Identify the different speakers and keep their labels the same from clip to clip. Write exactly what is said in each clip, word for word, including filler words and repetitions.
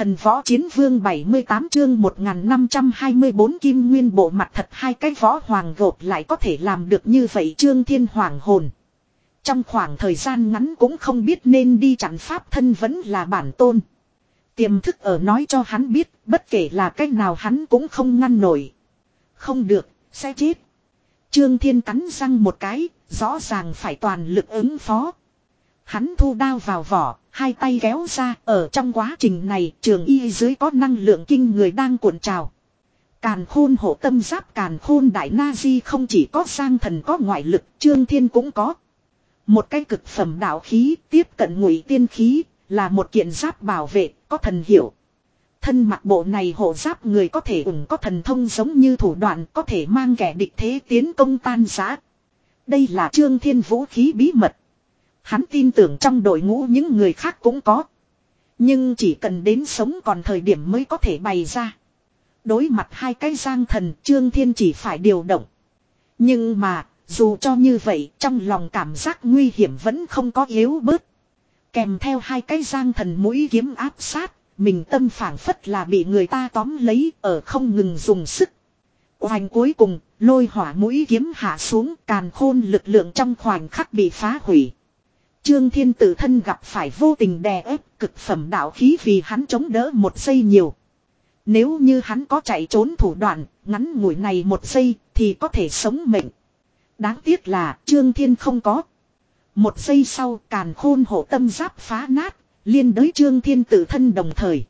Speaker 1: Thần võ chiến vương bảy mươi tám chương một nghìn năm trăm hai mươi bốn kim nguyên bộ mặt thật hai cái võ hoàng gộp lại có thể làm được như vậy Trương Thiên hoàng hồn. Trong khoảng thời gian ngắn cũng không biết nên đi chặn pháp thân vẫn là bản tôn. Tiềm thức ở nói cho hắn biết bất kể là cách nào hắn cũng không ngăn nổi. Không được, sẽ chết. Trương Thiên cắn răng một cái, rõ ràng phải toàn lực ứng phó. Hắn thu đao vào vỏ, hai tay kéo ra, ở trong quá trình này trường y dưới có năng lượng kinh người đang cuộn trào. Càn khôn hộ tâm giáp càn khôn đại na di không chỉ có Giang Thần có ngoại lực, Trương Thiên cũng có. Một cái cực phẩm đạo khí tiếp cận ngụy tiên khí, là một kiện giáp bảo vệ, có thần hiệu. Thân mặc bộ này hộ giáp người có thể ủng có thần thông giống như thủ đoạn có thể mang kẻ địch thế tiến công tan rã. Đây là Trương Thiên vũ khí bí mật. Hắn tin tưởng trong đội ngũ những người khác cũng có. Nhưng chỉ cần đến sống còn thời điểm mới có thể bày ra. Đối mặt hai cái Giang Thần Trương Thiên chỉ phải điều động. Nhưng mà dù cho như vậy trong lòng cảm giác nguy hiểm vẫn không có yếu bớt. Kèm theo hai cái Giang Thần mũi kiếm áp sát. Mình tâm phảng phất là bị người ta tóm lấy ở không ngừng dùng sức. Hoành cuối cùng lôi hỏa mũi kiếm hạ xuống càn khôn lực lượng trong khoảnh khắc bị phá hủy. Trương Thiên tự thân gặp phải vô tình đè ép cực phẩm đạo khí vì hắn chống đỡ một giây nhiều. Nếu như hắn có chạy trốn thủ đoạn, ngắn ngủi này một giây thì có thể sống mệnh. Đáng tiếc là Trương Thiên không có. Một giây sau càn khôn hộ tâm giáp phá nát, liên đới Trương Thiên tự thân đồng thời.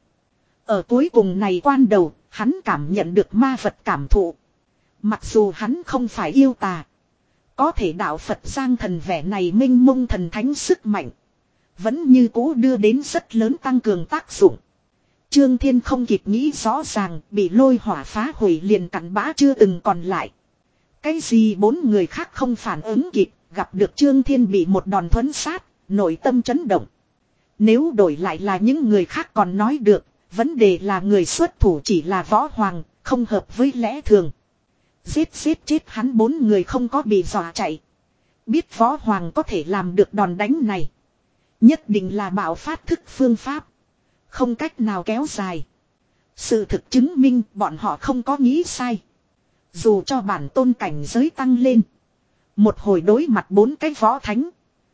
Speaker 1: Ở cuối cùng này quan đầu, hắn cảm nhận được ma vật cảm thụ. Mặc dù hắn không phải yêu tà. Có thể đạo Phật Giang Thần vẻ này minh mông thần thánh sức mạnh. Vẫn như cũ đưa đến rất lớn tăng cường tác dụng. Trương Thiên không kịp nghĩ rõ ràng bị lôi hỏa phá hủy liền cặn bã chưa từng còn lại. Cái gì bốn người khác không phản ứng kịp gặp được Trương Thiên bị một đòn thuấn sát, nội tâm chấn động. Nếu đổi lại là những người khác còn nói được, vấn đề là người xuất thủ chỉ là võ hoàng, không hợp với lẽ thường. Giết giết chết hắn bốn người không có bị dọa chạy. Biết võ hoàng có thể làm được đòn đánh này. Nhất định là bạo phát thức phương pháp. Không cách nào kéo dài. Sự thực chứng minh bọn họ không có nghĩ sai. Dù cho bản tôn cảnh giới tăng lên. Một hồi đối mặt bốn cái võ thánh.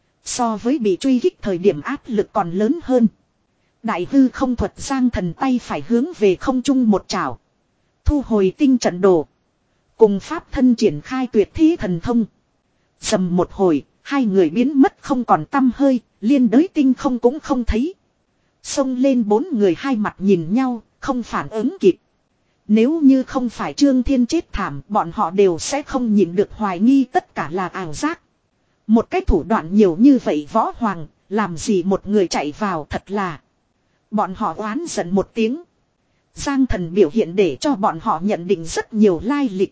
Speaker 1: So với bị truy kích thời điểm áp lực còn lớn hơn. Đại hư không thuật Giang Thần tay phải hướng về không trung một chảo. Thu hồi tinh trận đồ. Cùng pháp thân triển khai tuyệt thi thần thông. Dầm một hồi, hai người biến mất không còn tăm hơi, liên đới tinh không cũng không thấy. Xông lên bốn người hai mặt nhìn nhau, không phản ứng kịp. Nếu như không phải Trương Thiên chết thảm, bọn họ đều sẽ không nhìn được hoài nghi tất cả là ảo giác. Một cái thủ đoạn nhiều như vậy võ hoàng, làm gì một người chạy vào thật là. Bọn họ oán giận một tiếng. Giang Thần biểu hiện để cho bọn họ nhận định rất nhiều lai lịch.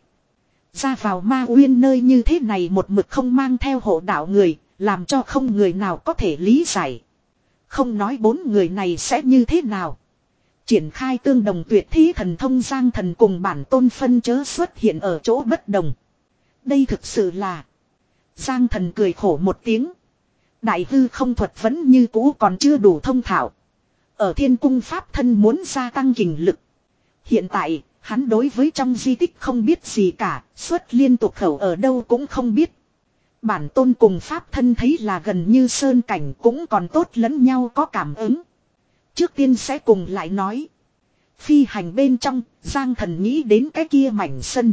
Speaker 1: Ra vào ma uyên nơi như thế này một mực không mang theo hộ đạo người, làm cho không người nào có thể lý giải. Không nói bốn người này sẽ như thế nào. Triển khai tương đồng tuyệt thi thần thông Giang Thần cùng bản tôn phân chớ xuất hiện ở chỗ bất đồng. Đây thực sự là. Giang Thần cười khổ một tiếng. Đại hư không thuật vẫn như cũ còn chưa đủ thông thạo. Ở thiên cung pháp thân muốn gia tăng kình lực. Hiện tại, hắn đối với trong di tích không biết gì cả, xuất liên tục khẩu ở đâu cũng không biết. Bản tôn cùng pháp thân thấy là gần như sơn cảnh cũng còn tốt lẫn nhau có cảm ứng. Trước tiên sẽ cùng lại nói. Phi hành bên trong, Giang Thần nghĩ đến cái kia mảnh sân.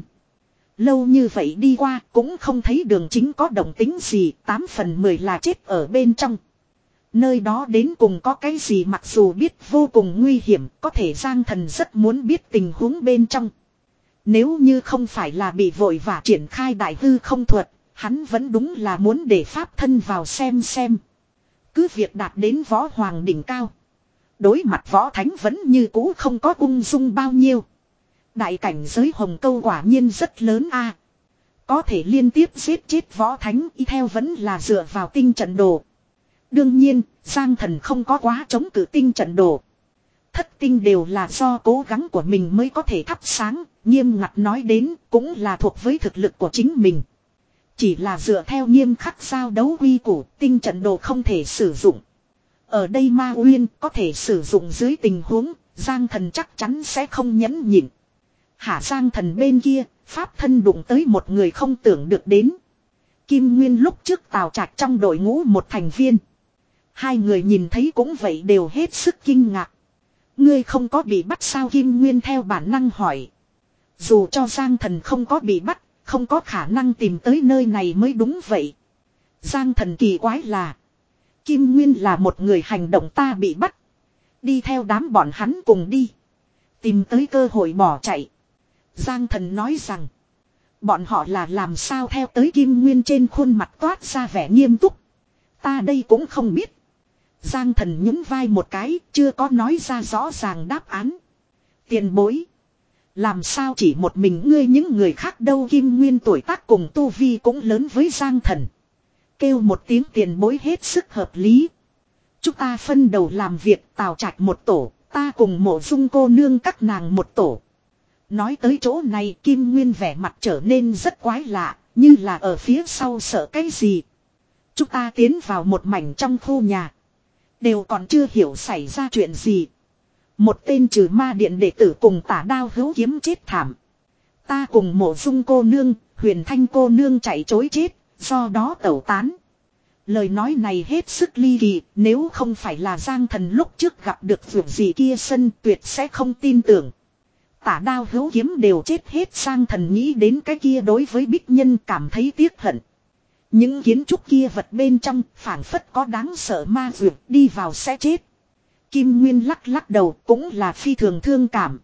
Speaker 1: Lâu như vậy đi qua cũng không thấy đường chính có động tính gì, tám phần mười là chết ở bên trong. Nơi đó đến cùng có cái gì mặc dù biết vô cùng nguy hiểm, có thể Giang Thần rất muốn biết tình huống bên trong. Nếu như không phải là bị vội vã triển khai đại hư không thuật, hắn vẫn đúng là muốn để pháp thân vào xem xem. Cứ việc đạt đến võ hoàng đỉnh cao. Đối mặt võ thánh vẫn như cũ không có ung dung bao nhiêu. Đại cảnh giới hồng câu quả nhiên rất lớn a. Có thể liên tiếp giết chết võ thánh y theo vẫn là dựa vào tinh trận đồ. Đương nhiên, Giang Thần không có quá chống cự tinh trận đồ. Thất tinh đều là do cố gắng của mình mới có thể thắp sáng, nghiêm ngặt nói đến cũng là thuộc với thực lực của chính mình. Chỉ là dựa theo nghiêm khắc giao đấu quy củ, tinh trận đồ không thể sử dụng. Ở đây Ma Uyên có thể sử dụng dưới tình huống, Giang Thần chắc chắn sẽ không nhẫn nhịn. Hả Giang Thần bên kia, pháp thân đụng tới một người không tưởng được đến. Kim Nguyên lúc trước Tào Trạch trong đội ngũ một thành viên. Hai người nhìn thấy cũng vậy đều hết sức kinh ngạc. Ngươi không có bị bắt sao? Kim Nguyên theo bản năng hỏi. Dù cho Giang Thần không có bị bắt, không có khả năng tìm tới nơi này mới đúng vậy. Giang Thần kỳ quái là Kim Nguyên là một người hành động, ta bị bắt. Đi theo đám bọn hắn cùng đi. Tìm tới cơ hội bỏ chạy. Giang Thần nói rằng bọn họ là làm sao theo tới? Kim Nguyên trên khuôn mặt toát ra vẻ nghiêm túc. Ta đây cũng không biết. Giang Thần nhún vai một cái, chưa có nói ra rõ ràng đáp án. Tiền bối. Làm sao chỉ một mình ngươi, những người khác đâu? Kim Nguyên tuổi tác cùng tu vi cũng lớn với Giang Thần. Kêu một tiếng tiền bối hết sức hợp lý. Chúng ta phân đầu làm việc, Tào Trạch một tổ, ta cùng Mộ Dung cô nương các nàng một tổ. Nói tới chỗ này Kim Nguyên vẻ mặt trở nên rất quái lạ, như là ở phía sau sợ cái gì. Chúng ta tiến vào một mảnh trong khu nhà. Đều còn chưa hiểu xảy ra chuyện gì. Một tên trừ ma điện đệ tử cùng tả đao hữu kiếm chết thảm. Ta cùng Mộ Dung cô nương, Huyền Thanh cô nương chạy chối chết, do đó tẩu tán. Lời nói này hết sức ly kỳ, nếu không phải là Giang Thần lúc trước gặp được việc gì kia sân tuyệt sẽ không tin tưởng. Tả đao hữu kiếm đều chết hết, Giang Thần nghĩ đến cái kia đối với Bích Nhân cảm thấy tiếc hận. Những kiến trúc kia vật bên trong phảng phất có đáng sợ ma dược, đi vào sẽ chết. Kim Nguyên lắc lắc đầu, cũng là phi thường thương cảm.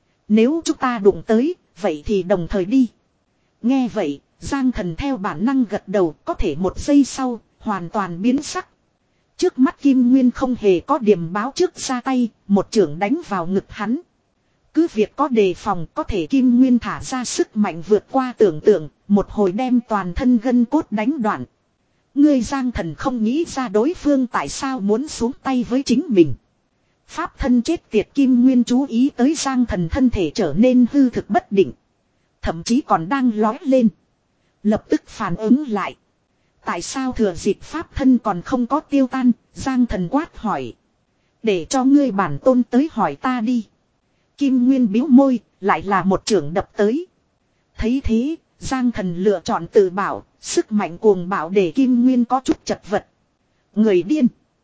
Speaker 1: Nếu chúng ta đụng tới, vậy thì đồng thời đi. Nghe vậy, Giang Thần theo bản năng gật đầu, có thể một giây sau, hoàn toàn biến sắc. Trước mắt Kim Nguyên không hề có điểm báo trước ra tay, một chưởng đánh vào ngực hắn. Cứ việc có đề phòng, có thể Kim Nguyên thả ra sức mạnh vượt qua tưởng tượng, một hồi đem toàn thân gân cốt đánh đoạn. Ngươi Giang Thần không nghĩ ra đối phương tại sao muốn xuống tay với chính mình. Pháp thân chết tiệt. Kim Nguyên chú ý tới Giang Thần thân thể trở nên hư thực bất định. Thậm chí còn đang lói lên. Lập tức phản ứng lại. Tại sao thừa dịp pháp thân còn không có tiêu tan, Giang Thần quát hỏi. Để cho ngươi bản tôn tới hỏi ta đi. Kim Nguyên bĩu môi, lại là một chưởng đập tới. Thấy thế, Giang Thần lựa chọn tự bảo, sức mạnh cuồng bạo để Kim Nguyên có chút chật vật. Người điên.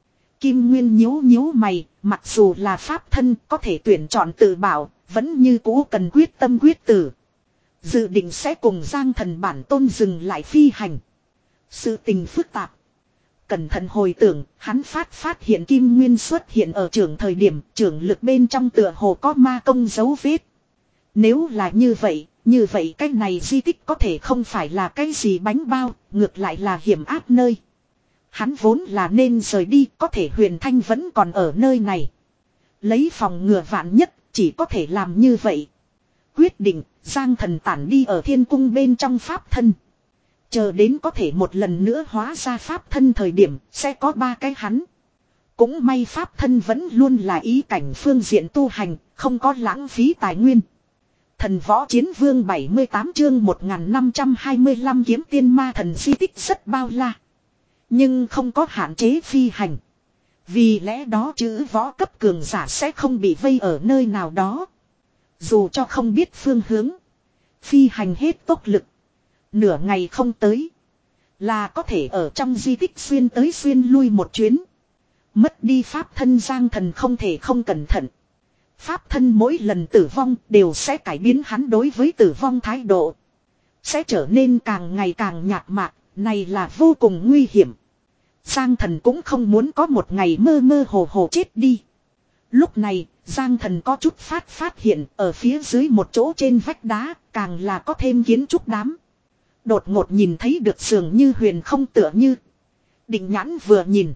Speaker 1: Kim Nguyên nhíu nhíu mày, mặc dù là pháp thân có thể tuyển chọn tự bảo, vẫn như cũ cần quyết tâm quyết tử. Dự định sẽ cùng Giang Thần bản tôn dừng lại phi hành. Sự tình phức tạp. Cẩn thận hồi tưởng, hắn phát phát hiện Kim Nguyên xuất hiện ở trường thời điểm, trường lực bên trong tựa hồ có ma công dấu vết. Nếu là như vậy, như vậy cái này di tích có thể không phải là cái gì bánh bao, ngược lại là hiểm áp nơi. Hắn vốn là nên rời đi, có thể Huyền Thanh vẫn còn ở nơi này. Lấy phòng ngừa vạn nhất, chỉ có thể làm như vậy. Quyết định, Giang Thần tản đi ở thiên cung bên trong pháp thân. Chờ đến có thể một lần nữa hóa ra pháp thân thời điểm, sẽ có ba cái hắn. Cũng may pháp thân vẫn luôn là ý cảnh phương diện tu hành, không có lãng phí tài nguyên. Thần võ chiến vương bảy mươi tám chương một nghìn năm trăm hai mươi lăm kiếm tiên ma thần di tích rất bao la. Nhưng không có hạn chế phi hành. Vì lẽ đó chữ võ cấp cường giả sẽ không bị vây ở nơi nào đó. Dù cho không biết phương hướng. Phi hành hết tốc lực. Nửa ngày không tới. Là có thể ở trong di tích xuyên tới xuyên lui một chuyến. Mất đi pháp thân Giang Thần không thể không cẩn thận. Pháp thân mỗi lần tử vong đều sẽ cải biến hắn đối với tử vong thái độ. Sẽ trở nên càng ngày càng nhạt mạc. Này là vô cùng nguy hiểm. Giang Thần cũng không muốn có một ngày mơ mơ hồ hồ chết đi. Lúc này, Giang Thần có chút phát phát hiện ở phía dưới một chỗ trên vách đá, càng là có thêm kiến trúc đám. Đột ngột nhìn thấy được dường như huyền không tựa như. Định nhãn vừa nhìn.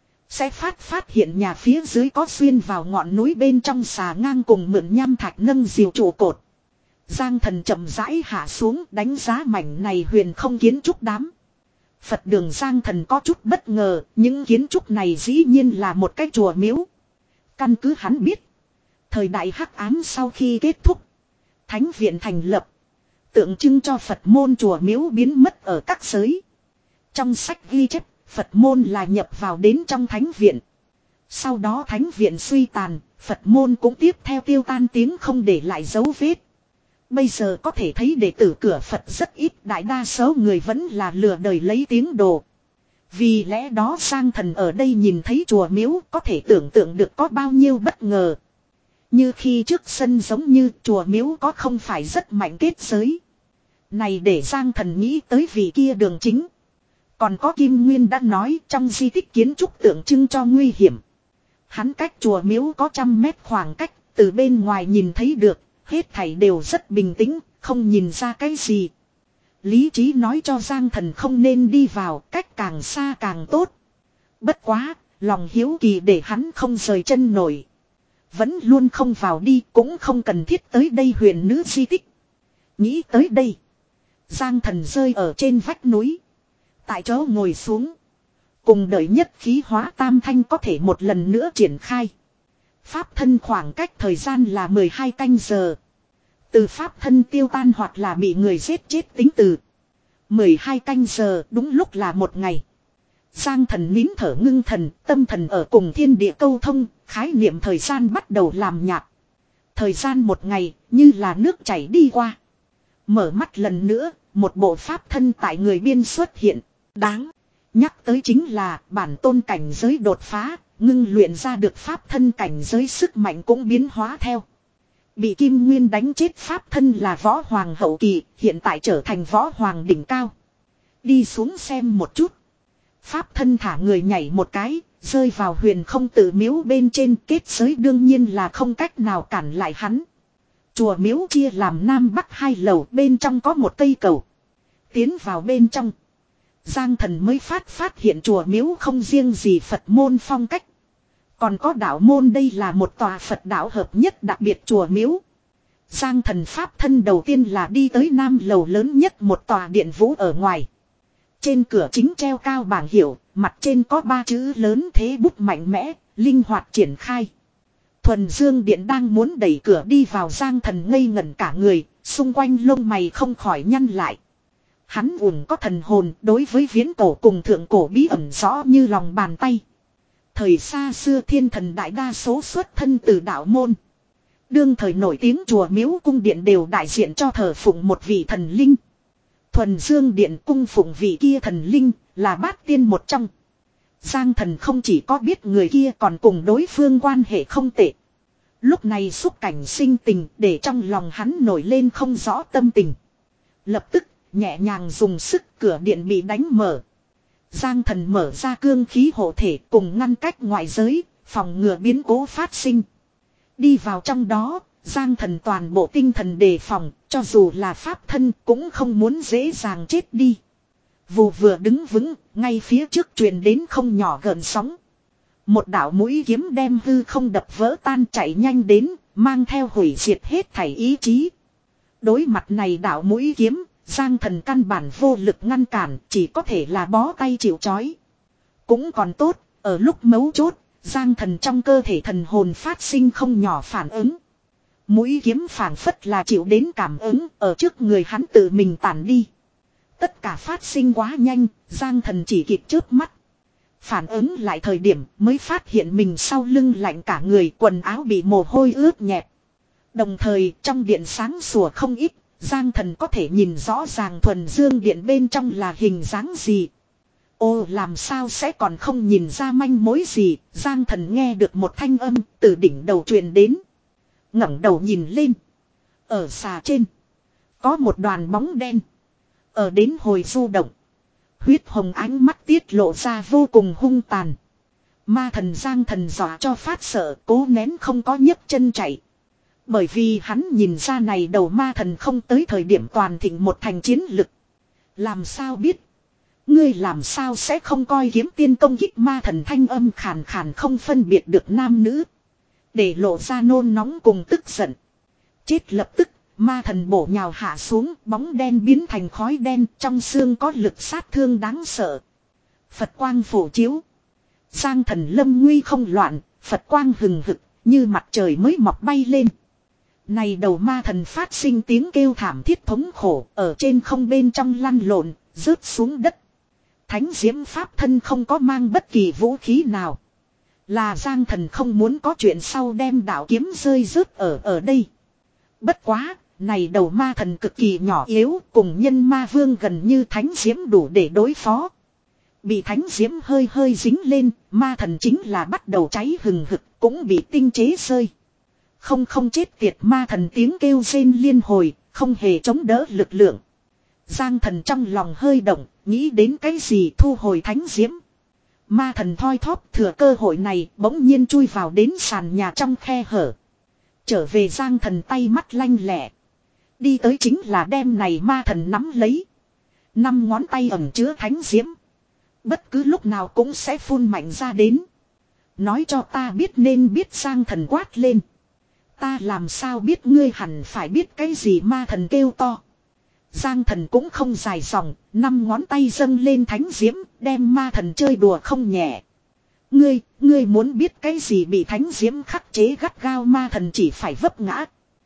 Speaker 1: Sẽ phát phát hiện nhà phía dưới có xuyên vào ngọn núi bên trong xà ngang cùng mượn nham thạch nâng diều trụ cột. Giang Thần chậm rãi hạ xuống đánh giá mảnh này huyền không kiến trúc đám. Phật đường Giang Thần có chút bất ngờ, những kiến trúc này dĩ nhiên là một cái chùa miếu. Căn cứ hắn biết, thời đại hắc ám sau khi kết thúc, thánh viện thành lập, tượng trưng cho Phật môn chùa miếu biến mất ở các giới. Trong sách ghi chép, Phật môn là nhập vào đến trong thánh viện. Sau đó thánh viện suy tàn, Phật môn cũng tiếp theo tiêu tan tiếng không để lại dấu vết. Bây giờ có thể thấy đệ tử cửa Phật rất ít, đại đa số người vẫn là lừa đời lấy tiếng đồ. Vì lẽ đó Giang Thần ở đây nhìn thấy chùa miếu có thể tưởng tượng được có bao nhiêu bất ngờ. Như khi trước sân giống như chùa miếu có không phải rất mạnh kết giới. Này để Giang Thần nghĩ tới vị kia đường chính. Còn có Kim Nguyên đã nói trong di tích kiến trúc tượng trưng cho nguy hiểm. Hắn cách chùa miếu có trăm mét khoảng cách, từ bên ngoài nhìn thấy được, hết thảy đều rất bình tĩnh, không nhìn ra cái gì. Lý trí nói cho Giang Thần không nên đi vào, cách càng xa càng tốt. Bất quá, lòng hiếu kỳ để hắn không rời chân nổi. Vẫn luôn không vào đi, cũng không cần thiết tới đây huyền nữ di tích. Nghĩ tới đây, Giang Thần rơi ở trên vách núi. Tại chỗ ngồi xuống. Cùng đợi nhất khí hóa tam thanh có thể một lần nữa triển khai. Pháp thân khoảng cách thời gian là mười hai canh giờ. Từ pháp thân tiêu tan hoặc là bị người giết chết tính từ. mười hai canh giờ đúng lúc là một ngày. Giang Thần nín thở ngưng thần, tâm thần ở cùng thiên địa câu thông, khái niệm thời gian bắt đầu làm nhạt. Thời gian một ngày như là nước chảy đi qua. Mở mắt lần nữa, một bộ pháp thân tại người biên xuất hiện. Đáng nhắc tới chính là bản tôn cảnh giới đột phá, ngưng luyện ra được pháp thân cảnh giới sức mạnh cũng biến hóa theo. Bị Kim Nguyên đánh chết pháp thân là võ hoàng hậu kỳ, hiện tại trở thành võ hoàng đỉnh cao. Đi xuống xem một chút. Pháp thân thả người nhảy một cái, rơi vào huyền không tự miếu bên trên, kết giới đương nhiên là không cách nào cản lại hắn. Chùa miếu chia làm nam bắc hai lầu, bên trong có một cây cầu. Tiến vào bên trong, Giang Thần mới phát phát hiện chùa miếu không riêng gì Phật môn phong cách. Còn có đạo môn, đây là một tòa Phật đạo hợp nhất đặc biệt chùa miếu. Giang Thần pháp thân đầu tiên là đi tới nam lầu lớn nhất một tòa điện vũ ở ngoài. Trên cửa chính treo cao bảng hiệu, mặt trên có ba chữ lớn thế bút mạnh mẽ, linh hoạt triển khai. Thuần Dương Điện đang muốn đẩy cửa đi vào, Giang Thần ngây ngẩn cả người, xung quanh lông mày không khỏi nhăn lại. Hắn ủng có thần hồn, đối với viễn cổ cùng thượng cổ bí ẩn rõ như lòng bàn tay. Thời xa xưa thiên thần đại đa số xuất thân từ đạo môn. Đương thời nổi tiếng chùa miếu cung điện đều đại diện cho thờ phụng một vị thần linh. Thuần Dương Điện cung phụng vị kia thần linh là bát tiên một trong. Giang Thần không chỉ có biết người kia còn cùng đối phương quan hệ không tệ. Lúc này xúc cảnh sinh tình để trong lòng hắn nổi lên không rõ tâm tình. Lập tức nhẹ nhàng dùng sức, cửa điện bị đánh mở. Giang Thần mở ra cương khí hộ thể cùng ngăn cách ngoại giới, phòng ngừa biến cố phát sinh. Đi vào trong đó, Giang Thần toàn bộ tinh thần đề phòng, cho dù là pháp thân cũng không muốn dễ dàng chết đi. Vù vừa đứng vững, ngay phía trước truyền đến không nhỏ gợn sóng. Một đạo mũi kiếm đem hư không đập vỡ tan, chạy nhanh đến, mang theo hủy diệt hết thảy ý chí. Đối mặt này đạo mũi kiếm, Giang Thần căn bản vô lực ngăn cản, chỉ có thể là bó tay chịu trói. Cũng còn tốt, ở lúc mấu chốt, Giang Thần trong cơ thể thần hồn phát sinh không nhỏ phản ứng. Mũi kiếm phản phất là chịu đến cảm ứng, ở trước người hắn tự mình tản đi. Tất cả phát sinh quá nhanh, Giang Thần chỉ kịp chớp mắt. Phản ứng lại thời điểm mới phát hiện mình sau lưng lạnh cả người, quần áo bị mồ hôi ướt nhẹp. Đồng thời trong điện sáng sủa không ít, Giang Thần có thể nhìn rõ ràng Thuần Dương Điện bên trong là hình dáng gì. Ô, làm sao sẽ còn không nhìn ra manh mối gì. Giang Thần nghe được một thanh âm từ đỉnh đầu truyền đến. Ngẩng đầu nhìn lên, ở xà trên có một đoàn bóng đen, ở đến hồi du động. Huyết hồng ánh mắt tiết lộ ra vô cùng hung tàn. Ma thần Giang Thần dọa cho phát sợ, cố nén không có nhấc chân chạy. Bởi vì hắn nhìn ra này đầu ma thần không tới thời điểm toàn thịnh một thành chiến lực. Làm sao biết? Ngươi làm sao sẽ không coi kiếm tiên công kích? Ma thần thanh âm khàn khàn không phân biệt được nam nữ, để lộ ra nôn nóng cùng tức giận. Chết lập tức, ma thần bổ nhào hạ xuống, bóng đen biến thành khói đen, trong xương có lực sát thương đáng sợ. Phật quang phổ chiếu. Giang Thần lâm nguy không loạn, Phật quang hừng hực, như mặt trời mới mọc bay lên. Này đầu ma thần phát sinh tiếng kêu thảm thiết thống khổ, ở trên không bên trong lăn lộn, rớt xuống đất. Thánh diễm pháp thân không có mang bất kỳ vũ khí nào, Là Giang Thần không muốn có chuyện sau đem đạo kiếm rơi rớt ở ở đây. Bất quá, này đầu ma thần cực kỳ nhỏ yếu, cùng nhân ma vương gần như thánh diễm đủ để đối phó. Bị thánh diễm hơi hơi dính lên, ma thần chính là bắt đầu cháy hừng hực, cũng bị tinh chế rơi. Không không chết tiệt, ma thần tiếng kêu rên liên hồi, không hề chống đỡ lực lượng. Giang Thần trong lòng hơi động, nghĩ đến cái gì thu hồi thánh diễm. Ma thần thoi thóp thừa cơ hội này bỗng nhiên chui vào đến sàn nhà trong khe hở. Trở về Giang Thần tay mắt lanh lẹ. Đi tới chính là đem này ma thần nắm lấy. Năm ngón tay ẩn chứa thánh diễm. Bất cứ lúc nào cũng sẽ phun mạnh ra đến. Nói cho ta biết nên biết, Giang Thần quát lên. Ta làm sao biết, ngươi hẳn phải biết cái gì, ma thần kêu to. Giang Thần cũng không dài dòng, năm ngón tay dâng lên thánh diễm, đem ma thần chơi đùa không nhẹ. Ngươi, ngươi muốn biết cái gì, bị thánh diễm khắc chế gắt gao, ma thần chỉ phải vấp ngã.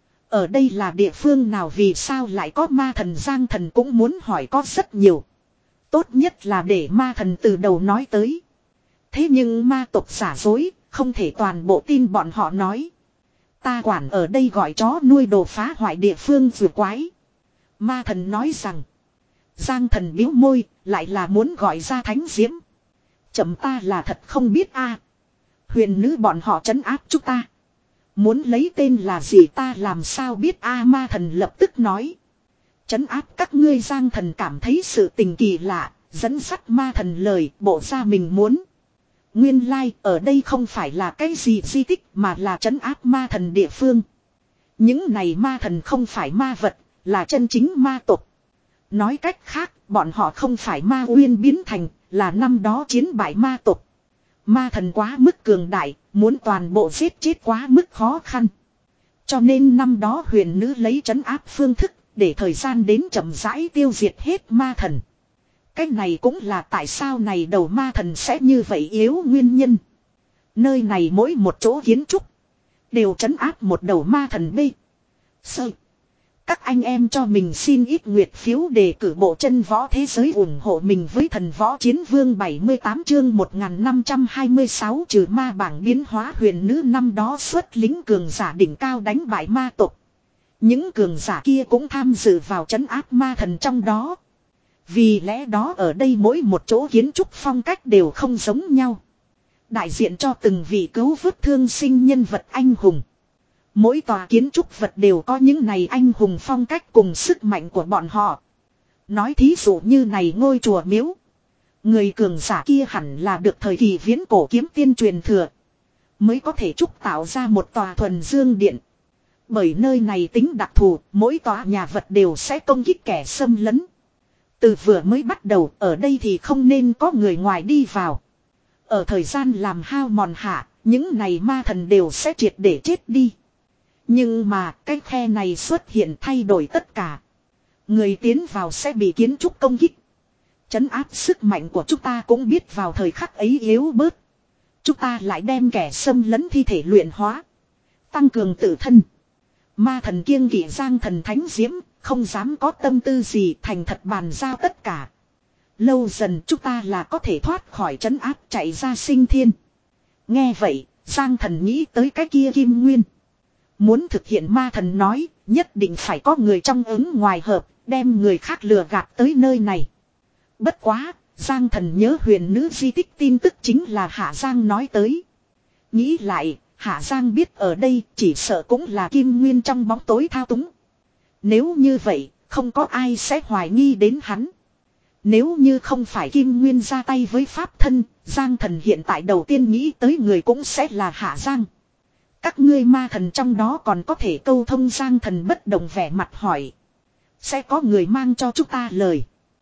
Speaker 1: Ở đây là địa phương nào, vì sao lại có ma thần? Giang Thần cũng muốn hỏi có rất nhiều. Tốt nhất là để ma thần từ đầu nói tới. Thế nhưng ma tộc giả dối, không thể toàn bộ tin bọn họ nói. Ta quản ở đây gọi chó nuôi đồ phá hoại địa phương vừa quái. Ma thần nói rằng. Giang Thần biếu môi, lại là muốn gọi ra thánh diễm. Chậm, ta là thật không biết a. Huyền nữ bọn họ trấn áp chúng ta. Muốn lấy tên là gì ta làm sao biết a, ma thần lập tức nói. Trấn áp các ngươi. Giang Thần cảm thấy sự tình kỳ lạ, dẫn dắt ma thần lời bộ ra mình muốn. Nguyên lai like, ở đây không phải là cái gì di tích mà là trấn áp ma thần địa phương. Những này ma thần không phải ma vật, là chân chính ma tộc. Nói cách khác, bọn họ không phải ma uyên biến thành, là năm đó chiến bại ma tộc. Ma thần quá mức cường đại, muốn toàn bộ giết chết quá mức khó khăn. Cho nên năm đó huyền nữ lấy trấn áp phương thức, để thời gian đến chậm rãi tiêu diệt hết ma thần. Cái này cũng là tại sao này đầu ma thần sẽ như vậy yếu nguyên nhân. Nơi này mỗi một chỗ kiến trúc đều trấn áp một đầu ma thần bê. Sơ. Các anh em cho mình xin ít nguyệt phiếu đề cử bộ chân võ thế giới ủng hộ mình với thần võ chiến vương. Bảy mươi tám chương một nghìn năm trăm hai mươi sáu trừ ma bảng biến hóa. Huyền nữ năm đó xuất lính cường giả đỉnh cao đánh bại ma tộc. Những cường giả kia cũng tham dự vào trấn áp ma thần trong đó. Vì lẽ đó ở đây mỗi một chỗ kiến trúc phong cách đều không giống nhau. Đại diện cho từng vị cứu vớt thương sinh nhân vật anh hùng. Mỗi tòa kiến trúc vật đều có những này anh hùng phong cách cùng sức mạnh của bọn họ. Nói thí dụ như này ngôi chùa miếu. Người cường giả kia hẳn là được thời kỳ viễn cổ kiếm tiên truyền thừa. Mới có thể trúc tạo ra một tòa thuần dương điện. Bởi nơi này tính đặc thù, mỗi tòa nhà vật đều sẽ công kích kẻ xâm lấn. Từ vừa mới bắt đầu, ở đây thì không nên có người ngoài đi vào. Ở thời gian làm hao mòn hạ, những này ma thần đều sẽ triệt để chết đi. Nhưng mà cái khe này xuất hiện thay đổi tất cả. Người tiến vào sẽ bị kiến trúc công kích. Trấn áp sức mạnh của chúng ta cũng biết vào thời khắc ấy yếu bớt. Chúng ta lại đem kẻ xâm lấn thi thể luyện hóa. Tăng cường tự thân. Ma thần kiêng kỵ Giang Thần thánh diễm, không dám có tâm tư gì, thành thật bàn giao tất cả. Lâu dần chúng ta là có thể thoát khỏi trấn áp, chạy ra sinh thiên. Nghe vậy, Giang Thần nghĩ tới cái kia Kim Nguyên. Muốn thực hiện ma thần nói, nhất định phải có người trong ứng ngoài hợp, đem người khác lừa gạt tới nơi này. Bất quá, Giang Thần nhớ huyền nữ di tích tin tức chính là Hạ Giang nói tới. Nghĩ lại, Hạ Giang biết ở đây chỉ sợ cũng là Kim Nguyên trong bóng tối thao túng. Nếu như vậy, không có ai sẽ hoài nghi đến hắn. Nếu như không phải Kim Nguyên ra tay với pháp thân, Giang Thần hiện tại đầu tiên nghĩ tới người cũng sẽ là Hạ Giang. Các ngươi ma thần trong đó còn có thể câu thông. Giang Thần bất động vẻ mặt hỏi. Sẽ có người mang cho chúng ta lời.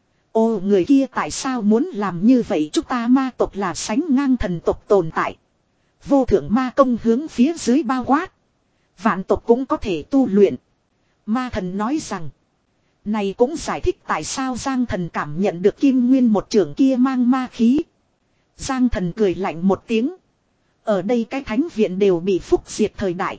Speaker 1: Ồ, người kia tại sao muốn làm như vậy? Chúng ta ma tộc là sánh ngang thần tộc tồn tại. Vô thượng ma công hướng phía dưới bao quát. Vạn tộc cũng có thể tu luyện. Ma thần nói rằng. Này cũng giải thích tại sao Giang Thần cảm nhận được Kim Nguyên một trưởng kia mang ma khí. Giang Thần cười lạnh một tiếng. Ở đây cái thánh viện đều bị phúc diệt thời đại.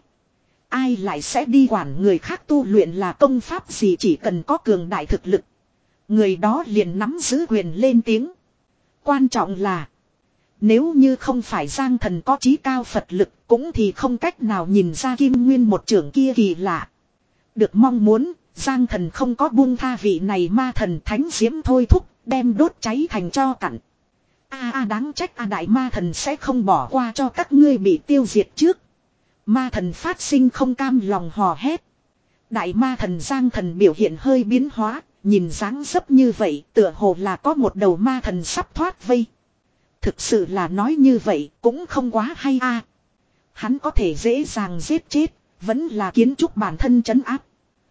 Speaker 1: Ai lại sẽ đi quản người khác tu luyện là công pháp gì? Chỉ cần có cường đại thực lực. Người đó liền nắm giữ quyền lên tiếng. Quan trọng là. Nếu như không phải Giang Thần có chí cao Phật lực cũng thì không cách nào nhìn ra Kim Nguyên một trưởng kia kỳ lạ. Được mong muốn, Giang Thần không có buông tha vị này ma thần thánh diễm thôi thúc, đem đốt cháy thành tro cặn. A a đáng trách a đại ma thần sẽ không bỏ qua cho các ngươi bị tiêu diệt trước. Ma thần phát sinh không cam lòng hò hét. Đại ma thần Giang Thần biểu hiện hơi biến hóa, nhìn dáng dấp như vậy tựa hồ là có một đầu ma thần sắp thoát vây. Thực sự là nói như vậy cũng không quá hay a. Hắn có thể dễ dàng giết chết, vẫn là kiến trúc bản thân trấn áp.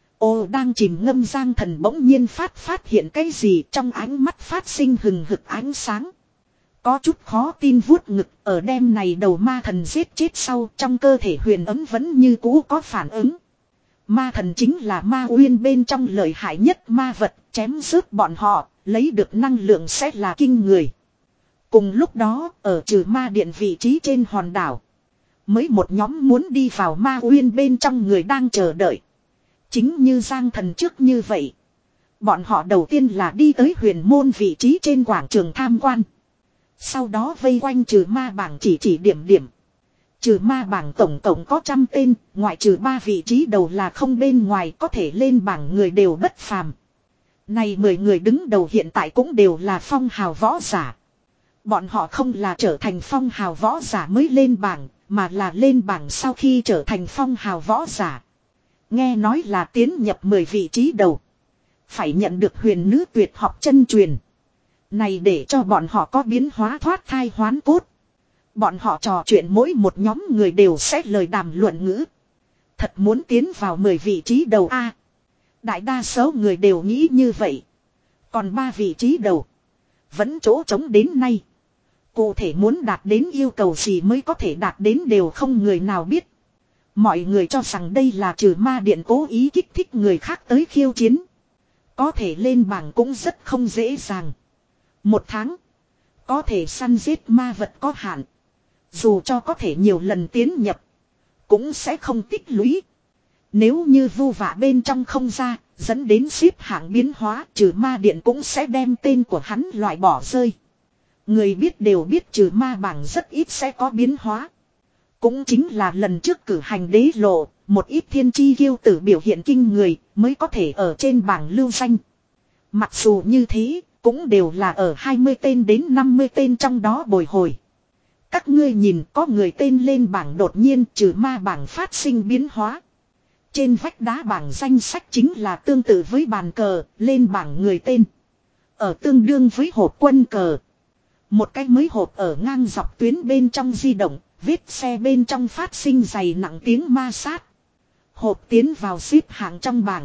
Speaker 1: Ô đang chìm ngâm Giang Thần bỗng nhiên phát phát hiện cái gì trong ánh mắt phát sinh hừng hực ánh sáng. Có chút khó tin vuốt ngực ở đêm này đầu ma thần giết chết sau trong cơ thể huyền ấm vẫn như cũ có phản ứng. Ma thần chính là ma uyên bên trong lợi hại nhất ma vật, chém rớt bọn họ, lấy được năng lượng sẽ là kinh người. Cùng lúc đó, ở trừ ma điện vị trí trên hòn đảo, mới một nhóm muốn đi vào ma uyên bên trong người đang chờ đợi. Chính như Giang Thần trước như vậy. Bọn họ đầu tiên là đi tới huyền môn vị trí trên quảng trường tham quan. Sau đó vây quanh trừ ma bảng chỉ chỉ điểm điểm. Trừ ma bảng tổng cộng có trăm tên, ngoại trừ ba vị trí đầu là không bên ngoài có thể lên bảng người đều bất phàm. Này mười người đứng đầu hiện tại cũng đều là phong hào võ giả. Bọn họ không là trở thành phong hào võ giả mới lên bảng, mà là lên bảng sau khi trở thành phong hào võ giả. Nghe nói là tiến nhập mười vị trí đầu. Phải nhận được huyền nữ tuyệt học chân truyền. Này để cho bọn họ có biến hóa thoát thai hoán cốt. Bọn họ trò chuyện mỗi một nhóm người đều sẽ lời đàm luận ngữ. Thật muốn tiến vào mười vị trí đầu A. Đại đa số người đều nghĩ như vậy. Còn ba vị trí đầu. Vẫn chỗ trống đến nay. Cụ thể muốn đạt đến yêu cầu gì mới có thể đạt đến đều không người nào biết. Mọi người cho rằng đây là trừ ma điện cố ý kích thích người khác tới khiêu chiến. Có thể lên bảng cũng rất không dễ dàng. Một tháng. Có thể săn giết ma vật có hạn. Dù cho có thể nhiều lần tiến nhập. Cũng sẽ không tích lũy. Nếu như vu vạ bên trong không ra. Dẫn đến xếp hạng biến hóa. Trừ ma điện cũng sẽ đem tên của hắn loại bỏ rơi. Người biết đều biết trừ ma bảng rất ít sẽ có biến hóa. Cũng chính là lần trước cử hành đế lộ. Một ít thiên chi kiêu tử biểu hiện kinh người. Mới có thể ở trên bảng lưu danh. Mặc dù như thế. Cũng đều là ở hai mươi tên đến năm mươi tên trong đó bồi hồi. Các ngươi nhìn có người tên lên bảng đột nhiên trừ ma bảng phát sinh biến hóa. Trên vách đá bảng danh sách chính là tương tự với bàn cờ, lên bảng người tên. Ở tương đương với hộp quân cờ. Một cái mới hộp ở ngang dọc tuyến bên trong di động, vết xe bên trong phát sinh dày nặng tiếng ma sát. Hộp tiến vào xếp hạng trong bảng.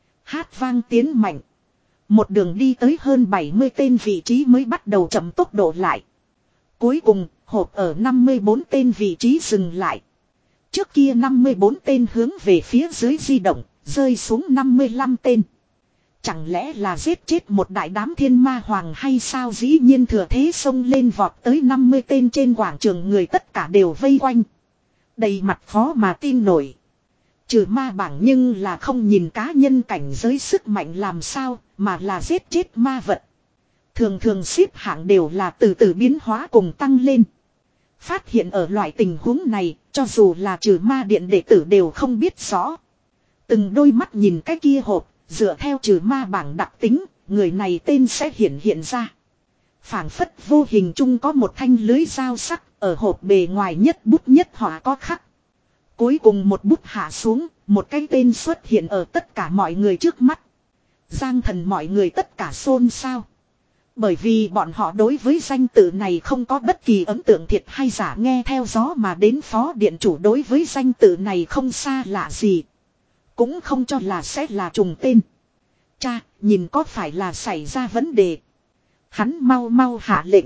Speaker 1: Hát vang tiến mạnh. Một đường đi tới hơn bảy mươi tên vị trí mới bắt đầu chậm tốc độ lại. Cuối cùng, hộp ở năm mươi bốn tên vị trí dừng lại. Trước kia năm mươi bốn tên hướng về phía dưới di động, rơi xuống năm mươi lăm tên. Chẳng lẽ là giết chết một đại đám thiên ma hoàng hay sao dĩ nhiên thừa thế xông lên vọt tới năm mươi tên trên quảng trường người tất cả đều vây quanh. Đầy mặt khó mà tin nổi. Trừ ma bảng nhưng là không nhìn cá nhân cảnh giới sức mạnh làm sao mà là giết chết ma vật. Thường thường xếp hạng đều là từ từ biến hóa cùng tăng lên. Phát hiện ở loại tình huống này, cho dù là trừ ma điện đệ tử đều không biết rõ. Từng đôi mắt nhìn cái kia hộp, dựa theo trừ ma bảng đặc tính, người này tên sẽ hiện hiện ra. Phảng phất vô hình chung có một thanh lưới dao sắc, ở hộp bề ngoài nhất bút nhất họa có khắc. Cuối cùng một bút hạ xuống, một cái tên xuất hiện ở tất cả mọi người trước mắt. Giang Thần mọi người tất cả xôn xao. Bởi vì bọn họ đối với danh tự này không có bất kỳ ấn tượng thiệt hay giả nghe theo gió mà đến phó điện chủ đối với danh tự này không xa lạ gì. Cũng không cho là sẽ là trùng tên. Cha, nhìn có phải là xảy ra vấn đề. Hắn mau mau hạ lệnh.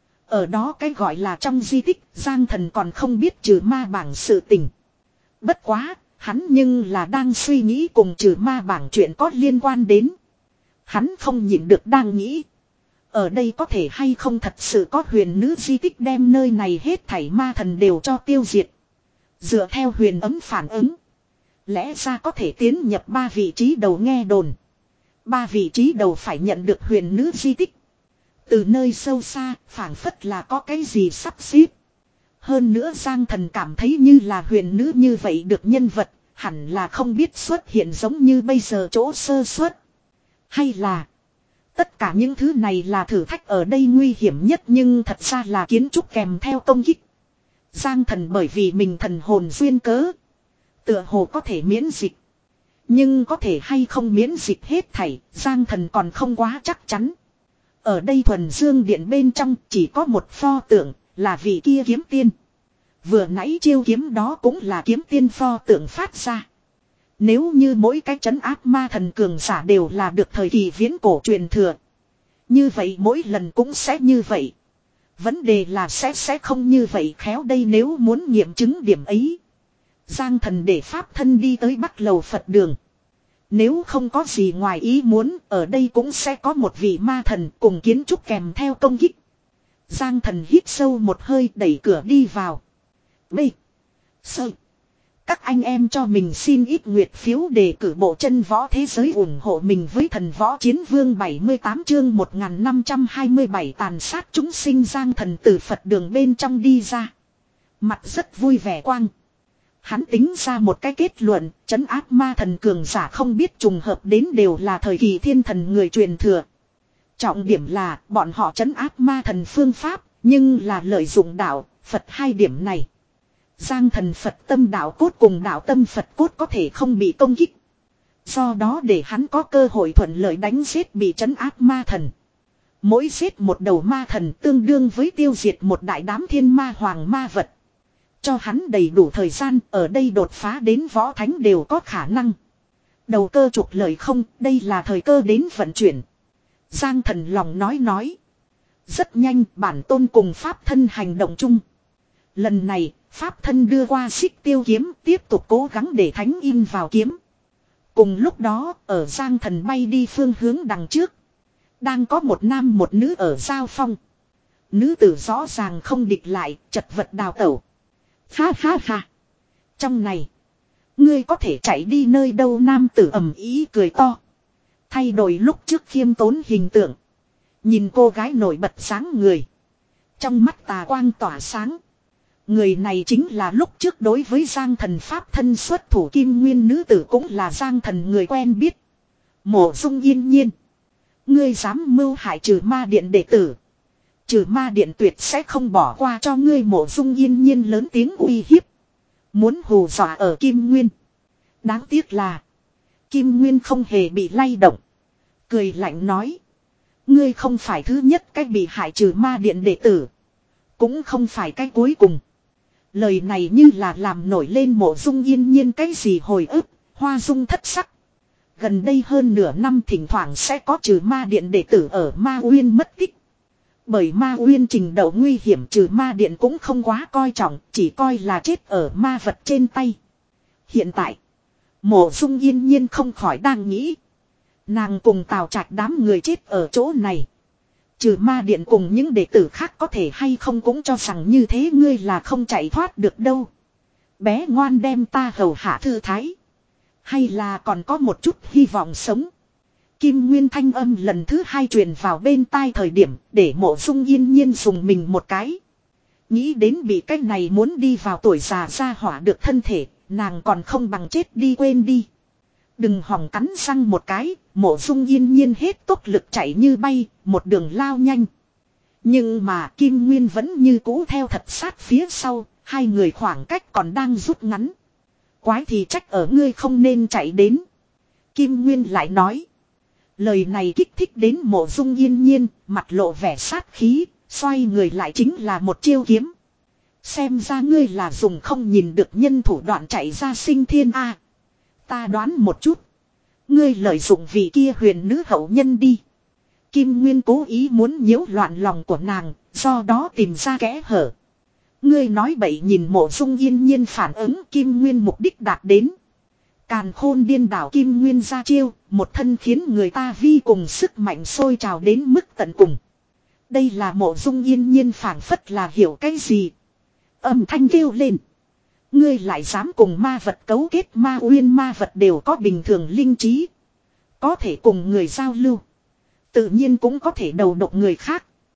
Speaker 1: Ở đó cái gọi là trong di tích, Giang Thần còn không biết trừ ma bảng sự tình. Bất quá, hắn nhưng là đang suy nghĩ cùng trừ ma bảng chuyện có liên quan đến. Hắn không nhịn được đang nghĩ. Ở đây có thể hay không thật sự có huyền nữ di tích đem nơi này hết thảy ma thần đều cho tiêu diệt. Dựa theo huyền ấm phản ứng. Lẽ ra có thể tiến nhập ba vị trí đầu nghe đồn. Ba vị trí đầu phải nhận được huyền nữ di tích. Từ nơi sâu xa, phảng phất là có cái gì sắp xếp. Hơn nữa Giang Thần cảm thấy như là huyền nữ như vậy được nhân vật, hẳn là không biết xuất hiện giống như bây giờ chỗ sơ suất. Hay là tất cả những thứ này là thử thách ở đây nguy hiểm nhất nhưng thật ra là kiến trúc kèm theo công kích. Giang Thần bởi vì mình thần hồn duyên cớ, tựa hồ có thể miễn dịch. Nhưng có thể hay không miễn dịch hết thảy, Giang Thần còn không quá chắc chắn. Ở đây thuần dương điện bên trong chỉ có một pho tượng, là vị kia kiếm tiên. Vừa nãy chiêu kiếm đó cũng là kiếm tiên pho tượng phát ra. Nếu như mỗi cái trấn áp ma thần cường giả đều là được thời kỳ viễn cổ truyền thừa, như vậy mỗi lần cũng sẽ như vậy. Vấn đề là sẽ sẽ không như vậy khéo đây nếu muốn nghiệm chứng điểm ấy. Giang Thần để pháp thân đi tới Bắc Lầu Phật đường. Nếu không có gì ngoài ý muốn, ở đây cũng sẽ có một vị ma thần cùng kiến trúc kèm theo công kích. Giang Thần hít sâu một hơi đẩy cửa đi vào. B. Sơ. Các anh em cho mình xin ít nguyệt phiếu để cử bộ chân võ thế giới ủng hộ mình với thần võ chiến vương bảy mươi tám chương một nghìn năm trăm hai mươi bảy tàn sát chúng sinh. Giang Thần từ Phật đường bên trong đi ra. Mặt rất vui vẻ quang. Hắn tính ra một cái kết luận, trấn áp ma thần cường giả không biết trùng hợp đến đều là thời kỳ thiên thần người truyền thừa. Trọng điểm là bọn họ trấn áp ma thần phương pháp, nhưng là lợi dụng đạo, Phật hai điểm này. Giang Thần Phật tâm đạo cốt cùng đạo tâm Phật cốt có thể không bị công kích. Do đó để hắn có cơ hội thuận lợi đánh giết bị trấn áp ma thần. Mỗi giết một đầu ma thần tương đương với tiêu diệt một đại đám thiên ma hoàng ma vật. Cho hắn đầy đủ thời gian ở đây đột phá đến võ thánh đều có khả năng. Đầu cơ trục lợi không, đây là thời cơ đến vận chuyển. Giang Thần lòng nói nói. Rất nhanh bản tôn cùng pháp thân hành động chung. Lần này pháp thân đưa qua xích tiêu kiếm tiếp tục cố gắng để thánh in vào kiếm. Cùng lúc đó ở Giang Thần bay đi phương hướng đằng trước. Đang có một nam một nữ ở giao phong. Nữ tử rõ ràng không địch lại, chật vật đào tẩu. Ha ha ha. Trong này, ngươi có thể chạy đi nơi đâu? Nam tử ầm ý cười to. Thay đổi lúc trước khiêm tốn hình tượng. Nhìn cô gái nổi bật sáng người. Trong mắt tà quang tỏa sáng. Người này chính là lúc trước đối với Giang Thần pháp thân xuất thủ Kim Nguyên nữ tử cũng là Giang Thần người quen biết. Mộ Dung Yên Nhiên. Ngươi dám mưu hại Trừ Ma Điện đệ tử. Trừ Ma Điện tuyệt sẽ không bỏ qua cho ngươi. Mộ Dung Yên Nhiên lớn tiếng uy hiếp. Muốn hù dọa ở Kim Nguyên. Đáng tiếc là Kim Nguyên không hề bị lay động. Cười lạnh nói. Ngươi không phải thứ nhất cách bị hại Trừ Ma Điện đệ tử. Cũng không phải cái cuối cùng. Lời này như là làm nổi lên Mộ Dung Yên Nhiên cái gì hồi ức. Hoa dung thất sắc. Gần đây hơn nửa năm thỉnh thoảng sẽ có Trừ Ma Điện đệ tử ở Ma Uyên mất tích. Bởi Ma Uyên trình độ nguy hiểm Trừ Ma Điện cũng không quá coi trọng, chỉ coi là chết ở ma vật trên tay. Hiện tại, Mộ Dung Yên Nhiên không khỏi đang nghĩ. Nàng cùng Tào Trạch đám người chết ở chỗ này. Trừ Ma Điện cùng những đệ tử khác có thể hay không cũng cho rằng như thế ngươi là không chạy thoát được đâu. Bé ngoan đem ta hầu hạ thư thái. Hay là còn có một chút hy vọng sống. Kim Nguyên thanh âm lần thứ hai truyền vào bên tai thời điểm để Mộ Dung Yên Nhiên dùng mình một cái. Nghĩ đến bị cái này muốn đi vào tuổi già ra hỏa được thân thể, nàng còn không bằng chết đi quên đi. Đừng hòng cắn răng một cái, Mộ Dung Yên Nhiên hết tốc lực chạy như bay, một đường lao nhanh. Nhưng mà Kim Nguyên vẫn như cũ theo thật sát phía sau, hai người khoảng cách còn đang rút ngắn. Quái thì trách ở ngươi không nên chạy đến. Kim Nguyên lại nói. Lời này kích thích đến Mộ Dung Yên Nhiên, mặt lộ vẻ sát khí, xoay người lại chính là một chiêu kiếm. Xem ra ngươi là dùng không nhìn được nhân thủ đoạn chạy ra sinh thiên a. Ta đoán một chút. Ngươi lợi dụng vị kia huyền nữ hậu nhân đi. Kim Nguyên cố ý muốn nhiễu loạn lòng của nàng, do đó tìm ra kẽ hở. Ngươi nói bậy. Nhìn Mộ Dung Yên Nhiên phản ứng, Kim Nguyên mục đích đạt đến. Càn khôn điên đảo Kim Nguyên ra chiêu, một thân khiến người ta vi cùng sức mạnh sôi trào đến mức tận cùng. Đây là Mộ Dung Yên Nhiên phảng phất là hiểu cái gì. Âm thanh kêu lên. Ngươi lại dám cùng ma vật cấu kết? Ma Uyên ma vật đều có bình thường linh trí. Có thể cùng người giao lưu. Tự nhiên cũng có thể đầu độc người khác.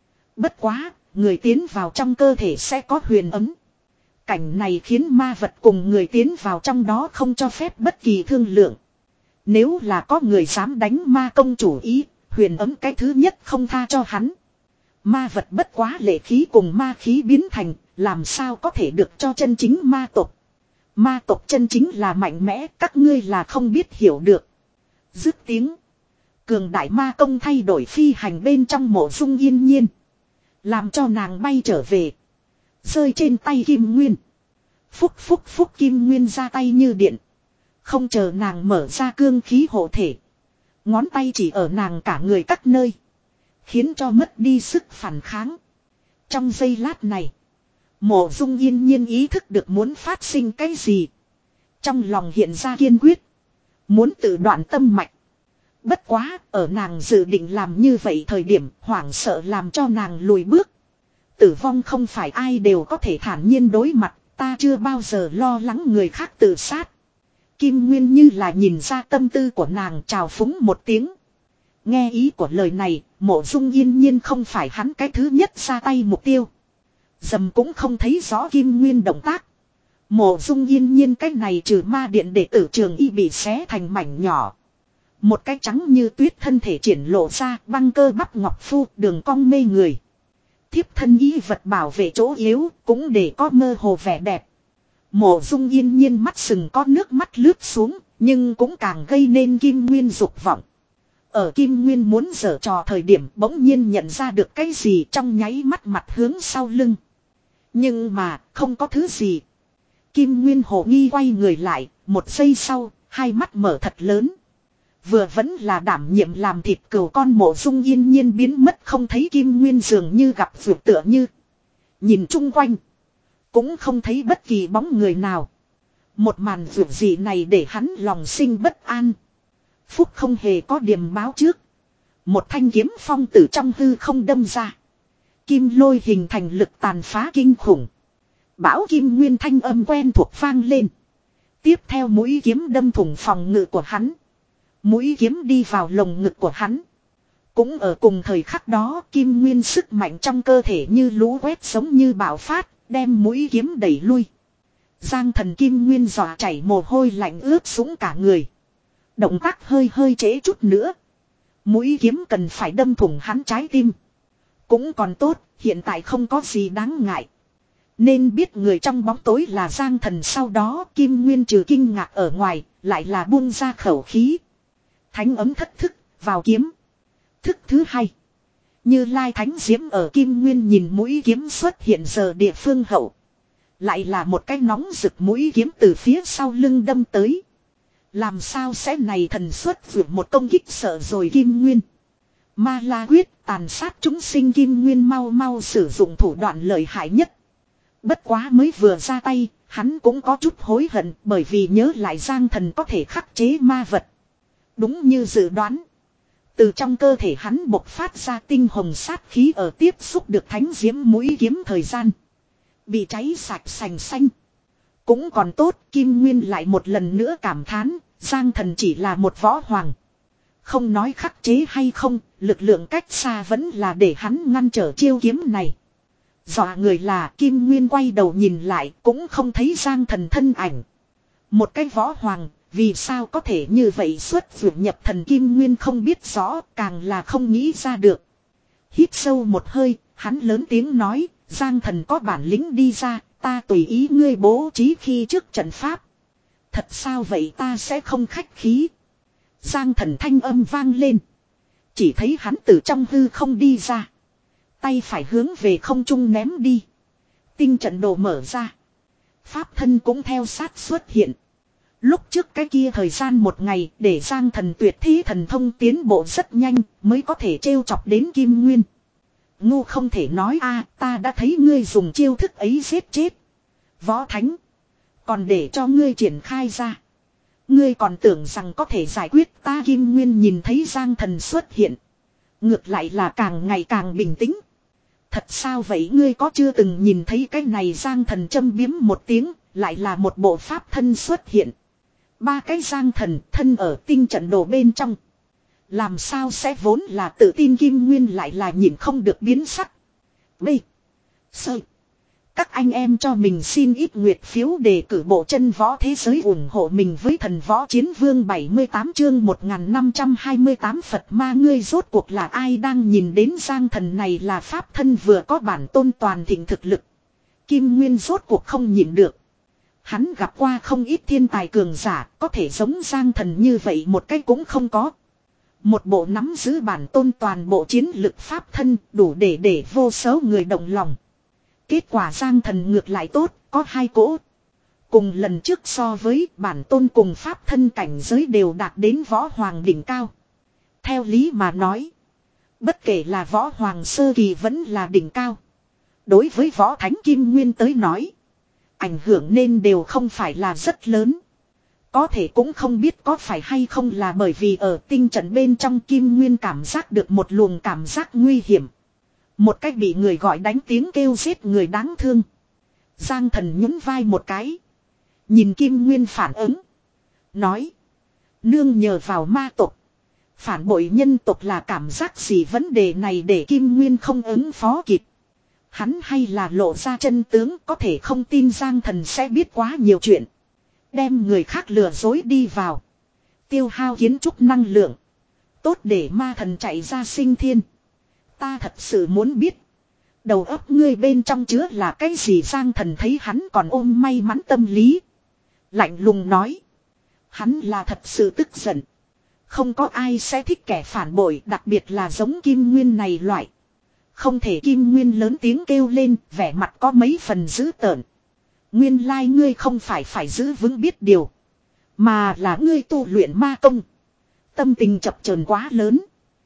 Speaker 1: Bất quá, người tiến vào trong cơ thể sẽ có huyền ấm. Cảnh này khiến ma vật cùng người tiến vào trong đó không cho phép bất kỳ thương lượng. Nếu là có người dám đánh ma công chủ ý, huyền ấm cái thứ nhất không tha cho hắn. Ma vật bất quá lệ khí cùng ma khí biến thành, làm sao có thể được cho chân chính ma tộc. Ma tộc chân chính là mạnh mẽ, các ngươi là không biết hiểu được. Dứt tiếng. Cường đại ma công thay đổi phi hành bên trong Mộ Dung Yên Nhiên. Làm cho nàng bay trở về. Rơi trên tay Kim Nguyên. Phúc phúc phúc Kim Nguyên ra tay như điện. Không chờ nàng mở ra cương khí hộ thể. Ngón tay chỉ ở nàng cả người các nơi. Khiến cho mất đi sức phản kháng. Trong giây lát này. Mộ Dung Yên Nhiên ý thức được muốn phát sinh cái gì. Trong lòng hiện ra kiên quyết. Muốn tự đoạn tâm mạch. Bất quá, ở nàng dự định làm như vậy thời điểm hoảng sợ làm cho nàng lùi bước. Tử vong không phải ai đều có thể thản nhiên đối mặt, ta chưa bao giờ lo lắng người khác tự sát. Kim Nguyên như là nhìn ra tâm tư của nàng chào phúng một tiếng. Nghe ý của lời này, Mộ Dung Yên Nhiên không phải hắn cái thứ nhất ra tay mục tiêu. Dầm cũng không thấy rõ Kim Nguyên động tác. Mộ Dung Yên Nhiên cái này trừ ma điện đệ tử Trường Y bị xé thành mảnh nhỏ. Một cái trắng như tuyết thân thể triển lộ ra băng cơ bắp ngọc phu đường cong mê người. Thiếp thân y vật bảo vệ chỗ yếu cũng để có mơ hồ vẻ đẹp. Mộ Dung Yên Nhiên mắt sừng có nước mắt lướt xuống nhưng cũng càng gây nên Kim Nguyên dục vọng. Ở Kim Nguyên muốn giở trò thời điểm bỗng nhiên nhận ra được cái gì trong nháy mắt mặt hướng sau lưng. Nhưng mà không có thứ gì. Kim Nguyên hồ nghi quay người lại, một giây sau, hai mắt mở thật lớn. Vừa vẫn là đảm nhiệm làm thịt cừu con Mộ Dung Yên Nhiên biến mất không thấy Kim Nguyên dường như gặp vượt tựa như. Nhìn chung quanh. Cũng không thấy bất kỳ bóng người nào. Một màn vượt gì này để hắn lòng sinh bất an. Phúc không hề có điềm báo trước. Một thanh kiếm phong từ trong hư không đâm ra. Kim lôi hình thành lực tàn phá kinh khủng. Bão Kim Nguyên thanh âm quen thuộc vang lên. Tiếp theo mũi kiếm đâm thủng phòng ngự của hắn. Mũi kiếm đi vào lồng ngực của hắn. Cũng ở cùng thời khắc đó Kim Nguyên sức mạnh trong cơ thể như lũ quét giống như bạo phát, đem mũi kiếm đẩy lui. Giang thần Kim Nguyên dọa chảy mồ hôi lạnh ướt sũng cả người. Động tác hơi hơi trễ chút nữa. Mũi kiếm cần phải đâm thủng hắn trái tim. Cũng còn tốt, hiện tại không có gì đáng ngại. Nên biết người trong bóng tối là Giang thần sau đó Kim Nguyên trừ kinh ngạc ở ngoài, lại là buông ra khẩu khí. Thánh ấm thất thức, vào kiếm. Thức thứ hai. Như Lai Thánh Diễm ở Kim Nguyên nhìn mũi kiếm xuất hiện giờ địa phương hậu. Lại là một cái nóng rực mũi kiếm từ phía sau lưng đâm tới. Làm sao sẽ này thần xuất vượt một công kích sợ rồi Kim Nguyên. Ma La quyết tàn sát chúng sinh Kim Nguyên mau mau sử dụng thủ đoạn lợi hại nhất. Bất quá mới vừa ra tay, hắn cũng có chút hối hận bởi vì nhớ lại Giang thần có thể khắc chế ma vật. Đúng như dự đoán. Từ trong cơ thể hắn bộc phát ra tinh hồng sát khí ở tiếp xúc được thánh diễm mũi kiếm thời gian. Bị cháy sạch sành xanh. Cũng còn tốt Kim Nguyên lại một lần nữa cảm thán, Giang thần chỉ là một võ hoàng. Không nói khắc chế hay không, lực lượng cách xa vẫn là để hắn ngăn trở chiêu kiếm này. Dọa người là Kim Nguyên quay đầu nhìn lại cũng không thấy Giang thần thân ảnh. Một cái võ hoàng, vì sao có thể như vậy xuất vượt nhập thần Kim Nguyên không biết rõ, càng là không nghĩ ra được. Hít sâu một hơi, hắn lớn tiếng nói, Giang thần có bản lĩnh đi ra, ta tùy ý ngươi bố trí khi trước trận pháp. Thật sao vậy ta sẽ không khách khí. Giang thần thanh âm vang lên. Chỉ thấy hắn từ trong hư không đi ra. Tay phải hướng về không trung ném đi. Tinh trận đồ mở ra. Pháp thân cũng theo sát xuất hiện. Lúc trước cái kia thời gian một ngày để Giang thần tuyệt thi thần thông tiến bộ rất nhanh mới có thể trêu chọc đến Kim Nguyên. Ngu không thể nói a ta đã thấy ngươi dùng chiêu thức ấy giết chết. Võ Thánh. Còn để cho ngươi triển khai ra. Ngươi còn tưởng rằng có thể giải quyết ta Kim Nguyên nhìn thấy Giang thần xuất hiện. Ngược lại là càng ngày càng bình tĩnh. Thật sao vậy ngươi có chưa từng nhìn thấy cái này Giang thần châm biếm một tiếng, lại là một bộ pháp thân xuất hiện. Ba cái Giang thần thân ở tinh trận đồ bên trong. Làm sao sẽ vốn là tự tin Kim Nguyên lại là nhìn không được biến sắc. B. Sơ. Các anh em cho mình xin ít nguyệt phiếu đề cử bộ chân võ thế giới ủng hộ mình với thần võ chiến vương bảy mươi tám chương một nghìn năm trăm hai mươi tám Phật ma ngươi rốt cuộc là ai đang nhìn đến Giang Thần này là pháp thân vừa có bản tôn toàn thịnh thực lực. Kim Nguyên rốt cuộc không nhịn được. Hắn gặp qua không ít thiên tài cường giả có thể giống Giang Thần như vậy một cái cũng không có. Một bộ nắm giữ bản tôn toàn bộ chiến lực pháp thân đủ để để vô số người động lòng. Kết quả Giang Thần ngược lại tốt, có hai cỗ. Cùng lần trước so với bản tôn cùng pháp thân cảnh giới đều đạt đến võ hoàng đỉnh cao. Theo lý mà nói, bất kể là võ hoàng sơ kỳ vẫn là đỉnh cao. Đối với võ thánh Kim Nguyên tới nói, ảnh hưởng nên đều không phải là rất lớn. Có thể cũng không biết có phải hay không là bởi vì ở tinh trận bên trong Kim Nguyên cảm giác được một luồng cảm giác nguy hiểm. Một cách bị người gọi đánh tiếng kêu giết người đáng thương. Giang Thần nhún vai một cái. Nhìn Kim Nguyên phản ứng. Nói. Nương nhờ vào ma tộc. Phản bội nhân tộc là cảm giác gì vấn đề này để Kim Nguyên không ứng phó kịp. Hắn hay là lộ ra chân tướng có thể không tin Giang Thần sẽ biết quá nhiều chuyện. Đem người khác lừa dối đi vào. Tiêu hao kiến trúc năng lượng. Tốt để ma thần chạy ra sinh thiên. Ta thật sự muốn biết. Đầu óc ngươi bên trong chứa là cái gì Giang Thần thấy hắn còn ôm may mắn tâm lý. Lạnh lùng nói. Hắn là thật sự tức giận. Không có ai sẽ thích kẻ phản bội đặc biệt là giống Kim Nguyên này loại. Không thể Kim Nguyên lớn tiếng kêu lên vẻ mặt có mấy phần dữ tợn. Nguyên lai ngươi không phải phải giữ vững biết điều. Mà là ngươi tu luyện ma công. Tâm tình chập chờn quá lớn.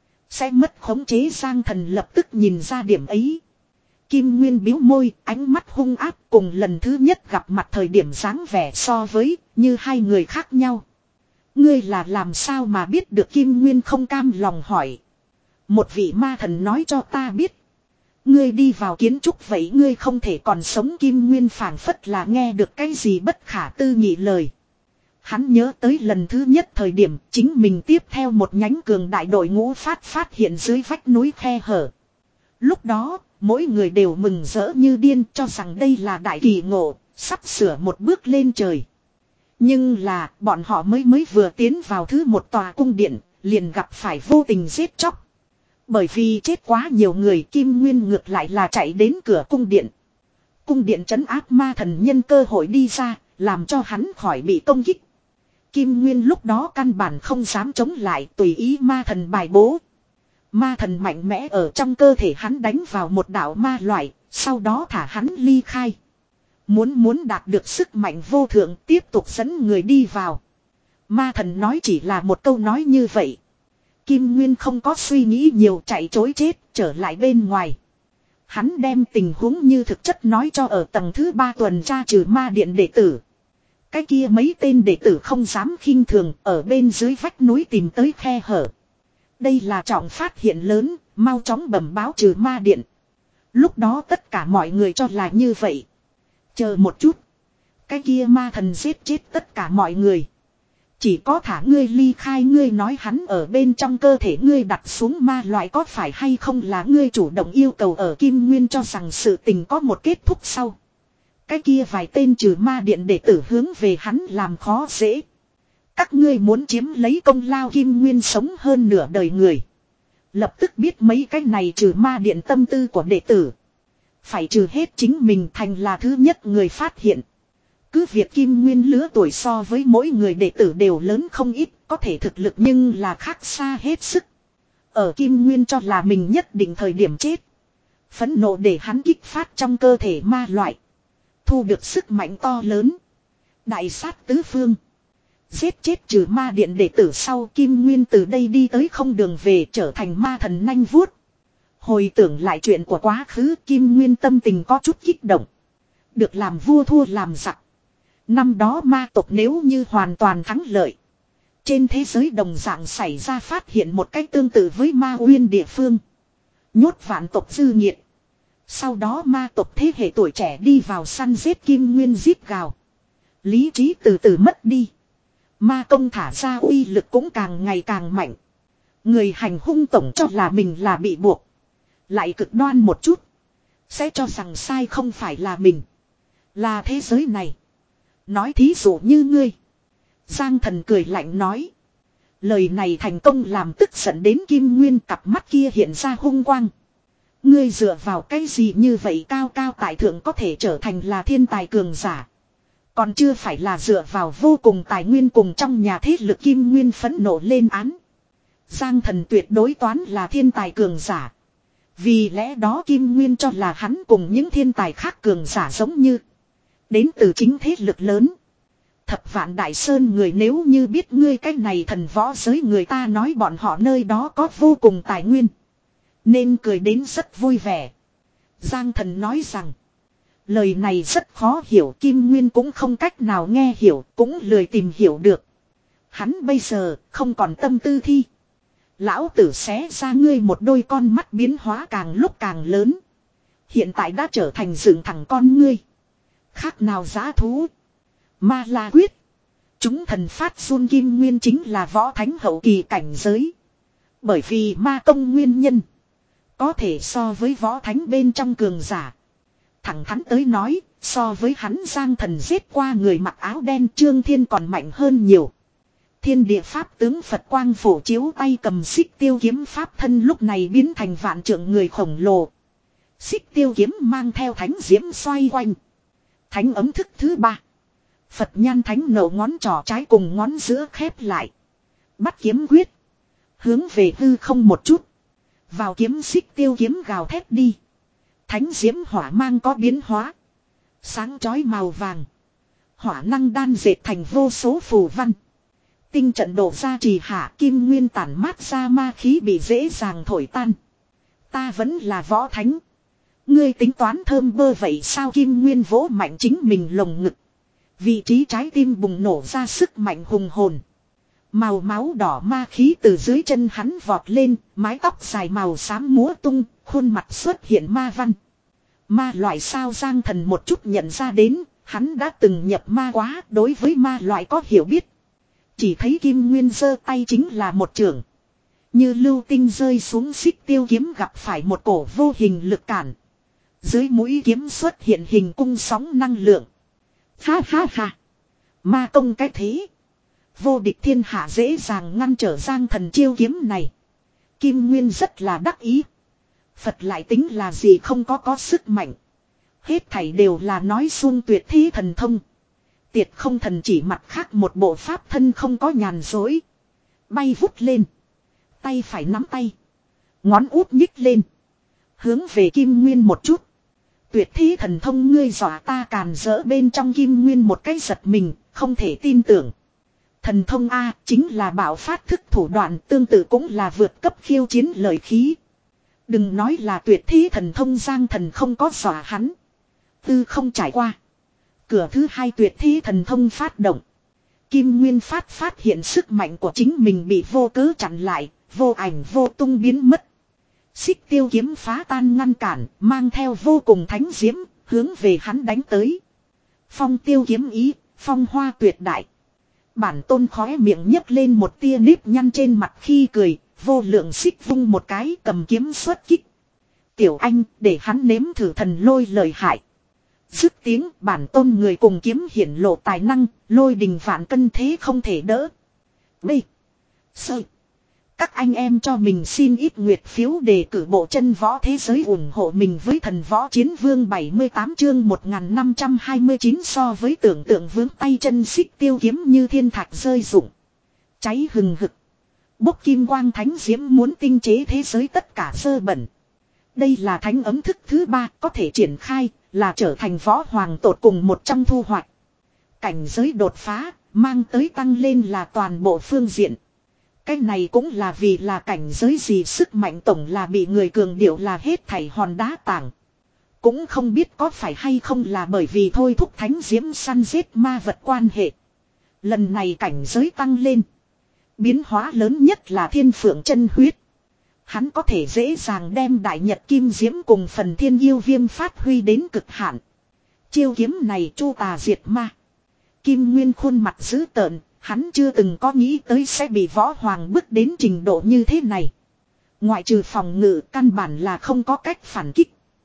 Speaker 1: Sẽ mất khống chế Giang Thần lập tức nhìn ra điểm ấy. Kim Nguyên biếu môi, ánh mắt hung ác cùng lần thứ nhất gặp mặt thời điểm dáng vẻ so với như hai người khác nhau. Ngươi là làm sao mà biết được Kim Nguyên không cam lòng hỏi. Một vị ma thần nói cho ta biết. Ngươi đi vào kiến trúc vậy ngươi không thể còn sống Kim Nguyên phảng phất là nghe được cái gì bất khả tư nghị lời. Hắn nhớ tới lần thứ nhất thời điểm chính mình tiếp theo một nhánh cường đại đội ngũ phát phát hiện dưới vách núi khe hở. Lúc đó, mỗi người đều mừng rỡ như điên cho rằng đây là đại kỳ ngộ, sắp sửa một bước lên trời. Nhưng là, bọn họ mới mới vừa tiến vào thứ một tòa cung điện, liền gặp phải vô tình giết chóc. Bởi vì chết quá nhiều người Kim Nguyên ngược lại là chạy đến cửa cung điện. Cung điện trấn áp ma thần nhân cơ hội đi ra, làm cho hắn khỏi bị công kích. Kim Nguyên lúc đó căn bản không dám chống lại tùy ý ma thần bài bố. Ma thần mạnh mẽ ở trong cơ thể hắn đánh vào một đạo ma loại, sau đó thả hắn ly khai. Muốn muốn đạt được sức mạnh vô thượng tiếp tục dẫn người đi vào. Ma thần nói chỉ là một câu nói như vậy. Kim Nguyên không có suy nghĩ nhiều chạy chối chết trở lại bên ngoài. Hắn đem tình huống như thực chất nói cho ở tầng thứ ba tuần tra trừ ma điện đệ tử. Cái kia mấy tên đệ tử không dám khinh thường ở bên dưới vách núi tìm tới khe hở. Đây là trọng phát hiện lớn, mau chóng bẩm báo trừ ma điện. Lúc đó tất cả mọi người cho là như vậy. Chờ một chút. Cái kia ma thần giết chết tất cả mọi người. Chỉ có thả ngươi ly khai ngươi nói hắn ở bên trong cơ thể ngươi đặt xuống ma loại có phải hay không là ngươi chủ động yêu cầu ở Kim Nguyên cho rằng sự tình có một kết thúc sau. Cái kia vài tên trừ ma điện đệ tử hướng về hắn làm khó dễ. Các ngươi muốn chiếm lấy công lao Kim Nguyên sống hơn nửa đời người. Lập tức biết mấy cái này trừ ma điện tâm tư của đệ tử. Phải trừ hết chính mình thành là thứ nhất người phát hiện. Cứ việc Kim Nguyên lứa tuổi so với mỗi người đệ tử đều lớn không ít, có thể thực lực nhưng là khác xa hết sức. Ở Kim Nguyên cho là mình nhất định thời điểm chết. Phẫn nộ để hắn kích phát trong cơ thể ma loại. Thu được sức mạnh to lớn. Đại sát tứ phương. Giết chết trừ ma điện đệ tử sau Kim Nguyên từ đây đi tới không đường về trở thành ma thần nanh vuốt. Hồi tưởng lại chuyện của quá khứ Kim Nguyên tâm tình có chút kích động. Được làm vua thua làm giặc. Năm đó ma tộc nếu như hoàn toàn thắng lợi. Trên thế giới đồng dạng xảy ra phát hiện một cách tương tự với ma uyên địa phương. Nhốt vạn tộc dư nhiệt. Sau đó ma tộc thế hệ tuổi trẻ đi vào săn giết Kim Nguyên giết gào. Lý trí từ từ mất đi. Ma công thả ra uy lực cũng càng ngày càng mạnh. Người hành hung tổng cho là mình là bị buộc. Lại cực đoan một chút. sẽ cho rằng sai không phải là mình, là thế giới này. Nói thí dụ như ngươi. Giang Thần cười lạnh nói. Lời này thành công làm tức giận đến Kim Nguyên, cặp mắt kia hiện ra hung quang. Ngươi dựa vào cái gì như vậy cao cao tại thượng có thể trở thành là thiên tài cường giả. Còn chưa phải là dựa vào vô cùng tài nguyên cùng trong nhà thế lực. Kim Nguyên phẫn nộ lên án. Giang Thần tuyệt đối toán là thiên tài cường giả. Vì lẽ đó Kim Nguyên cho là hắn cùng những thiên tài khác cường giả giống như. Đến từ chính thế lực lớn. Thập Vạn Đại Sơn người nếu như biết ngươi cái này thần võ giới, người ta nói bọn họ nơi đó có vô cùng tài nguyên. Nên cười đến rất vui vẻ. Giang Thần nói rằng. Lời này rất khó hiểu, Kim Nguyên cũng không cách nào nghe hiểu, cũng lười tìm hiểu được. Hắn bây giờ không còn tâm tư thi. Lão tử xé ra ngươi một đôi con mắt biến hóa càng lúc càng lớn. Hiện tại đã trở thành dựng thẳng con ngươi. Khác nào dã thú. Ma La Quyết. Chúng thần phát run. Kim Nguyên chính là võ thánh hậu kỳ cảnh giới. Bởi vì ma công nguyên nhân. Có thể so với võ thánh bên trong cường giả. Thẳng thắn tới nói, so với hắn Giang Thần giết qua người mặc áo đen Trương Thiên còn mạnh hơn nhiều. Thiên địa pháp tướng Phật quang phổ chiếu, tay cầm xích tiêu kiếm pháp thân lúc này biến thành vạn trượng người khổng lồ. Xích tiêu kiếm mang theo thánh diễm xoay quanh. Thánh ấm thức thứ ba. Phật nhan thánh nổ, ngón trỏ trái cùng ngón giữa khép lại. Bắt kiếm quyết. Hướng về hư không một chút. Vào kiếm xích tiêu kiếm gào thét đi. Thánh diễm hỏa mang có biến hóa. Sáng chói màu vàng. Hỏa năng đan dệt thành vô số phù văn. Tinh trận đổ ra trì hạ, Kim Nguyên tản mát ra ma khí bị dễ dàng thổi tan. Ta vẫn là võ thánh. Ngươi tính toán thơm bơ vậy sao? Kim Nguyên vỗ mạnh chính mình lồng ngực. Vị trí trái tim bùng nổ ra sức mạnh hùng hồn. Màu máu đỏ ma khí từ dưới chân hắn vọt lên, mái tóc dài màu xám múa tung, khuôn mặt xuất hiện ma văn. Ma loại sao? Giang Thần một chút nhận ra đến, hắn đã từng nhập ma quá, đối với ma loại có hiểu biết. Chỉ thấy Kim Nguyên giơ tay chính là một chưởng. Như lưu tinh rơi xuống, xích tiêu kiếm gặp phải một cổ vô hình lực cản. Dưới mũi kiếm xuất hiện hình cung sóng năng lượng. Ha ha ha. Ma công cái thế. Vô địch thiên hạ, dễ dàng ngăn trở Giang Thần chiêu kiếm này. Kim Nguyên rất là đắc ý. Phật lại tính là gì, không có có sức mạnh. Hết thảy đều là nói xuông tuyệt thi thần thông. Tiệt không thần chỉ mặt khác một bộ pháp thân không có nhàn dối. Bay vút lên. Tay phải nắm tay. Ngón út nhích lên. Hướng về Kim Nguyên một chút. Tuyệt thi thần thông, ngươi dọa ta càn rỡ. Bên trong Kim Nguyên một cái giật mình, không thể tin tưởng. Thần thông A chính là bạo phát thức thủ đoạn, tương tự cũng là vượt cấp khiêu chiến lợi khí. Đừng nói là tuyệt thi thần thông, Giang Thần không có dọa hắn. Tư không trải qua. Cửa thứ hai tuyệt thi thần thông phát động. Kim Nguyên phát phát hiện sức mạnh của chính mình bị vô cớ chặn lại, vô ảnh vô tung biến mất. Xích tiêu kiếm phá tan ngăn cản, mang theo vô cùng thánh diễm, hướng về hắn đánh tới. Phong tiêu kiếm ý, phong hoa tuyệt đại. Bản Tôn khóe miệng nhấc lên một tia nếp nhăn trên mặt khi cười, vô lượng xích vung một cái, cầm kiếm xuất kích. Tiểu anh, để hắn nếm thử thần lôi lợi hại. Dứt tiếng, Bản Tôn người cùng kiếm hiển lộ tài năng, lôi đình vạn cân thế không thể đỡ. B. Sơ. Các anh em cho mình xin ít nguyệt phiếu đề cử bộ chân võ thế giới, ủng hộ mình với thần võ chiến vương. Bảy mươi tám chương một nghìn năm trăm hai mươi chín. So với tưởng tượng vướng tay chân, xích tiêu kiếm như thiên thạch rơi rụng. Cháy hừng hực. Bốc kim quang thánh diễm muốn tinh chế thế giới tất cả dơ bẩn. Đây là thánh ấm thức thứ ba, có thể triển khai, là trở thành võ hoàng tột cùng một trong thu hoạch. Cảnh giới đột phá, mang tới tăng lên là toàn bộ phương diện. Cái này cũng là vì là cảnh giới gì, sức mạnh tổng là bị người cường điệu là hết thảy hòn đá tảng. Cũng không biết có phải hay không là bởi vì thôi thúc thánh diễm săn giết ma vật quan hệ. Lần này cảnh giới tăng lên. Biến hóa lớn nhất là thiên phượng chân huyết. Hắn có thể dễ dàng đem đại nhật kim diễm cùng phần thiên yêu viêm phát huy đến cực hạn. Chiêu kiếm này chu tà diệt ma. Kim Nguyên khuôn mặt dữ tợn. Hắn chưa từng có nghĩ tới sẽ bị võ hoàng bước đến trình độ như thế này. Ngoại trừ phòng ngự, căn bản là không có cách phản kích.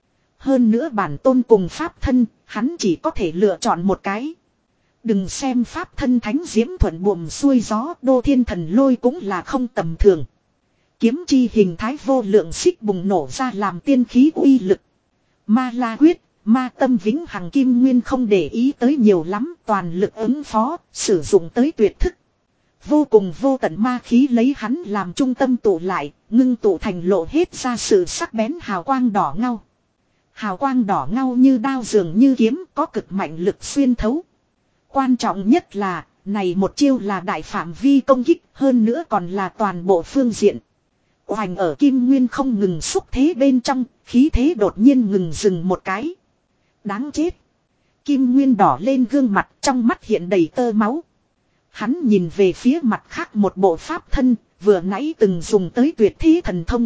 Speaker 1: Hơn nữa bản tôn cùng pháp thân, hắn chỉ có thể lựa chọn một cái. Đừng xem pháp thân thánh diễm thuận buồm xuôi gió, đô thiên thần lôi cũng là không tầm thường. Kiếm chi hình thái vô lượng xích bùng nổ ra làm tiên khí uy lực. Ma la huyết, ma tâm vĩnh hằng kim nguyên không để ý tới nhiều lắm, toàn lực ứng phó, sử dụng tới tuyệt thức. Vô cùng vô tận ma khí lấy hắn làm trung tâm tụ lại, ngưng tụ thành lộ hết ra sự sắc bén hào quang đỏ ngau. Hào quang đỏ ngau như đao dường như kiếm, có cực mạnh lực xuyên thấu. Quan trọng nhất là, này một chiêu là đại phạm vi công kích, hơn nữa còn là toàn bộ phương diện. Hoành ở kim nguyên không ngừng xúc thế bên trong, khí thế đột nhiên ngừng dừng một cái. Đáng chết. Kim nguyên đỏ lên gương mặt, trong mắt hiện đầy tơ máu. Hắn nhìn về phía mặt khác một bộ pháp thân, vừa nãy từng dùng tới tuyệt thế thần thông.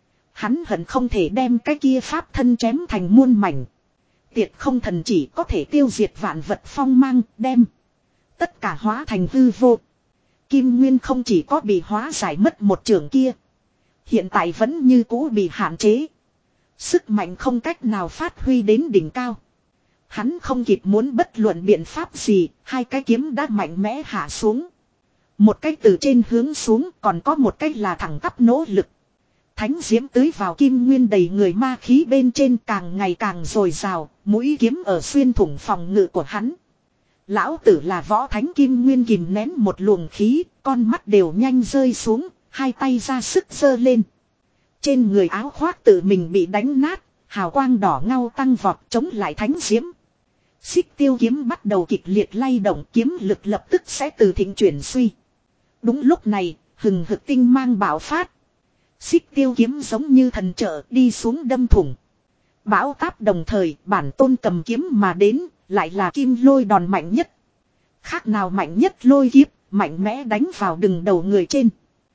Speaker 1: Hắn hận không thể đem cái kia pháp thân chém thành muôn mảnh. Tiệt không thần chỉ có thể tiêu diệt vạn vật phong mang, đem tất cả hóa thành hư vô. Kim nguyên không chỉ có bị hóa giải mất một trường kia, hiện tại vẫn như cũ bị hạn chế. Sức mạnh không cách nào phát huy đến đỉnh cao. Hắn không kịp muốn bất luận biện pháp gì, hai cái kiếm đã mạnh mẽ hạ xuống. Một cách từ trên hướng xuống, còn có một cách là thẳng tắp nỗ lực. Thánh diễm tưới vào kim nguyên đầy người ma khí bên trên càng ngày càng dồi dào, mũi kiếm ở xuyên thủng phòng ngự của hắn. Lão tử là võ thánh kim nguyên kìm nén một luồng khí, con mắt đều nhanh rơi xuống, hai tay ra sức giơ lên. Trên người áo khoác tự mình bị đánh nát, hào quang đỏ ngau tăng vọt chống lại thánh diễm. Xích tiêu kiếm bắt đầu kịch liệt lay động, kiếm lực lập tức sẽ từ thịnh chuyển suy. Đúng lúc này, hừng hực tinh mang bạo phát. Xích tiêu kiếm giống như thần trợ đi xuống đâm thủng. Bão táp đồng thời, bản tôn cầm kiếm mà đến, lại là kim lôi đòn mạnh nhất. Khác nào mạnh nhất lôi kiếp, mạnh mẽ đánh vào đừng đầu người trên.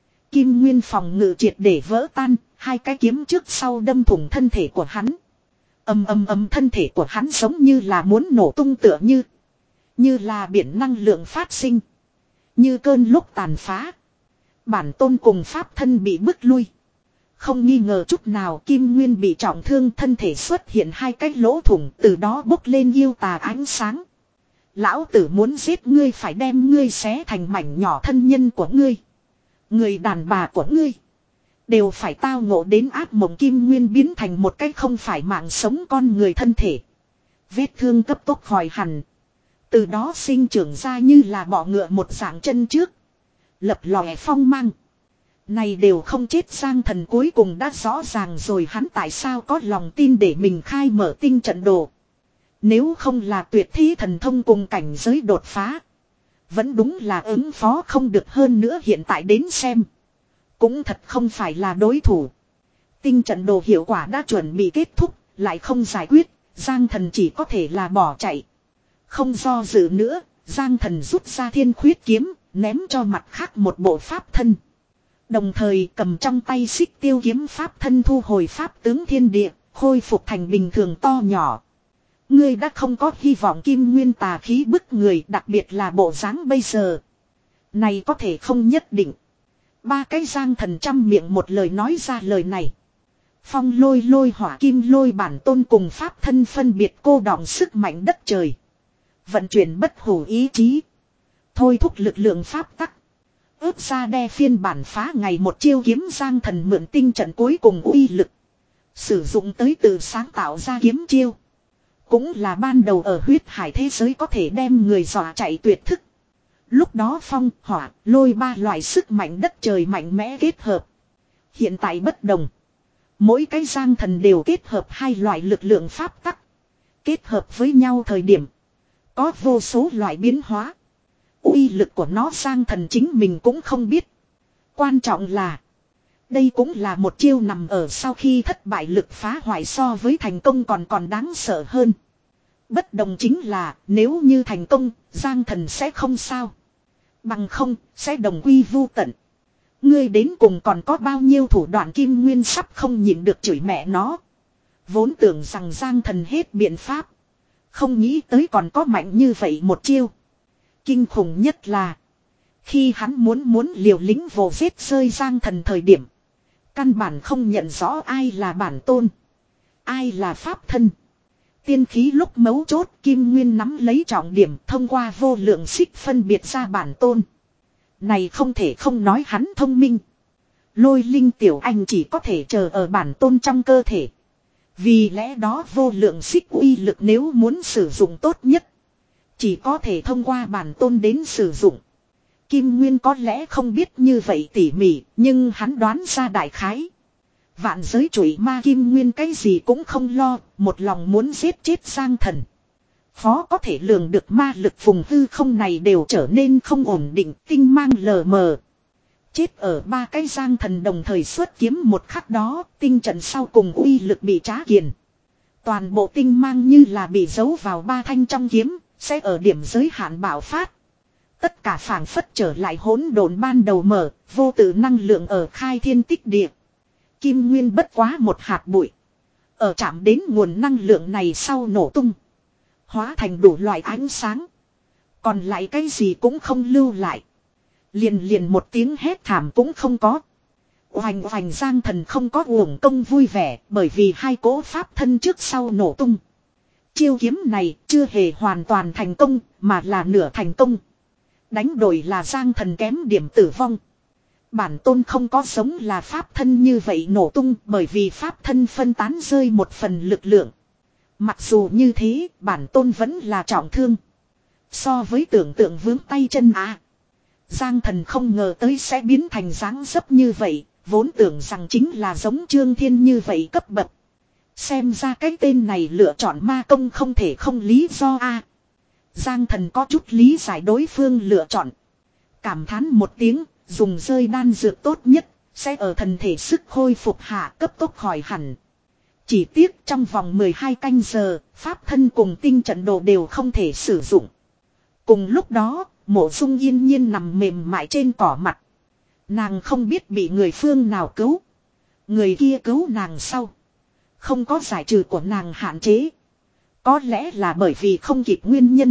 Speaker 1: Kim nguyên phòng ngự triệt để vỡ tan, hai cái kiếm trước sau đâm thủng thân thể của hắn. Âm âm âm thân thể của hắn giống như là muốn nổ tung tựa như. Như là biển năng lượng phát sinh. Như cơn lúc tàn phá. Bản tôn cùng pháp thân bị bức lui. Không nghi ngờ chút nào kim nguyên bị trọng thương, thân thể xuất hiện hai cái lỗ thủng, từ đó bốc lên yêu tà ánh sáng. Lão tử muốn giết ngươi, phải đem ngươi xé thành mảnh nhỏ, thân nhân của ngươi, người đàn bà của ngươi đều phải tao ngộ đến ác mộng. Kim nguyên biến thành một cái không phải mạng sống con người thân thể. Vết thương cấp tốc khỏi hẳn. Từ đó sinh trưởng ra như là bọ ngựa một dạng chân trước. Lập lòe phong mang. Này đều không chết, Giang Thần cuối cùng đã rõ ràng rồi hắn tại sao có lòng tin để mình khai mở tinh trận đồ. Nếu không là tuyệt thế thần thông cùng cảnh giới đột phá, vẫn đúng là ứng phó không được. Hơn nữa hiện tại đến xem, cũng thật không phải là đối thủ. Tinh trận đồ hiệu quả đã chuẩn bị kết thúc, lại không giải quyết, Giang Thần chỉ có thể là bỏ chạy. Không do dự nữa, Giang Thần rút ra thiên khuyết kiếm, ném cho mặt khác một bộ pháp thân. Đồng thời cầm trong tay xích tiêu kiếm pháp thân thu hồi pháp tướng thiên địa, khôi phục thành bình thường to nhỏ. Ngươi đã không có hy vọng. Kim nguyên tà khí bức người, đặc biệt là bộ dáng bây giờ. Này có thể không nhất định. Ba cái Giang Thần trăm miệng một lời nói ra lời này. Phong lôi lôi hỏa kim lôi bản tôn cùng pháp thân phân biệt cô đọng sức mạnh đất trời. Vận chuyển bất hủ ý chí. Thôi thúc lực lượng pháp tắc. Ướp ra đe phiên bản phá ngày một chiêu kiếm. Giang Thần mượn tinh trận cuối cùng uy lực, sử dụng tới từ sáng tạo ra kiếm chiêu. Cũng là ban đầu ở huyết hải thế giới có thể đem người dọa chạy tuyệt thức. Lúc đó phong, hỏa, lôi ba loại sức mạnh đất trời mạnh mẽ kết hợp. Hiện tại bất đồng. Mỗi cái Giang Thần đều kết hợp hai loại lực lượng pháp tắc. Kết hợp với nhau thời điểm, có vô số loại biến hóa. Uy lực của nó Giang Thần chính mình cũng không biết. Quan trọng là, đây cũng là một chiêu nằm ở sau khi thất bại lực phá hoại so với thành công còn còn đáng sợ hơn. Bất đồng chính là, nếu như thành công, Giang Thần sẽ không sao. Bằng không, sẽ đồng quy vu tận. Ngươi đến cùng còn có bao nhiêu thủ đoạn. Kim nguyên sắp không nhịn được chửi mẹ nó. Vốn tưởng rằng Giang Thần hết biện pháp, không nghĩ tới còn có mạnh như vậy một chiêu. Kinh khủng nhất là, khi hắn muốn muốn liều lĩnh vồ giết rơi Giang Thần thời điểm, căn bản không nhận rõ ai là bản tôn, Ai là pháp thân? Tiên khí lúc mấu chốt, Kim Nguyên nắm lấy trọng điểm thông qua vô lượng xích phân biệt ra bản tôn. Này không thể không nói hắn thông minh. Lôi linh tiểu anh chỉ có thể chờ ở bản tôn trong cơ thể. Vì lẽ đó vô lượng xích uy lực nếu muốn sử dụng tốt nhất, chỉ có thể thông qua bản tôn đến sử dụng. Kim Nguyên có lẽ không biết như vậy tỉ mỉ, nhưng hắn đoán ra đại khái. Vạn giới chủi ma Kim Nguyên cái gì cũng không lo, một lòng muốn giết chết Giang Thần. Phó có thể lường được ma lực vùng hư không này đều trở nên không ổn định, tinh mang lờ mờ. Chết ở ba cái Giang Thần đồng thời xuất kiếm một khắc đó, tinh trận sau cùng uy lực bị trá kiền. Toàn bộ tinh mang như là bị giấu vào ba thanh trong kiếm, sẽ ở điểm giới hạn bạo phát. Tất cả phảng phất trở lại hỗn độn ban đầu mở, vô tự năng lượng ở khai thiên tích địa. Kim Nguyên bất quá một hạt bụi. Ở chạm đến nguồn năng lượng này sau nổ tung. Hóa thành đủ loại ánh sáng. Còn lại cái gì cũng không lưu lại. Liền liền một tiếng hét thảm cũng không có. Oành oành Giang Thần không có uổng công vui vẻ bởi vì hai cỗ pháp thân trước sau nổ tung. Chiêu kiếm này chưa hề hoàn toàn thành công mà là nửa thành công. Đánh đổi là Giang Thần kém điểm tử vong. Bản tôn không có giống là pháp thân như vậy nổ tung bởi vì pháp thân phân tán rơi một phần lực lượng. Mặc dù như thế, bản tôn vẫn là trọng thương. So với tưởng tượng vướng tay chân à. Giang Thần không ngờ tới sẽ biến thành dáng dấp như vậy, vốn tưởng rằng chính là giống Trương Thiên như vậy cấp bậc. Xem ra cái tên này lựa chọn ma công không thể không lý do a. À. Giang Thần có chút lý giải đối phương lựa chọn. Cảm thán một tiếng, dùng rơi đan dược tốt nhất, sẽ ở thần thể sức khôi phục hạ cấp tốc khỏi hẳn. Chỉ tiếc trong vòng mười hai canh giờ, pháp thân cùng tinh trận đồ đều không thể sử dụng. Cùng lúc đó, Mộ Dung yên nhiên nằm mềm mại trên cỏ mặt. Nàng không biết bị người phương nào cứu. Người kia cứu nàng sau. Không có giải trừ của nàng hạn chế. Có lẽ là bởi vì không kịp nguyên nhân.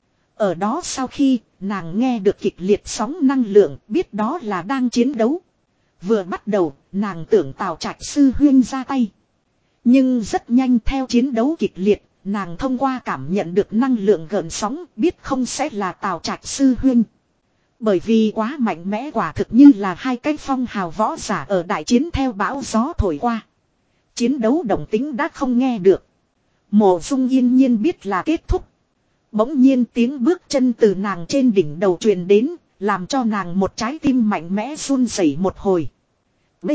Speaker 1: Ở đó sau khi nàng nghe được kịch liệt sóng năng lượng biết đó là đang chiến đấu. Vừa bắt đầu nàng tưởng Tào Trạch sư huynh ra tay. Nhưng rất nhanh theo chiến đấu kịch liệt nàng thông qua cảm nhận được năng lượng gợn sóng biết không sẽ là Tào Trạch sư huynh. Bởi vì quá mạnh mẽ quả thực như là hai cái phong hào võ giả ở đại chiến theo bão gió thổi qua. Chiến đấu động tính đã không nghe được. Mộ Dung yên nhiên biết là kết thúc. Bỗng nhiên tiếng bước chân từ nàng trên đỉnh đầu truyền đến, làm cho nàng một trái tim mạnh mẽ run rẩy một hồi. B.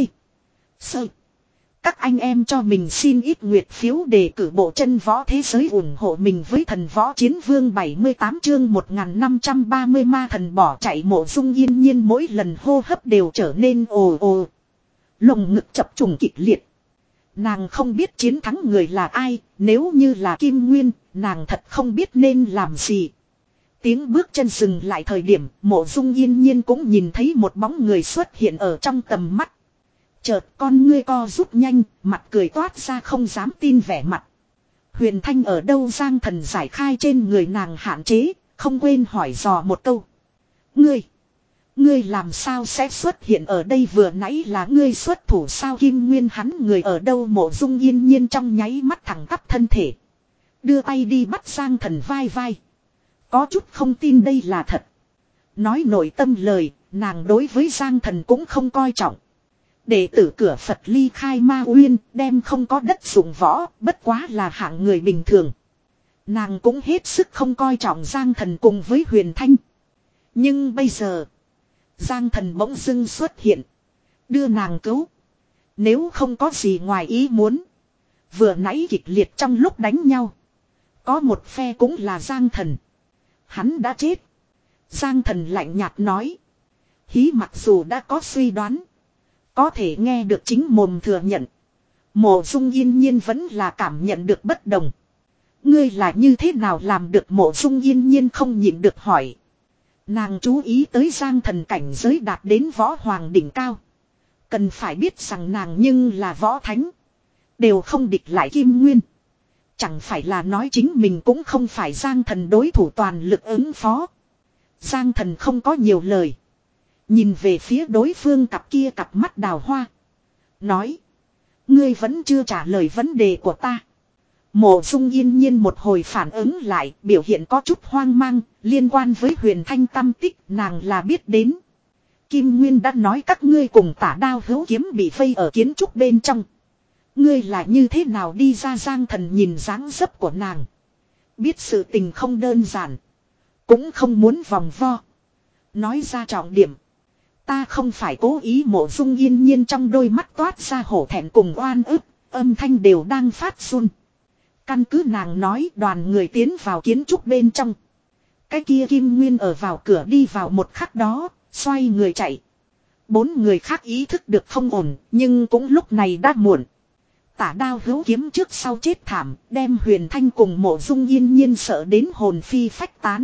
Speaker 1: Sơ. Các anh em cho mình xin ít nguyệt phiếu đề cử bộ chân võ thế giới ủng hộ mình với thần võ chiến vương bảy mươi tám chương một nghìn năm trăm ba mươi ma thần bỏ chạy. Mộ Dung yên nhiên mỗi lần hô hấp đều trở nên ồ ồ. Lồng ngực chập trùng kịch liệt. Nàng không biết chiến thắng người là ai, nếu như là Kim Nguyên, nàng thật không biết nên làm gì. Tiếng bước chân dừng lại thời điểm, Mộ Dung yên nhiên cũng nhìn thấy một bóng người xuất hiện ở trong tầm mắt. Chợt con ngươi co rút nhanh, mặt cười toát ra không dám tin vẻ mặt. Huyền Thanh ở đâu? Giang Thần giải khai trên người nàng hạn chế, không quên hỏi dò một câu. Ngươi, ngươi làm sao sẽ xuất hiện ở đây, vừa nãy là ngươi xuất thủ sao? Kim Nguyên hắn người ở đâu? Mộ Dung yên nhiên trong nháy mắt thẳng tắp thân thể. Đưa tay đi bắt Giang Thần vai vai. Có chút không tin đây là thật. Nói nội tâm lời, nàng đối với Giang Thần cũng không coi trọng. Đệ tử cửa Phật ly khai ma uyên, đem không có đất dụng võ, bất quá là hạng người bình thường. Nàng cũng hết sức không coi trọng Giang Thần cùng với Huyền Thanh. Nhưng bây giờ, Giang Thần bỗng dưng xuất hiện, đưa nàng cứu. Nếu không có gì ngoài ý muốn, vừa nãy kịch liệt trong lúc đánh nhau, có một phe cũng là Giang Thần. Hắn đã chết. Giang Thần lạnh nhạt nói. Hí mặc dù đã có suy đoán, có thể nghe được chính mồm thừa nhận. Mộ Dung yên nhiên vẫn là cảm nhận được bất đồng. Ngươi là như thế nào làm được? Mộ Dung yên nhiên không nhịn được hỏi. Nàng chú ý tới Giang Thần cảnh giới đạt đến võ hoàng đỉnh cao. Cần phải biết rằng nàng nhưng là võ thánh. Đều không địch lại Kim Nguyên. Chẳng phải là nói chính mình cũng không phải Giang Thần đối thủ toàn lực ứng phó. Giang Thần không có nhiều lời. Nhìn về phía đối phương cặp kia cặp mắt đào hoa. Nói. Ngươi vẫn chưa trả lời vấn đề của ta. Mộ Dung Yên Nhiên một hồi phản ứng lại, biểu hiện có chút hoang mang, liên quan với Huyền Thanh tâm tích nàng là biết đến. Kim Nguyên đã nói các ngươi cùng Tả Đao Hữu Kiếm bị vây ở kiến trúc bên trong. Ngươi là như thế nào đi ra? Giang Thần nhìn dáng dấp của nàng. Biết sự tình không đơn giản. Cũng không muốn vòng vo. Nói ra trọng điểm. Ta không phải cố ý. Mộ Dung Yên Nhiên trong đôi mắt toát ra hổ thẹn cùng oan ức. Âm thanh đều đang phát run. Căn cứ nàng nói đoàn người tiến vào kiến trúc bên trong. Cái kia Kim Nguyên ở vào cửa đi vào một khắc đó. Xoay người chạy. Bốn người khác ý thức được không ổn. Nhưng cũng lúc này đã muộn. Tả Đao Hữu Kiếm trước sau chết thảm. Đem Huyền Thanh cùng Mộ Dung Yên Nhiên sợ đến hồn phi phách tán.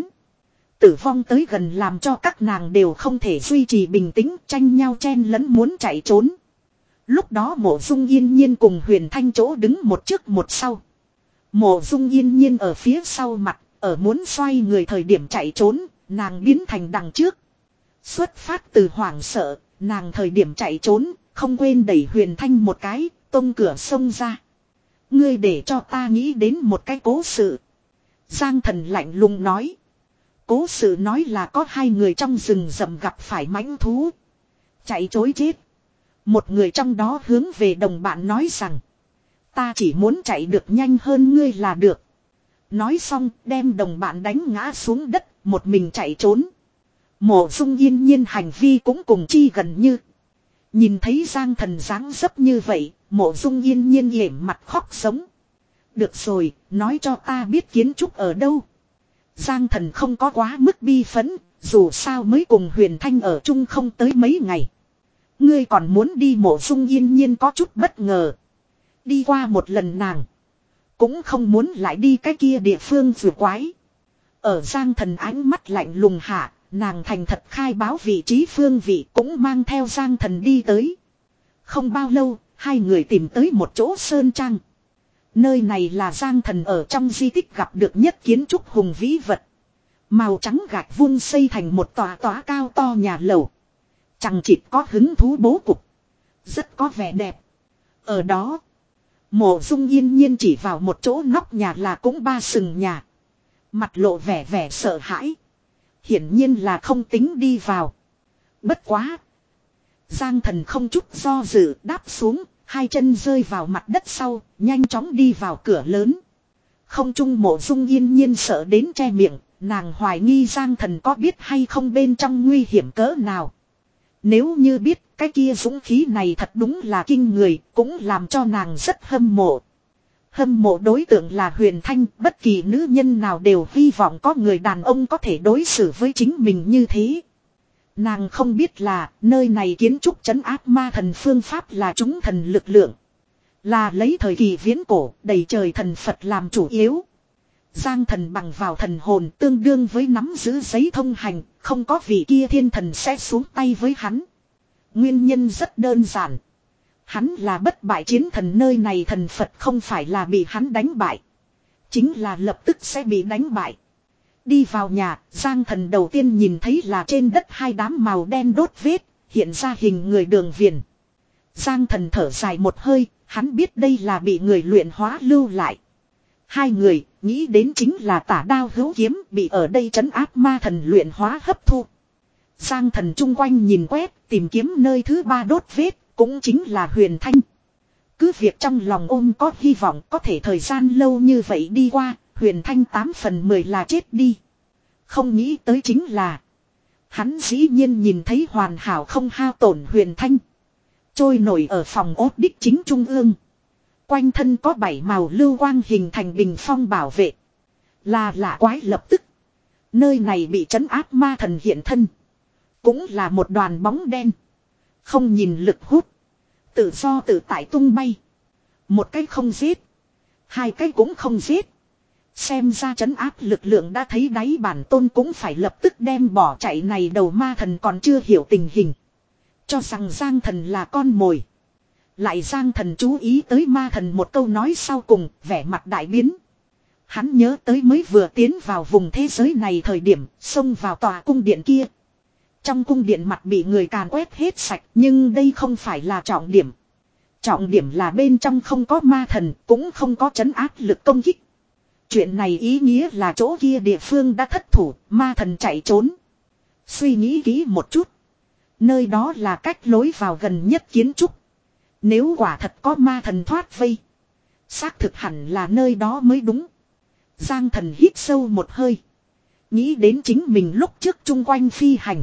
Speaker 1: Tử vong tới gần làm cho các nàng đều không thể duy trì bình tĩnh, tranh nhau chen lẫn muốn chạy trốn. Lúc đó Mộ Dung Yên Nhiên cùng Huyền Thanh chỗ đứng một trước một sau. Mộ Dung Yên Nhiên ở phía sau mặt, ở muốn xoay người thời điểm chạy trốn, nàng biến thành đằng trước. Xuất phát từ hoảng sợ, nàng thời điểm chạy trốn, không quên đẩy Huyền Thanh một cái, tung cửa xông ra. Ngươi để cho ta nghĩ đến một cái cố sự. Giang Thần lạnh lùng nói. Cố sự nói là có hai người trong rừng rậm gặp phải mãnh thú. Chạy trối chết. Một người trong đó hướng về đồng bạn nói rằng. Ta chỉ muốn chạy được nhanh hơn ngươi là được. Nói xong đem đồng bạn đánh ngã xuống đất. Một mình chạy trốn. Mộ Dung Yên Nhiên hành vi cũng cùng chi gần như. Nhìn thấy Giang Thần dáng dấp như vậy. Mộ Dung Yên Nhiên yểm mặt khóc sống. Được rồi, nói cho ta biết kiến trúc ở đâu. Giang Thần không có quá mức bi phấn, dù sao mới cùng Huyền Thanh ở chung không tới mấy ngày. Ngươi còn muốn đi? Mộ Dung Yên Nhiên có chút bất ngờ. Đi qua một lần nàng. Cũng không muốn lại đi cái kia địa phương vừa quái. Ở Giang Thần ánh mắt lạnh lùng hạ, nàng thành thật khai báo vị trí phương vị cũng mang theo Giang Thần đi tới. Không bao lâu, hai người tìm tới một chỗ sơn trang. Nơi này là Giang Thần ở trong di tích gặp được nhất kiến trúc hùng vĩ vật. Màu trắng gạch vung xây thành một tòa tòa cao to nhà lầu. Chẳng chịt có hứng thú bố cục. Rất có vẻ đẹp. Ở đó, Mộ Dung Yên Nhiên chỉ vào một chỗ nóc nhà là cũng ba sừng nhà. Mặt lộ vẻ vẻ sợ hãi. Hiển nhiên là không tính đi vào. Bất quá. Giang Thần không chút do dự đáp xuống. Hai chân rơi vào mặt đất sau, nhanh chóng đi vào cửa lớn. Không trung Mộ Dung Yên Nhiên sợ đến che miệng, nàng hoài nghi Giang Thần có biết hay không bên trong nguy hiểm cỡ nào. Nếu như biết, cái kia dũng khí này thật đúng là kinh người, cũng làm cho nàng rất hâm mộ. Hâm mộ đối tượng là Huyền Thanh, bất kỳ nữ nhân nào đều hy vọng có người đàn ông có thể đối xử với chính mình như thế. Nàng không biết là nơi này kiến trúc trấn áp ma thần phương pháp là chúng thần lực lượng. Là lấy thời kỳ viễn cổ đầy trời thần Phật làm chủ yếu. Giang Thần bằng vào thần hồn tương đương với nắm giữ giấy thông hành, không có vị kia thiên thần sẽ xuống tay với hắn. Nguyên nhân rất đơn giản. Hắn là bất bại chiến thần, nơi này thần Phật không phải là bị hắn đánh bại. Chính là lập tức sẽ bị đánh bại. Đi vào nhà, Giang Thần đầu tiên nhìn thấy là trên đất hai đám màu đen đốt vết, hiện ra hình người đường viền. Giang Thần thở dài một hơi, hắn biết đây là bị người luyện hóa lưu lại. Hai người, nghĩ đến chính là Tả Đao Hữu Kiếm bị ở đây trấn áp ma thần luyện hóa hấp thu. Giang Thần chung quanh nhìn quét, tìm kiếm nơi thứ ba đốt vết, cũng chính là Huyền Thanh. Cứ việc trong lòng ôm có hy vọng có thể thời gian lâu như vậy đi qua, Huyền Thanh tám phần mười là chết đi. Không nghĩ tới chính là hắn dĩ nhiên nhìn thấy hoàn hảo không hao tổn Huyền Thanh. Trôi nổi ở phòng ốt đích chính trung ương. Quanh thân có bảy màu lưu quang hình thành bình phong bảo vệ. Là lạ quái lập tức. Nơi này bị trấn áp ma thần hiện thân. Cũng là một đoàn bóng đen. Không nhìn lực hút. Tự do tự tại tung bay. Một cái không giết. Hai cái cũng không giết. Xem ra trấn áp lực lượng đã thấy đáy bản tôn cũng phải lập tức đem bỏ chạy này, đầu ma thần còn chưa hiểu tình hình. Cho rằng Giang Thần là con mồi. Lại Giang Thần chú ý tới ma thần một câu nói sau cùng, vẻ mặt đại biến. Hắn nhớ tới mới vừa tiến vào vùng thế giới này thời điểm, xông vào tòa cung điện kia. Trong cung điện mặt bị người càn quét hết sạch, nhưng đây không phải là trọng điểm. Trọng điểm là bên trong không có ma thần, cũng không có trấn áp lực công kích. Chuyện này ý nghĩa là chỗ kia địa phương đã thất thủ, ma thần chạy trốn. Suy nghĩ kỹ một chút. Nơi đó là cách lối vào gần nhất kiến trúc. Nếu quả thật có ma thần thoát vây, xác thực hẳn là nơi đó mới đúng. Giang Thần hít sâu một hơi. Nghĩ đến chính mình lúc trước chung quanh phi hành.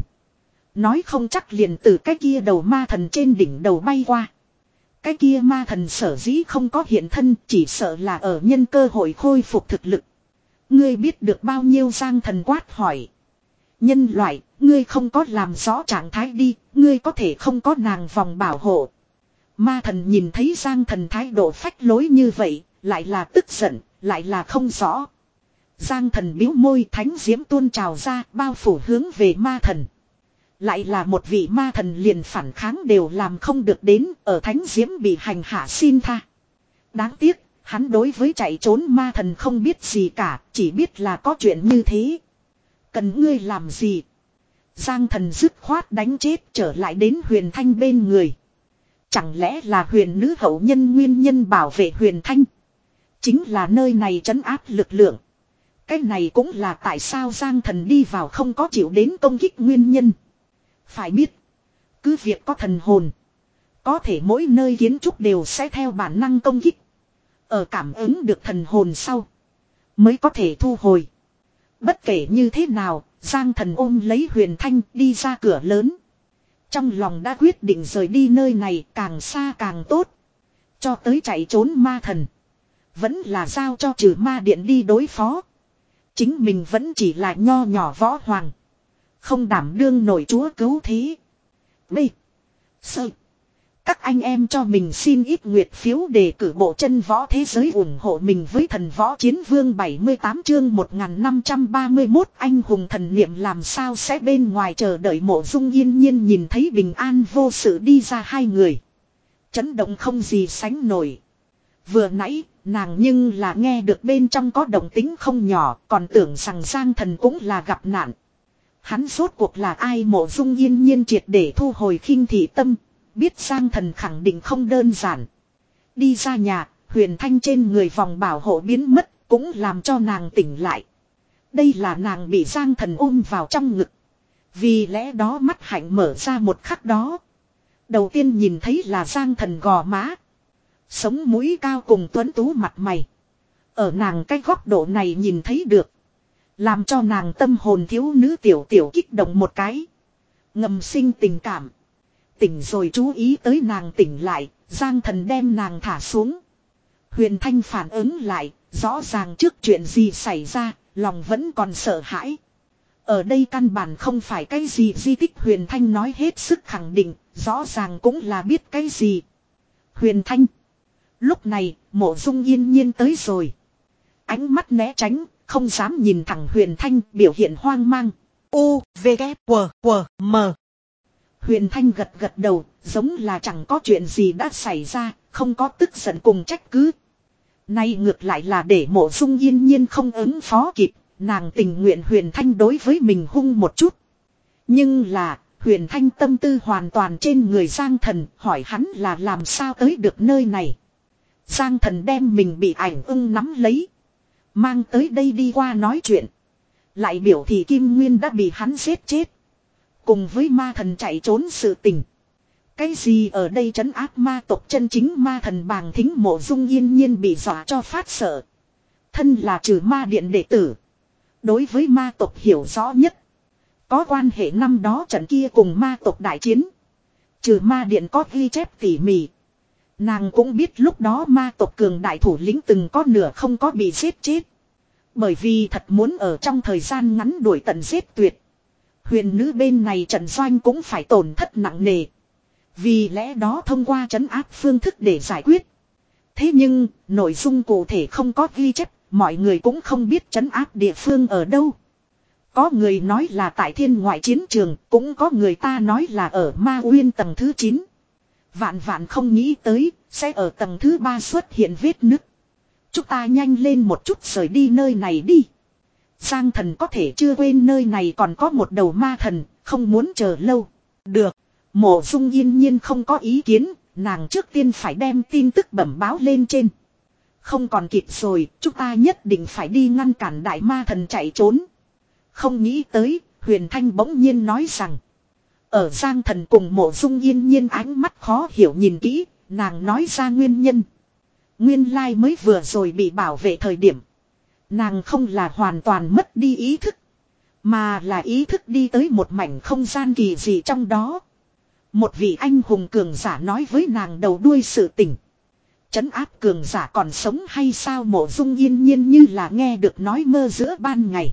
Speaker 1: Nói không chắc liền từ cái kia đầu ma thần trên đỉnh đầu bay qua. Cái kia ma thần sở dĩ không có hiện thân, chỉ sợ là ở nhân cơ hội khôi phục thực lực. Ngươi biết được bao nhiêu? Giang Thần quát hỏi. Nhân loại, ngươi không có làm rõ trạng thái đi, ngươi có thể không có nàng vòng bảo hộ. Ma thần nhìn thấy Giang Thần thái độ phách lối như vậy, lại là tức giận, lại là không rõ. Giang Thần bĩu môi, thánh diễm tuôn trào ra, bao phủ hướng về ma thần. Lại là một vị ma thần liền phản kháng đều làm không được đến, ở thánh diễm bị hành hạ xin tha. Đáng tiếc, hắn đối với chạy trốn ma thần không biết gì cả, chỉ biết là có chuyện như thế. Cần ngươi làm gì? Giang Thần dứt khoát đánh chết trở lại đến Huyền Thanh bên người. Chẳng lẽ là huyền nữ hậu nhân nguyên nhân bảo vệ Huyền Thanh? Chính là nơi này trấn áp lực lượng. Cái này cũng là tại sao Giang Thần đi vào không có chịu đến công kích nguyên nhân. Phải biết, cứ việc có thần hồn, có thể mỗi nơi kiến trúc đều sẽ theo bản năng công kích. Ở cảm ứng được thần hồn sau, mới có thể thu hồi. Bất kể như thế nào, Giang Thần ôm lấy Huyền Thanh đi ra cửa lớn. Trong lòng đã quyết định rời đi nơi này, càng xa càng tốt. Cho tới chạy trốn ma thần, vẫn là giao cho trừ ma điện đi đối phó. Chính mình vẫn chỉ là nho nhỏ võ hoàng, không đảm đương nổi chúa cứu thế. B. Sơ. Các anh em cho mình xin ít nguyệt phiếu đề cử bộ chân võ thế giới ủng hộ mình với thần võ chiến vương. Bảy mươi tám chương một nghìn năm trăm ba mươi mốt anh hùng thần niệm làm sao sẽ bên ngoài chờ đợi. Mộ Dung yên nhiên nhìn thấy bình an vô sự đi ra hai người, chấn động không gì sánh nổi. Vừa nãy nàng nhưng là nghe được bên trong có động tính không nhỏ, còn tưởng rằng Giang Thần cũng là gặp nạn. Hắn rốt cuộc là ai? Mộ Dung yên nhiên triệt để thu hồi khinh thị tâm, biết Giang Thần khẳng định không đơn giản. Đi ra nhà, Huyền Thanh trên người vòng bảo hộ biến mất, cũng làm cho nàng tỉnh lại. Đây là nàng bị Giang Thần ôm vào trong ngực. Vì lẽ đó mắt hạnh mở ra một khắc đó, đầu tiên nhìn thấy là Giang Thần gò má, sống mũi cao cùng tuấn tú mặt mày. Ở nàng cái góc độ này nhìn thấy được, làm cho nàng tâm hồn thiếu nữ tiểu tiểu kích động một cái, ngầm sinh tình cảm. Tỉnh rồi chú ý tới nàng tỉnh lại, Giang Thần đem nàng thả xuống. Huyền Thanh phản ứng lại, rõ ràng trước chuyện gì xảy ra, lòng vẫn còn sợ hãi. Ở đây căn bản không phải cái gì di tích. Huyền Thanh nói hết sức khẳng định, rõ ràng cũng là biết cái gì. Huyền Thanh. Lúc này, Mộ Dung yên nhiên tới rồi. Ánh mắt né tránh, không dám nhìn thẳng Huyền Thanh, biểu hiện hoang mang. U, V, K, W, W, M. Huyền Thanh gật gật đầu, giống là chẳng có chuyện gì đã xảy ra, không có tức giận cùng trách cứ. Nay ngược lại là để Mộ Dung yên nhiên không ứng phó kịp, nàng tình nguyện Huyền Thanh đối với mình hung một chút. Nhưng là, Huyền Thanh tâm tư hoàn toàn trên người Giang Thần, hỏi hắn là làm sao tới được nơi này. Giang Thần đem mình bị ảnh ưng nắm lấy, mang tới đây đi qua nói chuyện. Lại biểu thị Kim Nguyên đã bị hắn giết chết, cùng với ma thần chạy trốn sự tình. Cái gì ở đây trấn áp ma tộc chân chính ma thần? Bàng Thính Mộ Dung yên nhiên bị dọa cho phát sợ. Thân là trừ ma điện đệ tử, đối với ma tộc hiểu rõ nhất. Có quan hệ năm đó trận kia cùng ma tộc đại chiến, trừ ma điện có ghi chép tỉ mỉ. Nàng cũng biết lúc đó ma tộc cường đại thủ lĩnh từng có nửa không có bị giết chết. Bởi vì thật muốn ở trong thời gian ngắn đuổi tận giết tuyệt, huyền nữ bên này trận doanh cũng phải tổn thất nặng nề. Vì lẽ đó thông qua trấn áp phương thức để giải quyết. Thế nhưng, nội dung cụ thể không có ghi chép, mọi người cũng không biết trấn áp địa phương ở đâu. Có người nói là tại thiên ngoại chiến trường, cũng có người ta nói là ở Ma Uyên tầng thứ chín. Vạn vạn không nghĩ tới, sẽ ở tầng thứ ba xuất hiện vết nứt. Chúng ta nhanh lên một chút rời đi nơi này đi. Giang Thần có thể chưa quên nơi này còn có một đầu ma thần, không muốn chờ lâu. Được, Mộ Dung yên nhiên không có ý kiến, nàng trước tiên phải đem tin tức bẩm báo lên trên. Không còn kịp rồi, chúng ta nhất định phải đi ngăn cản đại ma thần chạy trốn. Không nghĩ tới, Huyền Thanh bỗng nhiên nói rằng. Ở Giang Thần cùng Mộ Dung Yên Nhiên ánh mắt khó hiểu nhìn kỹ, nàng nói ra nguyên nhân. Nguyên lai mới vừa rồi bị bảo vệ thời điểm. Nàng không là hoàn toàn mất đi ý thức. Mà là ý thức đi tới một mảnh không gian kỳ dị trong đó. Một vị anh hùng cường giả nói với nàng đầu đuôi sự tình. Trấn áp cường giả còn sống hay sao? Mộ Dung Yên Nhiên như là nghe được nói mơ giữa ban ngày.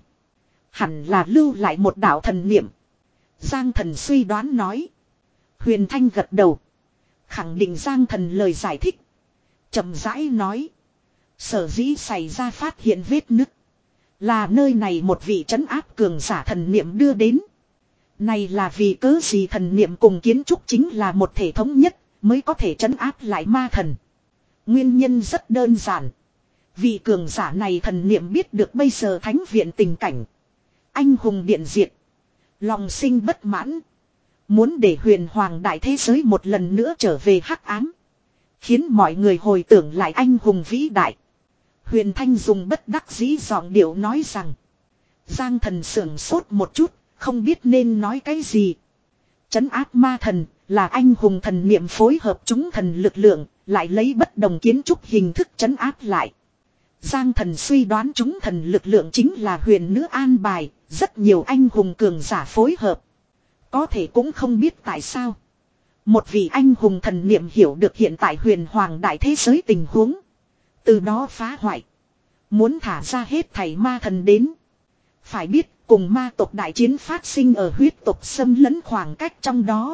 Speaker 1: Hẳn là lưu lại một đạo thần niệm. Giang Thần suy đoán nói. Huyền Thanh gật đầu. Khẳng định Giang Thần lời giải thích. Chậm rãi nói. Sở dĩ xảy ra phát hiện vết nứt. Là nơi này một vị trấn áp cường giả thần niệm đưa đến. Này là vì cớ gì? Thần niệm cùng kiến trúc chính là một thể thống nhất. Mới có thể trấn áp lại ma thần. Nguyên nhân rất đơn giản. Vị cường giả này thần niệm biết được bây giờ thánh viện tình cảnh. Anh hùng điện diệt. Lòng sinh bất mãn. Muốn để huyền hoàng đại thế giới một lần nữa trở về hắc ám. Khiến mọi người hồi tưởng lại anh hùng vĩ đại. Huyền Thanh dùng bất đắc dĩ giọng điệu nói rằng. Giang Thần sưởng sốt một chút. Không biết nên nói cái gì. Trấn áp ma thần là anh hùng thần niệm phối hợp chúng thần lực lượng. Lại lấy bất đồng kiến trúc hình thức trấn áp lại. Giang Thần suy đoán chúng thần lực lượng chính là huyền nữ an bài. Rất nhiều anh hùng cường giả phối hợp. Có thể cũng không biết tại sao. Một vị anh hùng thần niệm hiểu được hiện tại huyền hoàng đại thế giới tình huống. Từ đó phá hoại. Muốn thả ra hết thảy ma thần đến. Phải biết cùng ma tộc đại chiến phát sinh ở huyết tộc xâm lấn khoảng cách trong đó.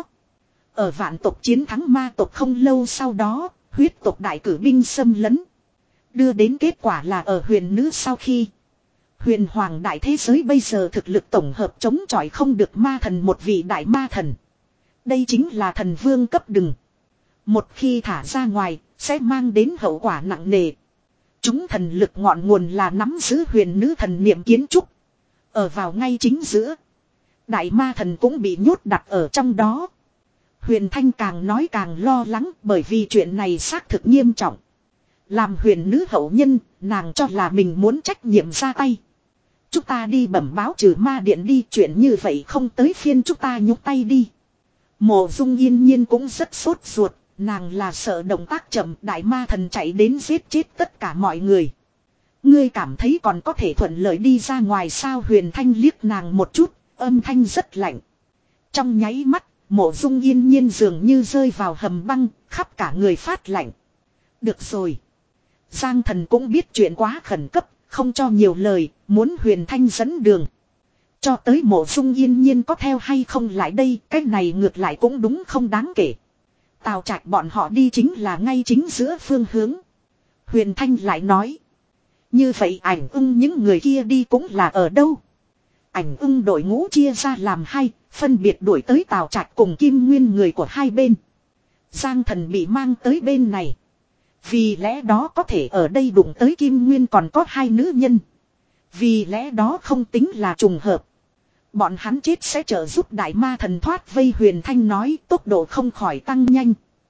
Speaker 1: Ở vạn tộc chiến thắng ma tộc không lâu sau đó. Huyết tộc đại cử binh xâm lấn. Đưa đến kết quả là ở huyền nữ sau khi. Huyền hoàng đại thế giới bây giờ thực lực tổng hợp chống chọi không được ma thần một vị đại ma thần. Đây chính là thần vương cấp đừng. Một khi thả ra ngoài, sẽ mang đến hậu quả nặng nề. Chúng thần lực ngọn nguồn là nắm giữ huyền nữ thần niệm kiến trúc. Ở vào ngay chính giữa. Đại ma thần cũng bị nhốt đặt ở trong đó. Huyền Thanh càng nói càng lo lắng bởi vì chuyện này xác thực nghiêm trọng. Làm huyền nữ hậu nhân, nàng cho là mình muốn trách nhiệm ra tay. Chúng ta đi bẩm báo trừ ma điện đi, chuyện như vậy không tới phiên chúng ta nhúc tay đi. Mộ Dung Yên Nhiên cũng rất sốt ruột, nàng là sợ động tác chậm đại ma thần chạy đến giết chết tất cả mọi người. Ngươi cảm thấy còn có thể thuận lợi đi ra ngoài sao? Huyền Thanh liếc nàng một chút, âm thanh rất lạnh. Trong nháy mắt, Mộ Dung Yên Nhiên dường như rơi vào hầm băng, khắp cả người phát lạnh. Được rồi. Giang Thần cũng biết chuyện quá khẩn cấp, không cho nhiều lời, muốn Huyền Thanh dẫn đường. Cho tới Mộ Dung Yên Nhiên có theo hay không lại đây, cái này ngược lại cũng đúng không đáng kể. Tào Trạch bọn họ đi chính là ngay chính giữa phương hướng. Huyền Thanh lại nói. Như vậy Ảnh Ưng những người kia đi cũng là ở đâu? Ảnh Ưng đội ngũ chia ra làm hai, phân biệt đuổi tới Tào Trạch cùng Kim Nguyên người của hai bên. Giang Thần bị mang tới bên này. Vì lẽ đó có thể ở đây đụng tới Kim Nguyên còn có hai nữ nhân. Vì lẽ đó không tính là trùng hợp. Bọn hắn chết sẽ trợ giúp đại ma thần thoát vây. Huyền Thanh nói tốc độ không khỏi tăng nhanh.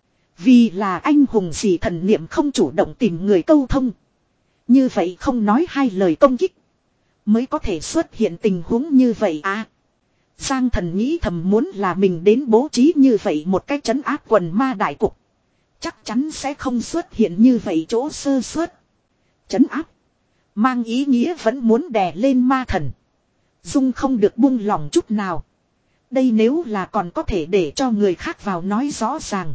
Speaker 1: Vì là anh hùng gì thần niệm không chủ động tìm người câu thông. Như vậy không nói hai lời công kích. Mới có thể xuất hiện tình huống như vậy à. Giang Thần nghĩ thầm muốn là mình đến bố trí như vậy một cách trấn áp quần ma đại cục. Chắc chắn sẽ không xuất hiện như vậy chỗ sơ suất. Trấn áp. Mang ý nghĩa vẫn muốn đè lên ma thần. Dung không được buông lỏng chút nào. Đây nếu là còn có thể để cho người khác vào nói rõ ràng.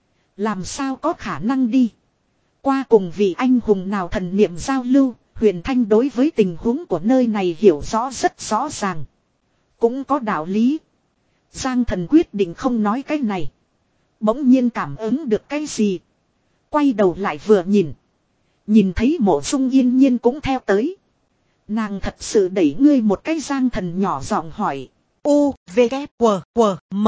Speaker 1: Làm sao có khả năng đi. Qua cùng vì anh hùng nào thần niệm giao lưu. Huyền Thanh đối với tình huống của nơi này hiểu rõ rất rõ ràng. Cũng có đạo lý. Giang Thần quyết định không nói cái này. Bỗng nhiên cảm ứng được cái gì. Quay đầu lại vừa nhìn. Nhìn thấy Mộ Dung Yên Nhiên cũng theo tới. Nàng thật sự đẩy ngươi một cái. Giang Thần nhỏ giọng hỏi. U, V, K, W, W, M.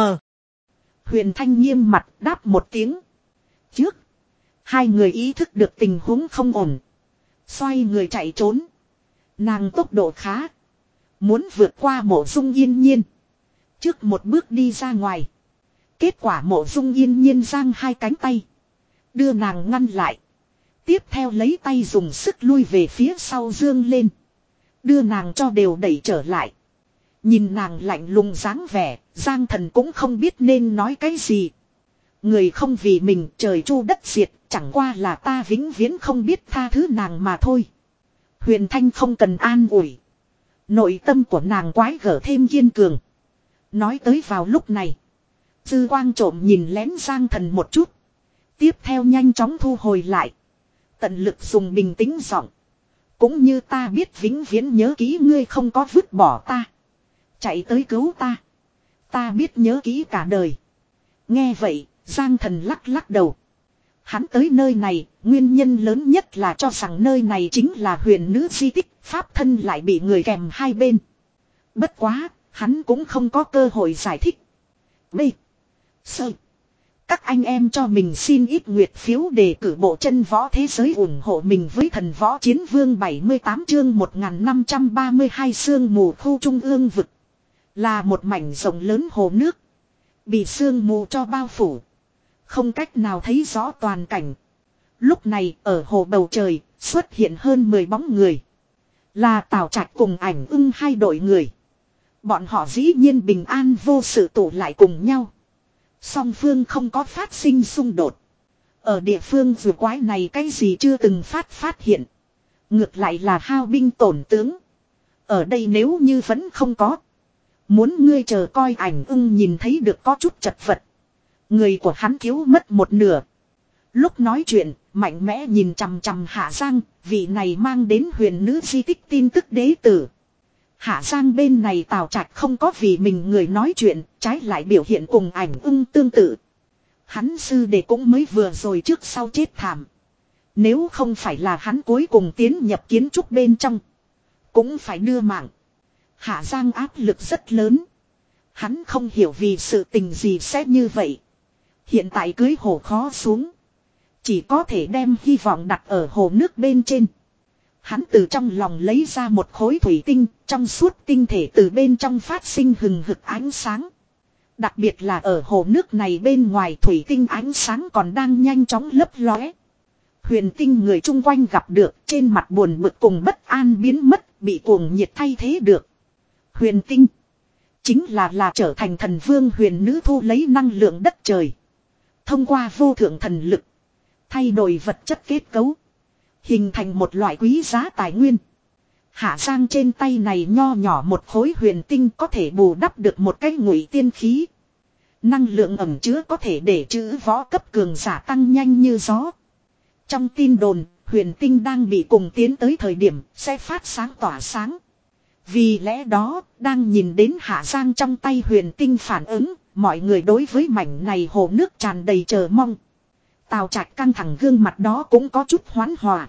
Speaker 1: Huyền Thanh nghiêm mặt đáp một tiếng. Trước. Hai người ý thức được tình huống không ổn. Xoay người chạy trốn. Nàng tốc độ khá. Muốn vượt qua Mộ Dung Yên Nhiên. Trước một bước đi ra ngoài. Kết quả Mộ Dung yên nhiên giang hai cánh tay. Đưa nàng ngăn lại. Tiếp theo lấy tay dùng sức lui về phía sau dương lên. Đưa nàng cho đều đẩy trở lại. Nhìn nàng lạnh lùng dáng vẻ, Giang Thần cũng không biết nên nói cái gì. Người không vì mình trời chu đất diệt, chẳng qua là ta vĩnh viễn không biết tha thứ nàng mà thôi. Huyền Thanh không cần an ủi. Nội tâm của nàng quái gở thêm kiên cường. Nói tới vào lúc này. Dư quang trộm nhìn lén Giang Thần một chút. Tiếp theo nhanh chóng thu hồi lại. Tận lực dùng bình tĩnh giọng. Cũng như ta biết vĩnh viễn nhớ kỹ ngươi không có vứt bỏ ta. Chạy tới cứu ta. Ta biết nhớ kỹ cả đời. Nghe vậy, Giang Thần lắc lắc đầu. Hắn tới nơi này, nguyên nhân lớn nhất là cho rằng nơi này chính là huyền nữ di tích, pháp thân lại bị người kèm hai bên. Bất quá, hắn cũng không có cơ hội giải thích. B. Sơ. Các anh em cho mình xin ít nguyệt phiếu đề cử bộ chân võ thế giới ủng hộ mình với thần võ chiến vương bảy mươi tám chương một nghìn năm trăm ba mươi hai sương mù khu trung ương vực. Là một mảnh rộng lớn hồ nước. Bị sương mù cho bao phủ. Không cách nào thấy rõ toàn cảnh. Lúc này ở hồ bầu trời xuất hiện hơn mười bóng người. Là Tào Trạch cùng Ảnh Ưng hai đội người. Bọn họ dĩ nhiên bình an vô sự tụ lại cùng nhau. Song phương không có phát sinh xung đột. Ở địa phương vừa quái này cái gì chưa từng phát phát hiện. Ngược lại là hao binh tổn tướng. Ở đây nếu như vẫn không có. Muốn ngươi chờ coi Ảnh Ưng nhìn thấy được có chút chật vật. Người của hắn thiếu mất một nửa. Lúc nói chuyện, mạnh mẽ nhìn chằm chằm Hạ Giang, vị này mang đến huyền nữ di tích tin tức đế tử. Hạ Giang bên này Tào Trạch không có vì mình người nói chuyện, trái lại biểu hiện cùng Ảnh Ưng tương tự. Hắn sư đệ cũng mới vừa rồi trước sau chết thảm. Nếu không phải là hắn cuối cùng tiến nhập kiến trúc bên trong, cũng phải đưa mạng. Hạ Giang áp lực rất lớn. Hắn không hiểu vì sự tình gì sẽ như vậy. Hiện tại cưới hồ khó xuống. Chỉ có thể đem hy vọng đặt ở hồ nước bên trên. Hắn từ trong lòng lấy ra một khối thủy tinh, trong suốt tinh thể từ bên trong phát sinh hừng hực ánh sáng. Đặc biệt là ở hồ nước này bên ngoài thủy tinh ánh sáng còn đang nhanh chóng lấp lóe. Huyền Tinh người chung quanh gặp được trên mặt buồn bực cùng bất an biến mất, bị cuồng nhiệt thay thế được. Huyền Tinh chính là là trở thành thần vương huyền nữ thu lấy năng lượng đất trời. Thông qua vô thượng thần lực, thay đổi vật chất kết cấu, hình thành một loại quý giá tài nguyên. Hạ Giang trên tay này nho nhỏ một khối huyền tinh có thể bù đắp được một cái ngụy tiên khí. Năng lượng ẩm chứa có thể để trữ võ cấp cường giả tăng nhanh như gió. Trong tin đồn, huyền tinh đang bị cùng tiến tới thời điểm sẽ phát sáng tỏa sáng. Vì lẽ đó, đang nhìn đến Hạ Giang trong tay huyền tinh phản ứng, mọi người đối với mảnh này hồ nước tràn đầy chờ mong. Tào Trạch căng thẳng gương mặt đó cũng có chút hoán hòa.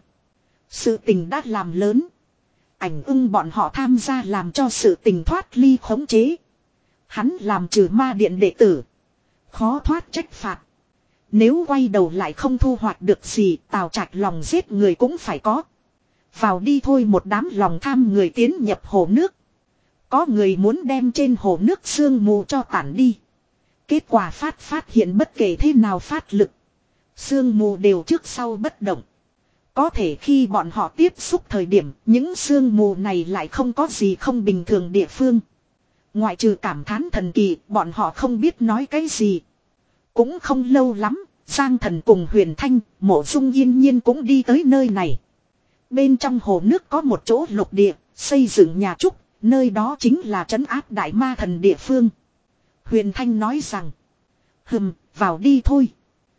Speaker 1: Sự tình đã làm lớn. Ảnh Ưng bọn họ tham gia làm cho sự tình thoát ly khống chế. Hắn làm trừ ma điện đệ tử. Khó thoát trách phạt. Nếu quay đầu lại không thu hoạch được gì, Tào Trạch lòng giết người cũng phải có. Vào đi thôi, một đám lòng tham người tiến nhập hồ nước. Có người muốn đem trên hồ nước sương mù cho tản đi. Kết quả phát phát hiện bất kể thế nào phát lực, sương mù đều trước sau bất động. Có thể khi bọn họ tiếp xúc thời điểm, những sương mù này lại không có gì không bình thường địa phương. Ngoại trừ cảm thán thần kỳ, bọn họ không biết nói cái gì. Cũng không lâu lắm, Giang Thần cùng Huyền Thanh, Mộ Dung yên nhiên cũng đi tới nơi này. Bên trong hồ nước có một chỗ lục địa, xây dựng nhà trúc, nơi đó chính là trấn áp đại ma thần địa phương. Huyền Thanh nói rằng, hừm, vào đi thôi.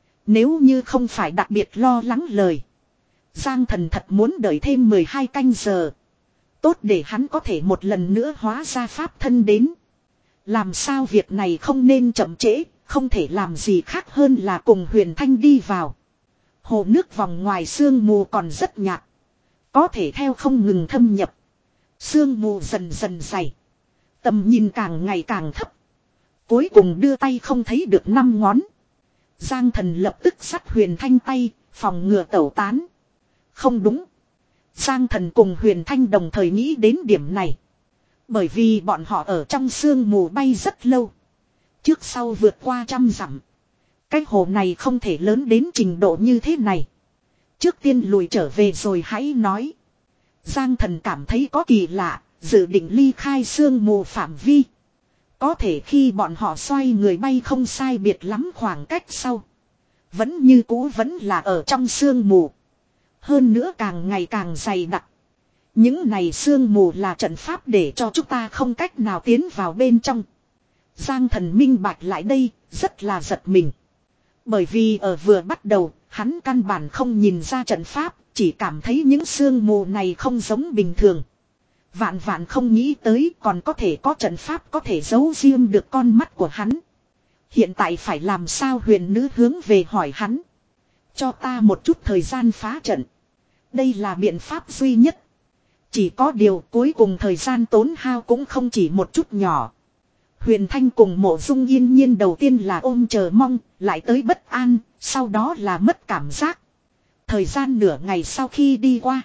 Speaker 1: Nếu như không phải đặc biệt lo lắng lời, Giang Thần thật muốn đợi thêm mười hai canh giờ. Tốt để hắn có thể một lần nữa hóa ra pháp thân đến. Làm sao việc này không nên chậm trễ, không thể làm gì khác hơn là cùng Huyền Thanh đi vào. Hồ nước vòng ngoài sương mù còn rất nhạt. Có thể theo không ngừng thâm nhập. Sương mù dần dần dày. Tầm nhìn càng ngày càng thấp. Cuối cùng đưa tay không thấy được năm ngón. Giang Thần lập tức dắt Huyền Thanh tay, phòng ngừa tẩu tán. Không đúng. Giang Thần cùng Huyền Thanh đồng thời nghĩ đến điểm này. Bởi vì bọn họ ở trong sương mù bay rất lâu. Trước sau vượt qua trăm dặm. Cái hồ này không thể lớn đến trình độ như thế này. Trước tiên lùi trở về rồi hãy nói. Giang thần cảm thấy có kỳ lạ, dự định ly khai sương mù phạm vi. Có thể khi bọn họ xoay người bay không sai biệt lắm khoảng cách sau. Vẫn như cũ vẫn là ở trong sương mù. Hơn nữa càng ngày càng dày đặc. Những này sương mù là trận pháp để cho chúng ta không cách nào tiến vào bên trong. Giang thần minh bạch lại đây, rất là giật mình. Bởi vì ở vừa bắt đầu, hắn căn bản không nhìn ra trận pháp, chỉ cảm thấy những sương mù này không giống bình thường. Vạn vạn không nghĩ tới còn có thể có trận pháp có thể giấu riêng được con mắt của hắn. Hiện tại phải làm sao huyền nữ hướng về hỏi hắn. Cho ta một chút thời gian phá trận. Đây là biện pháp duy nhất. Chỉ có điều cuối cùng thời gian tốn hao cũng không chỉ một chút nhỏ. Huyền Thanh cùng Mộ Dung Yên Nhiên đầu tiên là ôm chờ mong, lại tới bất an, sau đó là mất cảm giác. Thời gian nửa ngày sau khi đi qua.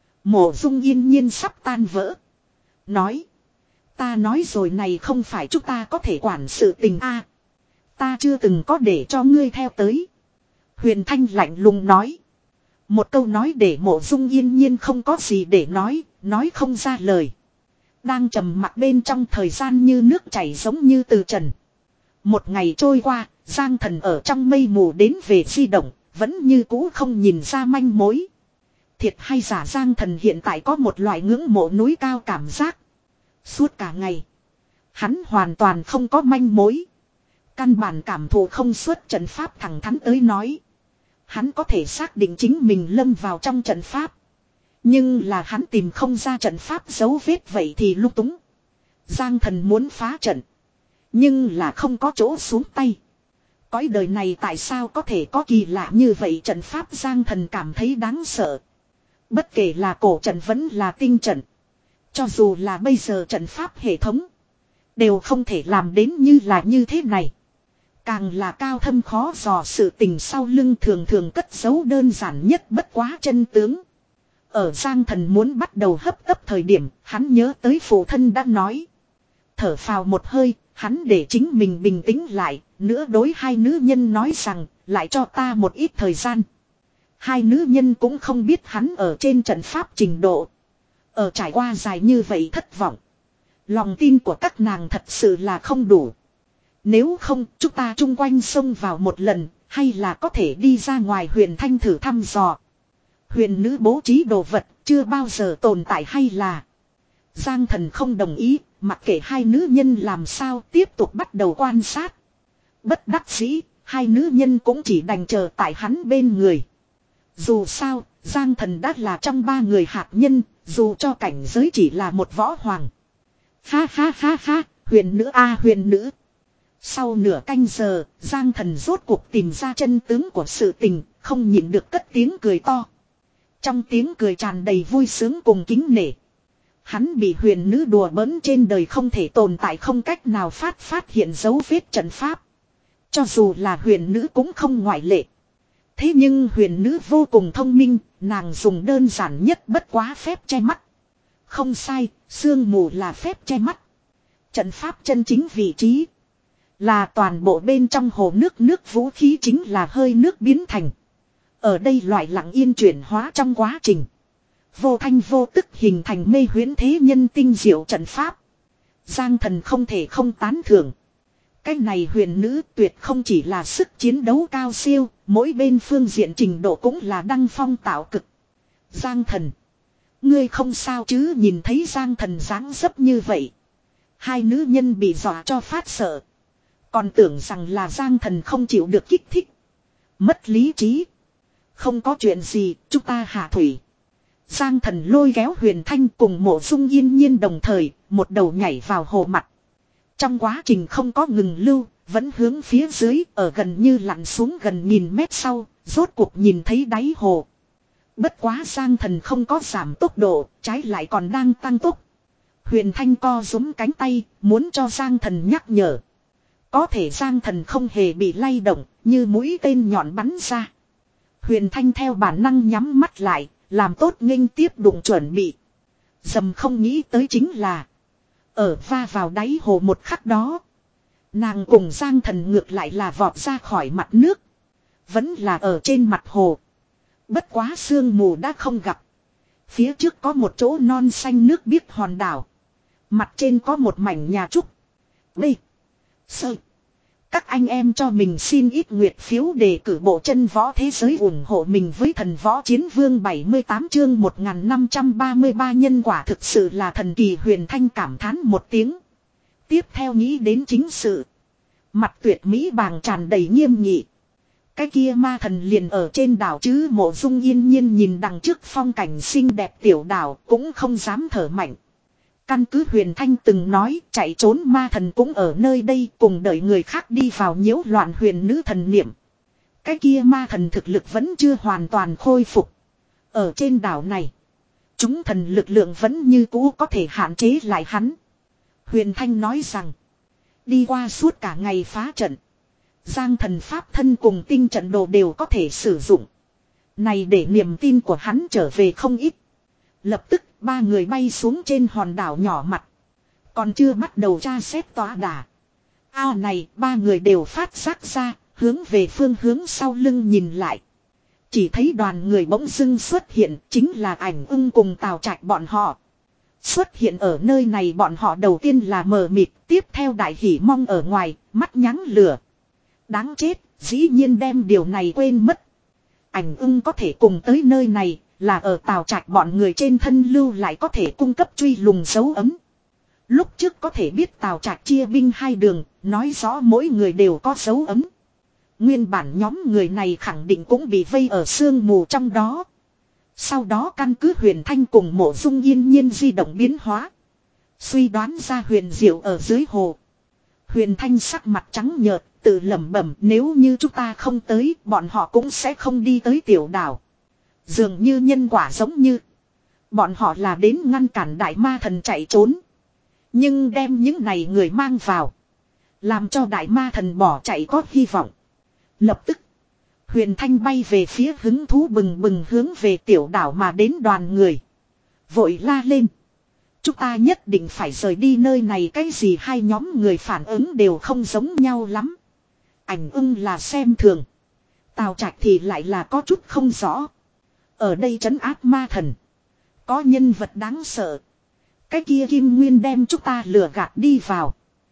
Speaker 1: Mộ Dung Yên Nhiên sắp tan vỡ. Nói. Ta nói rồi này không phải chúng ta có thể quản sự tình a. Ta chưa từng có để cho ngươi theo tới. Huyền Thanh lạnh lùng nói. Một câu nói để Mộ Dung Yên Nhiên không có gì để nói, nói không ra lời. Đang trầm mặc bên trong thời gian như nước chảy giống như từ trần. Một ngày trôi qua, Giang thần ở trong mây mù đến về di động, vẫn như cũ không nhìn ra manh mối. Thiệt hay giả Giang thần hiện tại có một loại ngưỡng mộ núi cao cảm giác. Suốt cả ngày, hắn hoàn toàn không có manh mối. Căn bản cảm thụ không xuất trận pháp thẳng thắn tới nói. Hắn có thể xác định chính mình lâm vào trong trận pháp. Nhưng là hắn tìm không ra trận pháp dấu vết vậy thì lúc túng. Giang thần muốn phá trận. Nhưng là không có chỗ xuống tay. Cõi đời này tại sao có thể có kỳ lạ như vậy trận pháp Giang thần cảm thấy đáng sợ. Bất kể là cổ trận vẫn là tinh trận. Cho dù là bây giờ trận pháp hệ thống. Đều không thể làm đến như là như thế này. Càng là cao thâm khó dò sự tình sau lưng thường thường cất giấu đơn giản nhất bất quá chân tướng. Ở Giang thần muốn bắt đầu hấp tấp thời điểm, hắn nhớ tới phụ thân đã nói. Thở phào một hơi, hắn để chính mình bình tĩnh lại, nữa đối hai nữ nhân nói rằng, lại cho ta một ít thời gian. Hai nữ nhân cũng không biết hắn ở trên trận pháp trình độ. Ở trải qua dài như vậy thất vọng. Lòng tin của các nàng thật sự là không đủ. Nếu không, chúng ta chung quanh xông vào một lần, hay là có thể đi ra ngoài Huyền Thanh thử thăm dò. Huyền nữ bố trí đồ vật, chưa bao giờ tồn tại hay là. Giang thần không đồng ý, mặc kệ hai nữ nhân làm sao tiếp tục bắt đầu quan sát. Bất đắc dĩ, hai nữ nhân cũng chỉ đành chờ tại hắn bên người. Dù sao, Giang thần đã là trong ba người hạt nhân, dù cho cảnh giới chỉ là một võ hoàng. Ha ha ha ha, huyền nữ a huyền nữ. Sau nửa canh giờ, Giang thần rốt cuộc tìm ra chân tướng của sự tình, không nhịn được cất tiếng cười to. Trong tiếng cười tràn đầy vui sướng cùng kính nể. Hắn bị huyền nữ đùa bỡn trên đời không thể tồn tại không cách nào phát phát hiện dấu vết trận pháp. Cho dù là huyền nữ cũng không ngoại lệ. Thế nhưng huyền nữ vô cùng thông minh, nàng dùng đơn giản nhất bất quá phép che mắt. Không sai, sương mù là phép che mắt. Trận pháp chân chính vị trí. Là toàn bộ bên trong hồ nước nước vũ khí chính là hơi nước biến thành. Ở đây loại lặng yên chuyển hóa trong quá trình. Vô thanh vô tức hình thành mê huyễn thế nhân tinh diệu trận pháp. Giang thần không thể không tán thưởng. Cái này huyền nữ tuyệt không chỉ là sức chiến đấu cao siêu, mỗi bên phương diện trình độ cũng là đăng phong tạo cực. Giang thần. Ngươi không sao chứ nhìn thấy Giang thần dáng dấp như vậy. Hai nữ nhân bị dọa cho phát sợ. Còn tưởng rằng là Giang thần không chịu được kích thích. Mất lý trí. Không có chuyện gì, chúng ta hạ thủy. Giang thần lôi kéo Huyền Thanh cùng Mộ Dung Yên Nhiên đồng thời, một đầu nhảy vào hồ mặt. Trong quá trình không có ngừng lưu, vẫn hướng phía dưới, ở gần như lặn xuống gần nghìn mét sau, rốt cuộc nhìn thấy đáy hồ. Bất quá Giang thần không có giảm tốc độ, trái lại còn đang tăng tốc. Huyền Thanh co rúm cánh tay, muốn cho Giang thần nhắc nhở. Có thể Giang thần không hề bị lay động, như mũi tên nhọn bắn ra. Huyền Thanh theo bản năng nhắm mắt lại, làm tốt nghênh tiếp đụng chuẩn bị. Dầm không nghĩ tới chính là. Ở va vào đáy hồ một khắc đó. Nàng cùng Giang Thần ngược lại là vọt ra khỏi mặt nước. Vẫn là ở trên mặt hồ. Bất quá sương mù đã không gặp. Phía trước có một chỗ non xanh nước biếc hòn đảo. Mặt trên có một mảnh nhà trúc. B. Sơ. Các anh em cho mình xin ít nguyệt phiếu đề cử bộ chân võ thế giới ủng hộ mình với thần võ chiến vương bảy mươi tám chương một nghìn năm trăm ba mươi ba nhân quả thực sự là thần kỳ. Huyền Thanh cảm thán một tiếng. Tiếp theo nghĩ đến chính sự. Mặt tuyệt mỹ bàng tràn đầy nghiêm nghị. Cái kia ma thần liền ở trên đảo chứ. Mộ Dung yên nhiên nhìn đằng trước phong cảnh xinh đẹp tiểu đảo cũng không dám thở mạnh. Căn cứ Huyền Thanh từng nói chạy trốn ma thần cũng ở nơi đây cùng đợi người khác đi vào nhiễu loạn huyền nữ thần niệm. Cái kia ma thần thực lực vẫn chưa hoàn toàn khôi phục. Ở trên đảo này, chúng thần lực lượng vẫn như cũ có thể hạn chế lại hắn. Huyền Thanh nói rằng, đi qua suốt cả ngày phá trận. Giang thần pháp thân cùng tinh trận đồ đều có thể sử dụng. Này để niềm tin của hắn trở về không ít. Lập tức ba người bay xuống trên hòn đảo nhỏ mặt. Còn chưa bắt đầu tra xét tọa đà. Ao này ba người đều phát giác ra, hướng về phương hướng sau lưng nhìn lại. Chỉ thấy đoàn người bỗng dưng xuất hiện, chính là Ảnh Ưng cùng Tào Trạch bọn họ. Xuất hiện ở nơi này bọn họ đầu tiên là mờ mịt, tiếp theo Đại Hỉ mong ở ngoài, mắt nháng lửa. Đáng chết, dĩ nhiên đem điều này quên mất. Ảnh Ưng có thể cùng tới nơi này, là ở Tào Trạch bọn người trên thân lưu lại có thể cung cấp truy lùng dấu ấm. Lúc trước có thể biết Tào Trạch chia binh hai đường, nói rõ mỗi người đều có dấu ấm. Nguyên bản nhóm người này khẳng định cũng bị vây ở sương mù trong đó. Sau đó căn cứ Huyền Thanh cùng Mộ Dung yên nhiên di động biến hóa. Suy đoán ra huyền diệu ở dưới hồ. Huyền Thanh sắc mặt trắng nhợt, tự lẩm bẩm nếu như chúng ta không tới, bọn họ cũng sẽ không đi tới tiểu đảo. Dường như nhân quả giống như. Bọn họ là đến ngăn cản đại ma thần chạy trốn. Nhưng đem những này người mang vào. Làm cho đại ma thần bỏ chạy có hy vọng. Lập tức. Huyền Thanh bay về phía hứng thú bừng bừng hướng về tiểu đảo mà đến đoàn người. Vội la lên. Chúng ta nhất định phải rời đi nơi này. Cái gì hai nhóm người phản ứng đều không giống nhau lắm. Ảnh Ưng là xem thường. Tào Trạch thì lại là có chút không rõ. Ở đây trấn áp ma thần. Có nhân vật đáng sợ. Cái kia Kim Nguyên đem chúng ta lừa gạt đi vào.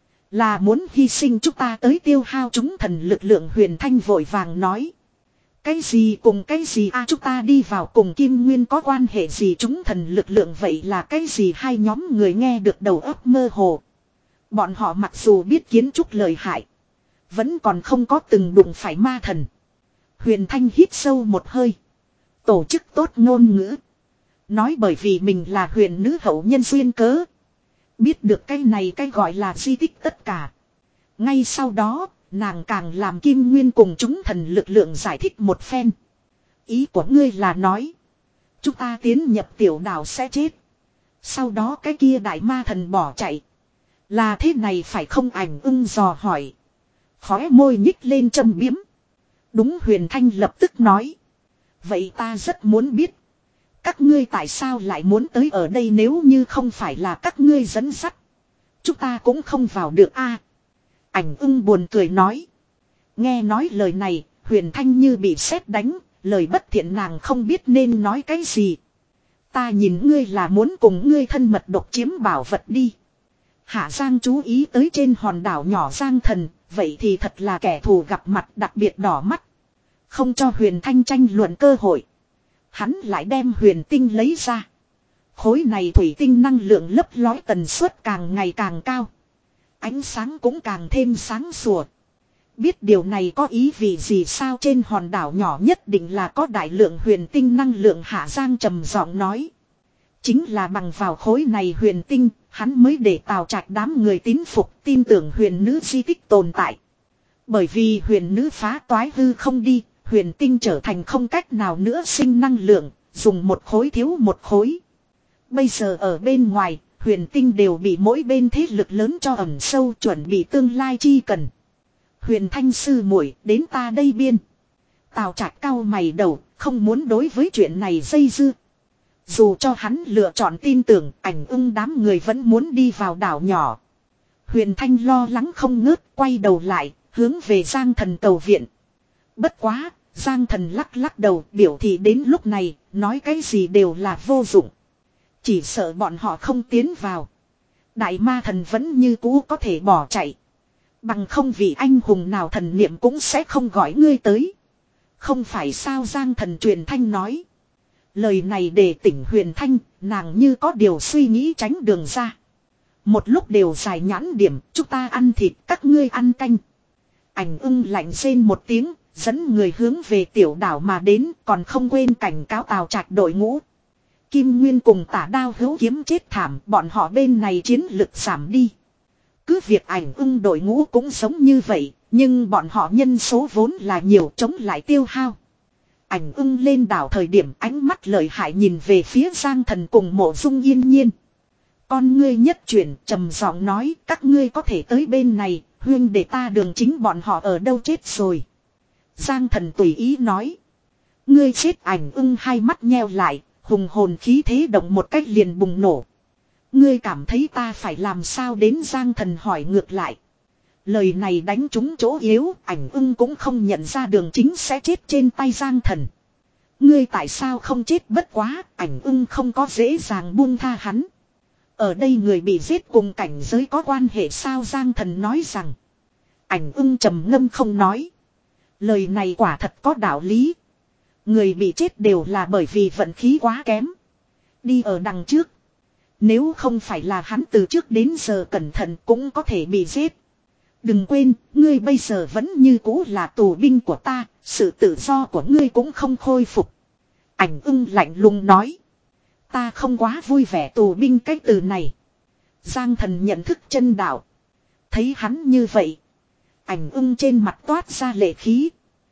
Speaker 1: Là muốn hy sinh chúng ta tới tiêu hao chúng thần lực lượng. Huyền Thanh vội vàng nói. Cái gì cùng cái gì à, chúng ta đi vào cùng Kim Nguyên có quan hệ gì chúng thần lực lượng vậy là cái gì hai nhóm người nghe được đầu óc mơ hồ. Bọn họ mặc dù biết kiến trúc lợi hại. Vẫn còn không có từng đụng phải ma thần. Huyền Thanh hít sâu một hơi. Tổ chức tốt ngôn ngữ. Nói bởi vì mình là huyền nữ hậu nhân duyên cớ. Biết được cái này cái gọi là di tích tất cả. Ngay sau đó, nàng càng làm Kim Nguyên cùng chúng thần lực lượng giải thích một phen. Ý của ngươi là nói. Chúng ta tiến nhập tiểu đảo sẽ chết. Sau đó cái kia đại ma thần bỏ chạy. Là thế này phải không? Ảnh Ưng dò hỏi. Khóe môi nhích lên châm biếm. Đúng, Huyền Thanh lập tức nói. Vậy ta rất muốn biết. Các ngươi tại sao lại muốn tới ở đây nếu như không phải là các ngươi dẫn dắt. Chúng ta cũng không vào được a. À, Ảnh Ưng buồn cười nói. Nghe nói lời này, Huyền Thanh như bị sét đánh, lời bất thiện nàng không biết nên nói cái gì. Ta nhìn ngươi là muốn cùng ngươi thân mật độc chiếm bảo vật đi. Hạ Giang chú ý tới trên hòn đảo nhỏ Giang Thần, vậy thì thật là kẻ thù gặp mặt đặc biệt đỏ mắt. Không cho Huyền Thanh tranh luận cơ hội. Hắn lại đem huyền tinh lấy ra. Khối này thủy tinh năng lượng lấp lói tần suất càng ngày càng cao. Ánh sáng cũng càng thêm sáng sủa. Biết điều này có ý vị gì sao? Trên hòn đảo nhỏ nhất định là có đại lượng huyền tinh năng lượng. Hạ Giang trầm giọng nói. Chính là bằng vào khối này huyền tinh, hắn mới để Tào Trạch đám người tín phục tin tưởng huyền nữ di tích tồn tại. Bởi vì huyền nữ phá toái hư không đi, huyền tinh trở thành không cách nào nữa sinh năng lượng, dùng một khối thiếu một khối. Bây giờ ở bên ngoài, huyền tinh đều bị mỗi bên thế lực lớn cho ẩn sâu chuẩn bị tương lai chi cần. Huyền Thanh sư muội đến ta đây biên. Tào Trạch cau mày đầu, không muốn đối với chuyện này dây dưa. Dù cho hắn lựa chọn tin tưởng, Ảnh Ưng đám người vẫn muốn đi vào đảo nhỏ. Huyền Thanh lo lắng không ngớt, quay đầu lại, hướng về Giang Thần cầu viện. Bất quá, Giang Thần lắc lắc đầu, biểu thị đến lúc này, nói cái gì đều là vô dụng. Chỉ sợ bọn họ không tiến vào. Đại ma thần vẫn như cũ có thể bỏ chạy. Bằng không vì anh hùng nào thần niệm cũng sẽ không gọi ngươi tới. Không phải sao Giang Thần truyền thanh nói. Lời này để tỉnh Huyền Thanh, nàng như có điều suy nghĩ tránh đường ra. Một lúc đều dài nhãn điểm, chúng ta ăn thịt, các ngươi ăn canh. Ảnh ưng lạnh rên một tiếng, dẫn người hướng về tiểu đảo mà đến, còn không quên cảnh cáo Tào Trạch đội ngũ. Kim Nguyên cùng Tả Đao hữu kiếm chết thảm, bọn họ bên này chiến lực giảm đi. Cứ việc ảnh ưng đội ngũ cũng giống như vậy, nhưng bọn họ nhân số vốn là nhiều chống lại tiêu hao. Ảnh ưng lên đảo thời điểm ánh mắt lợi hại nhìn về phía Giang Thần cùng Mộ Dung Yên Nhiên. Con ngươi nhất chuyển trầm giọng nói các ngươi có thể tới bên này, huyên để ta đường chính bọn họ ở đâu chết rồi. Giang Thần tùy ý nói. Ngươi chết ảnh ưng hai mắt nheo lại, hùng hồn khí thế động một cách liền bùng nổ. Ngươi cảm thấy ta phải làm sao đến Giang Thần hỏi ngược lại. Lời này đánh trúng chỗ yếu, ảnh ưng cũng không nhận ra đường chính sẽ chết trên tay Giang Thần. Ngươi tại sao không chết bất quá, ảnh ưng không có dễ dàng buông tha hắn. Ở đây người bị giết cùng cảnh giới có quan hệ sao Giang Thần nói rằng. Ảnh ưng trầm ngâm không nói. Lời này quả thật có đạo lý. Người bị chết đều là bởi vì vận khí quá kém. Đi ở đằng trước. Nếu không phải là hắn từ trước đến giờ cẩn thận cũng có thể bị giết. Đừng quên, ngươi bây giờ vẫn như cũ là tù binh của ta, sự tự do của ngươi cũng không khôi phục. Ảnh ưng lạnh lùng nói. Ta không quá vui vẻ tù binh cái từ này. Giang Thần nhận thức chân đạo. Thấy hắn như vậy. Ảnh ưng trên mặt toát ra lệ khí.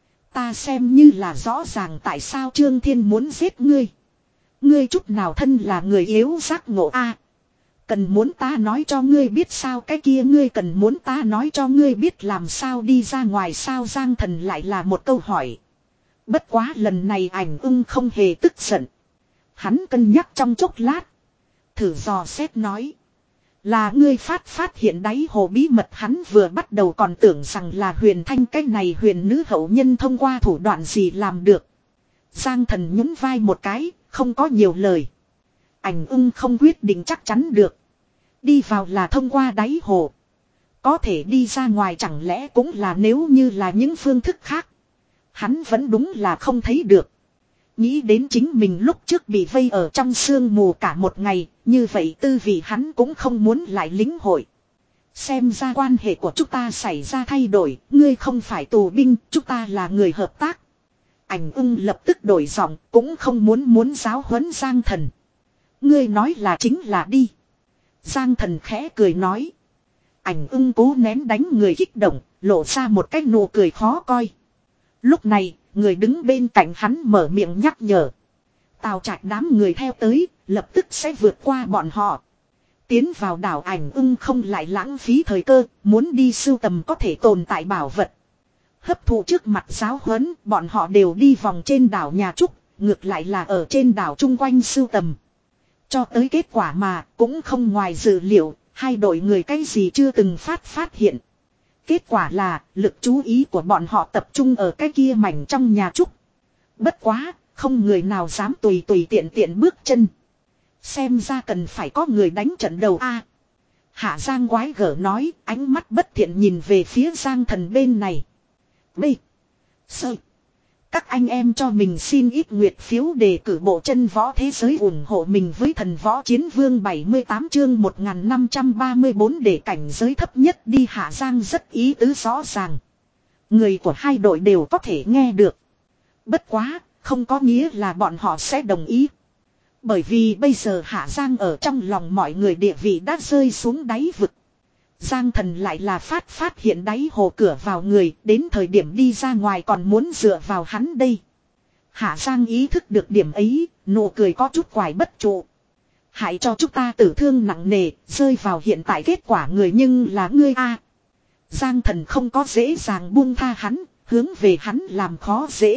Speaker 1: Ta xem như là rõ ràng tại sao Trương Thiên muốn giết ngươi. Ngươi chút nào thân là người yếu giác ngộ a. Cần muốn ta nói cho ngươi biết sao cái kia ngươi cần muốn ta nói cho ngươi biết làm sao đi ra ngoài sao Giang Thần lại là một câu hỏi. Bất quá lần này ảnh ưng không hề tức giận. Hắn cân nhắc trong chốc lát. Thử dò xét nói. Là ngươi phát phát hiện đáy hồ bí mật hắn vừa bắt đầu còn tưởng rằng là Huyền Thanh cái này huyền nữ hậu nhân thông qua thủ đoạn gì làm được. Giang Thần nhún vai một cái, không có nhiều lời. Ảnh ưng không quyết định chắc chắn được. Đi vào là thông qua đáy hồ. Có thể đi ra ngoài chẳng lẽ cũng là nếu như là những phương thức khác. Hắn vẫn đúng là không thấy được. Nghĩ đến chính mình lúc trước bị vây ở trong sương mù cả một ngày, như vậy tư vị hắn cũng không muốn lại lính hội. Xem ra quan hệ của chúng ta xảy ra thay đổi, ngươi không phải tù binh, chúng ta là người hợp tác. Ảnh ưng lập tức đổi giọng, cũng không muốn muốn giáo huấn Giang Thần. Ngươi nói là chính là đi. Giang Thần khẽ cười nói. Ảnh ưng cố nén đánh người kích động, lộ ra một cái nụ cười khó coi. Lúc này, người đứng bên cạnh hắn mở miệng nhắc nhở. Tào Trạch đám người theo tới, lập tức sẽ vượt qua bọn họ. Tiến vào đảo ảnh ưng không lại lãng phí thời cơ, muốn đi sưu tầm có thể tồn tại bảo vật. Hấp thụ trước mặt giáo huấn, bọn họ đều đi vòng trên đảo nhà Trúc, ngược lại là ở trên đảo chung quanh sưu tầm. Cho tới kết quả mà, cũng không ngoài dự liệu, hai đội người cái gì chưa từng phát phát hiện. Kết quả là, lực chú ý của bọn họ tập trung ở cái kia mảnh trong nhà Trúc. Bất quá, không người nào dám tùy tùy tiện tiện bước chân. Xem ra cần phải có người đánh trận đầu a. Hạ Giang quái gở nói, ánh mắt bất thiện nhìn về phía Giang Thần bên này. B. Sơ. Các anh em cho mình xin ít nguyệt phiếu đề cử bộ chân võ thế giới ủng hộ mình với thần võ chiến vương bảy mươi tám chương một nghìn năm trăm ba mươi bốn để cảnh giới thấp nhất đi. Hạ Giang rất ý tứ rõ ràng. Người của hai đội đều có thể nghe được. Bất quá, không có nghĩa là bọn họ sẽ đồng ý. Bởi vì bây giờ Hạ Giang ở trong lòng mọi người địa vị đã rơi xuống đáy vực. Giang Thần lại là phát phát hiện đáy hồ cửa vào người, đến thời điểm đi ra ngoài còn muốn dựa vào hắn đây. Hạ Giang ý thức được điểm ấy, nụ cười có chút quải bất trụ. Hãy cho chúng ta tử thương nặng nề, rơi vào hiện tại kết quả người nhưng là ngươi a. Giang Thần không có dễ dàng buông tha hắn, hướng về hắn làm khó dễ.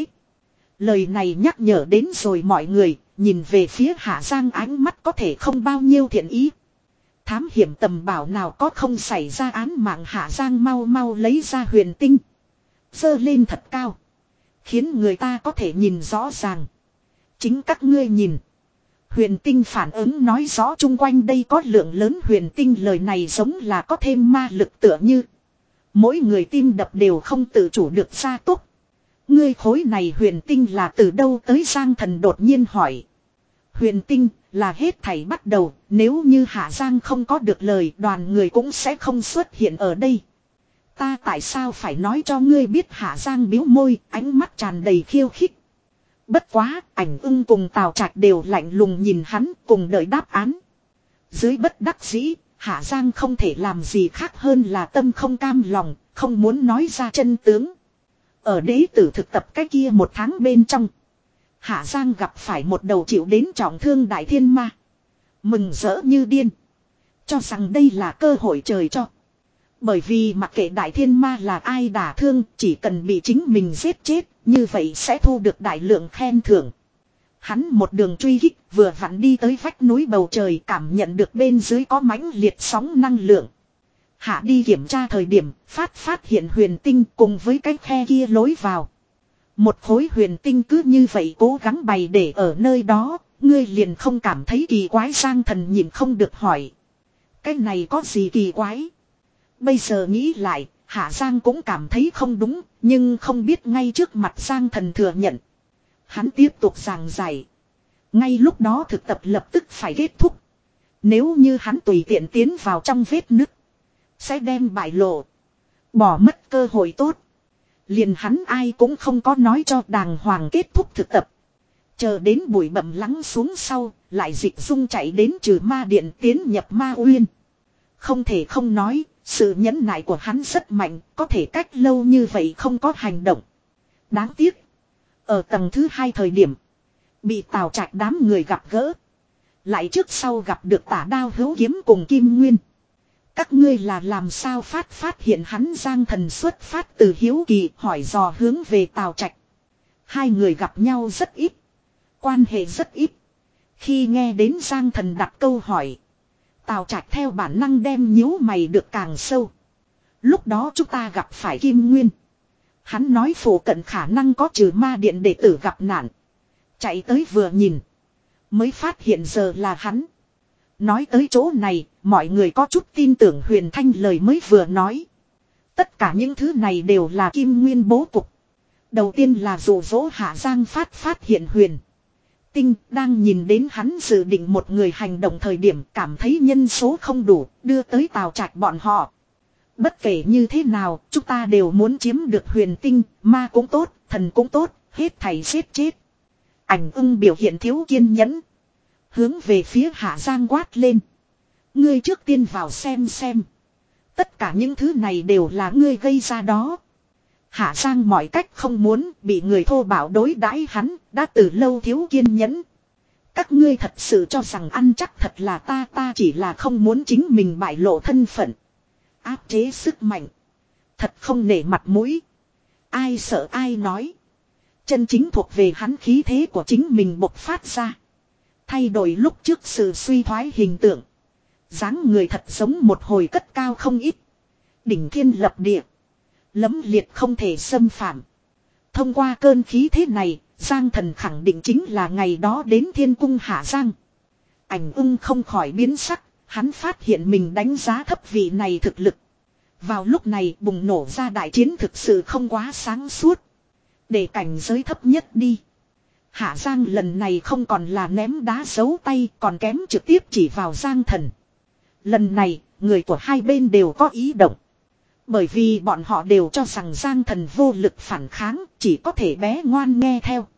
Speaker 1: Lời này nhắc nhở đến rồi mọi người, nhìn về phía Hạ Giang ánh mắt có thể không bao nhiêu thiện ý. Thám hiểm tầm bảo nào có không xảy ra án mạng, Hạ Giang mau mau lấy ra huyền tinh. Giơ lên thật cao. Khiến người ta có thể nhìn rõ ràng. Chính các ngươi nhìn. Huyền tinh phản ứng nói rõ chung quanh đây có lượng lớn huyền tinh, lời này giống là có thêm ma lực tựa như. Mỗi người tim đập đều không tự chủ được gia tốc. Ngươi khối này huyền tinh là từ đâu tới, Giang Thần đột nhiên hỏi. Huyền tinh là hết thảy bắt đầu, nếu như Hạ Giang không có được lời, đoàn người cũng sẽ không xuất hiện ở đây. Ta tại sao phải nói cho ngươi biết, Hạ Giang bĩu môi, ánh mắt tràn đầy khiêu khích. Bất quá, Ảnh Ưng cùng Tào Trạch đều lạnh lùng nhìn hắn, cùng đợi đáp án. Dưới bất đắc dĩ, Hạ Giang không thể làm gì khác hơn là tâm không cam lòng, không muốn nói ra chân tướng. Ở đế tử thực tập cái kia một tháng bên trong, Hạ Giang gặp phải một đầu chịu đến trọng thương đại thiên ma. Mừng rỡ như điên, cho rằng đây là cơ hội trời cho. Bởi vì mặc kệ đại thiên ma là ai đả thương, chỉ cần bị chính mình giết chết, như vậy sẽ thu được đại lượng khen thưởng. Hắn một đường truy kích, vừa vặn đi tới vách núi bầu trời, cảm nhận được bên dưới có mãnh liệt sóng năng lượng. Hạ đi kiểm tra thời điểm, phát phát hiện huyền tinh cùng với cái khe kia lối vào. Một khối huyền tinh cứ như vậy cố gắng bày để ở nơi đó, ngươi liền không cảm thấy kỳ quái? Giang Thần nhìn không được hỏi. Cái này có gì kỳ quái? Bây giờ nghĩ lại, Hạ Giang cũng cảm thấy không đúng, nhưng không biết ngay trước mặt Giang Thần thừa nhận. Hắn tiếp tục giảng giải. Ngay lúc đó thực tập lập tức phải kết thúc. Nếu như hắn tùy tiện tiến vào trong vết nứt, sẽ đem bại lộ, bỏ mất cơ hội tốt. Liền hắn ai cũng không có nói cho đàng hoàng kết thúc thực tập. Chờ đến bụi bặm lắng xuống sau, lại dịch dung chạy đến trừ ma điện tiến nhập ma uyên. Không thể không nói, sự nhẫn nại của hắn rất mạnh, có thể cách lâu như vậy không có hành động. Đáng tiếc, ở tầng thứ hai thời điểm, bị Tào Trạch đám người gặp gỡ. Lại trước sau gặp được Tả Đao Hữu Kiếm cùng Kim Nguyên. Các ngươi là làm sao phát phát hiện hắn? Giang Thần xuất phát từ hiếu kỳ hỏi dò hướng về Tào Trạch. Hai người gặp nhau rất ít, quan hệ rất ít. Khi nghe đến Giang Thần đặt câu hỏi, Tào Trạch theo bản năng đem nhíu mày được càng sâu. Lúc đó chúng ta gặp phải Kim Nguyên. Hắn nói phủ cận khả năng có trừ ma điện đệ tử gặp nạn. Chạy tới vừa nhìn, mới phát hiện giờ là hắn. Nói tới chỗ này, mọi người có chút tin tưởng Huyền Thanh lời mới vừa nói. Tất cả những thứ này đều là Kim Nguyên bố cục. Đầu tiên là dụ dỗ Hạ Giang phát phát hiện Huyền Tinh, đang nhìn đến hắn dự định một người hành động thời điểm cảm thấy nhân số không đủ, đưa tới Tào Trạch bọn họ. Bất kể như thế nào, chúng ta đều muốn chiếm được Huyền Tinh, ma cũng tốt, thần cũng tốt, hết thảy giết chết. Ảnh Ưng biểu hiện thiếu kiên nhẫn, hướng về phía Hạ Giang quát lên. Ngươi trước tiên vào xem xem. Tất cả những thứ này đều là ngươi gây ra đó. Hạ Giang mọi cách không muốn bị người thô bạo đối đãi, hắn đã từ lâu thiếu kiên nhẫn. Các ngươi thật sự cho rằng ăn chắc thật là ta ta chỉ là không muốn chính mình bại lộ thân phận. Áp chế sức mạnh. Thật không nể mặt mũi. Ai sợ ai nói. Chân chính thuộc về hắn khí thế của chính mình bộc phát ra. Thay đổi lúc trước sự suy thoái hình tượng. Dáng người thật giống một hồi cất cao không ít. Đỉnh thiên lập địa. Lẫm liệt không thể xâm phạm. Thông qua cơn khí thế này, Giang Thần khẳng định chính là ngày đó đến Thiên Cung Hạ Giang. Ảnh Ưng không khỏi biến sắc, hắn phát hiện mình đánh giá thấp vị này thực lực. Vào lúc này bùng nổ ra đại chiến thực sự không quá sáng suốt. Để cảnh giới thấp nhất đi. Hạ Giang lần này không còn là ném đá giấu tay, còn kém trực tiếp chỉ vào Giang Thần. Lần này, người của hai bên đều có ý động. Bởi vì bọn họ đều cho rằng Giang Thần vô lực phản kháng, chỉ có thể bé ngoan nghe theo.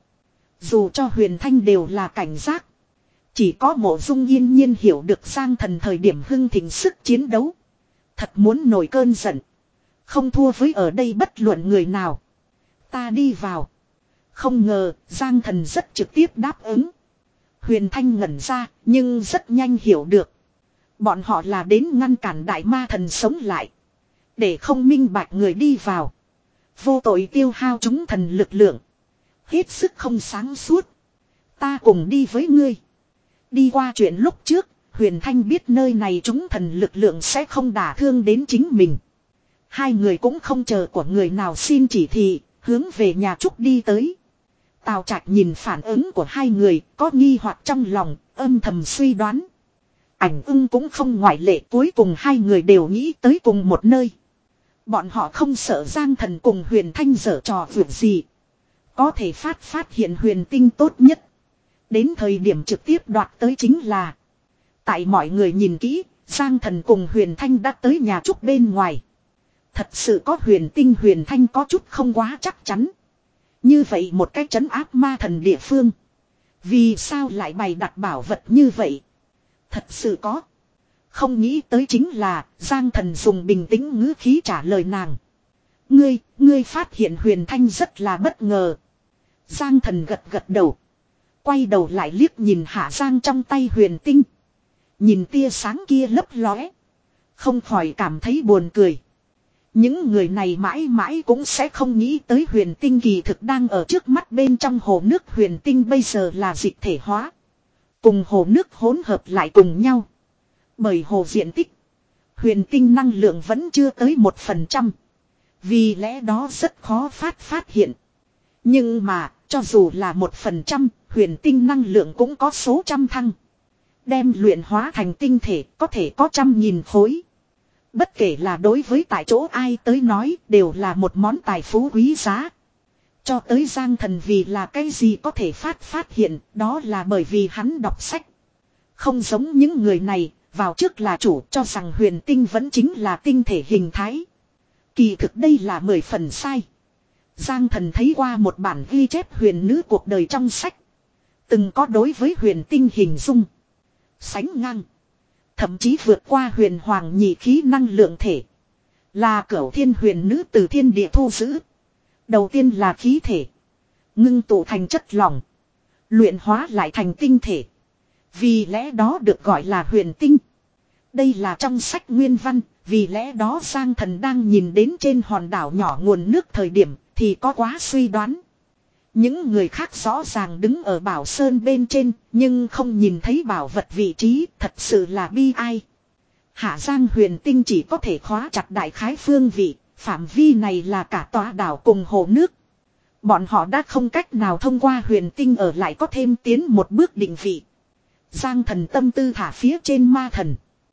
Speaker 1: Dù cho Huyền Thanh đều là cảnh giác. Chỉ có Mộ Dung yên nhiên hiểu được Giang Thần thời điểm hưng thịnh sức chiến đấu. Thật muốn nổi cơn giận. Không thua với ở đây bất luận người nào. Ta đi vào. Không ngờ, Giang Thần rất trực tiếp đáp ứng. Huyền Thanh ngẩn ra, nhưng rất nhanh hiểu được. Bọn họ là đến ngăn cản đại ma thần sống lại. Để không minh bạch người đi vào. Vô tội tiêu hao chúng thần lực lượng. Hết sức không sáng suốt. Ta cùng đi với ngươi. Đi qua chuyện lúc trước, Huyền Thanh biết nơi này chúng thần lực lượng sẽ không đả thương đến chính mình. Hai người cũng không chờ của người nào xin chỉ thị, hướng về nhà trúc đi tới. Tào Trạch nhìn phản ứng của hai người, có nghi hoặc trong lòng, âm thầm suy đoán. Ảnh ưng cũng không ngoại lệ, cuối cùng hai người đều nghĩ tới cùng một nơi. Bọn họ không sợ Giang Thần cùng Huyền Thanh giở trò việc gì. Có thể phát phát hiện huyền tinh tốt nhất. Đến thời điểm trực tiếp đoạt tới chính là. Tại mọi người nhìn kỹ, Giang Thần cùng Huyền Thanh đã tới nhà trúc bên ngoài. Thật sự có huyền tinh Huyền Thanh có chút không quá chắc chắn. Như vậy một cái trấn áp ma thần địa phương. Vì sao lại bày đặt bảo vật như vậy? Thật sự có. Không nghĩ tới chính là Giang Thần dùng bình tĩnh ngữ khí trả lời nàng. Ngươi, ngươi phát hiện Huyền Thanh rất là bất ngờ. Giang Thần gật gật đầu. Quay đầu lại liếc nhìn Hạ Giang trong tay huyền tinh. Nhìn tia sáng kia lấp lóe. Không khỏi cảm thấy buồn cười. Những người này mãi mãi cũng sẽ không nghĩ tới huyền tinh kỳ thực đang ở trước mắt bên trong hồ nước huyền tinh bây giờ là dịch thể hóa. Cùng hồ nước hỗn hợp lại cùng nhau. Bởi hồ diện tích, huyền tinh năng lượng vẫn chưa tới một phần trăm. Vì lẽ đó rất khó phát phát hiện. Nhưng mà, cho dù là một phần trăm, huyền tinh năng lượng cũng có số trăm thăng. Đem luyện hóa thành tinh thể có thể có trăm nghìn khối. Bất kể là đối với tại chỗ ai tới nói đều là một món tài phú quý giá. Cho tới Giang Thần vì là cái gì có thể phát phát hiện, đó là bởi vì hắn đọc sách. Không giống những người này, vào trước là chủ cho rằng huyền tinh vẫn chính là tinh thể hình thái. Kỳ thực đây là mười phần sai. Giang Thần thấy qua một bản ghi chép huyền nữ cuộc đời trong sách. Từng có đối với huyền tinh hình dung. Sánh ngang. Thậm chí vượt qua huyền hoàng nhị khí năng lượng thể. Là cửu thiên huyền nữ từ thiên địa thu giữ. Đầu tiên là khí thể. Ngưng tụ thành chất lỏng. Luyện hóa lại thành tinh thể. Vì lẽ đó được gọi là huyền tinh. Đây là trong sách nguyên văn. Vì lẽ đó Giang Thần đang nhìn đến trên hòn đảo nhỏ nguồn nước thời điểm thì có quá suy đoán. Những người khác rõ ràng đứng ở bảo sơn bên trên, nhưng không nhìn thấy bảo vật vị trí, thật sự là bi ai. Hạ Giang huyền tinh chỉ có thể khóa chặt đại khái phương vị, phạm vi này là cả tòa đảo cùng hồ nước. Bọn họ đã không cách nào thông qua huyền tinh ở lại có thêm tiến một bước định vị. Giang Thần tâm tư thả phía trên ma thần.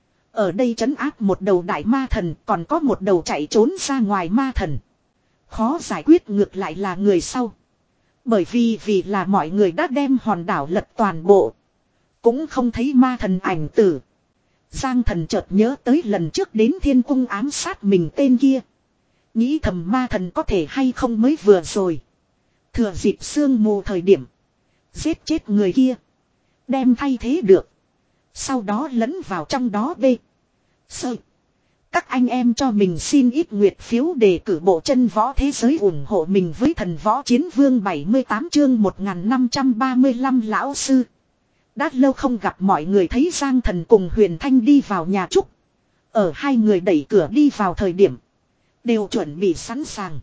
Speaker 1: Ở đây trấn áp một đầu đại ma thần, còn có một đầu chạy trốn ra ngoài ma thần. Khó giải quyết ngược lại là người sau. Bởi vì vì là mọi người đã đem hòn đảo lật toàn bộ. Cũng không thấy ma thần ảnh tử. Giang Thần chợt nhớ tới lần trước đến thiên cung ám sát mình tên kia. Nghĩ thầm ma thần có thể hay không mới vừa rồi. Thừa dịp sương mù thời điểm. Giết chết người kia. Đem thay thế được. Sau đó lẫn vào trong đó bê. Sơ. Các anh em cho mình xin ít nguyệt phiếu để cử bộ chân võ thế giới ủng hộ mình với thần võ chiến vương bảy mươi tám chương một nghìn năm trăm ba mươi lăm lão sư. Đã lâu không gặp mọi người thấy Giang Thần cùng Huyền Thanh đi vào nhà trúc. Ở hai người đẩy cửa đi vào thời điểm. Đều chuẩn bị sẵn sàng.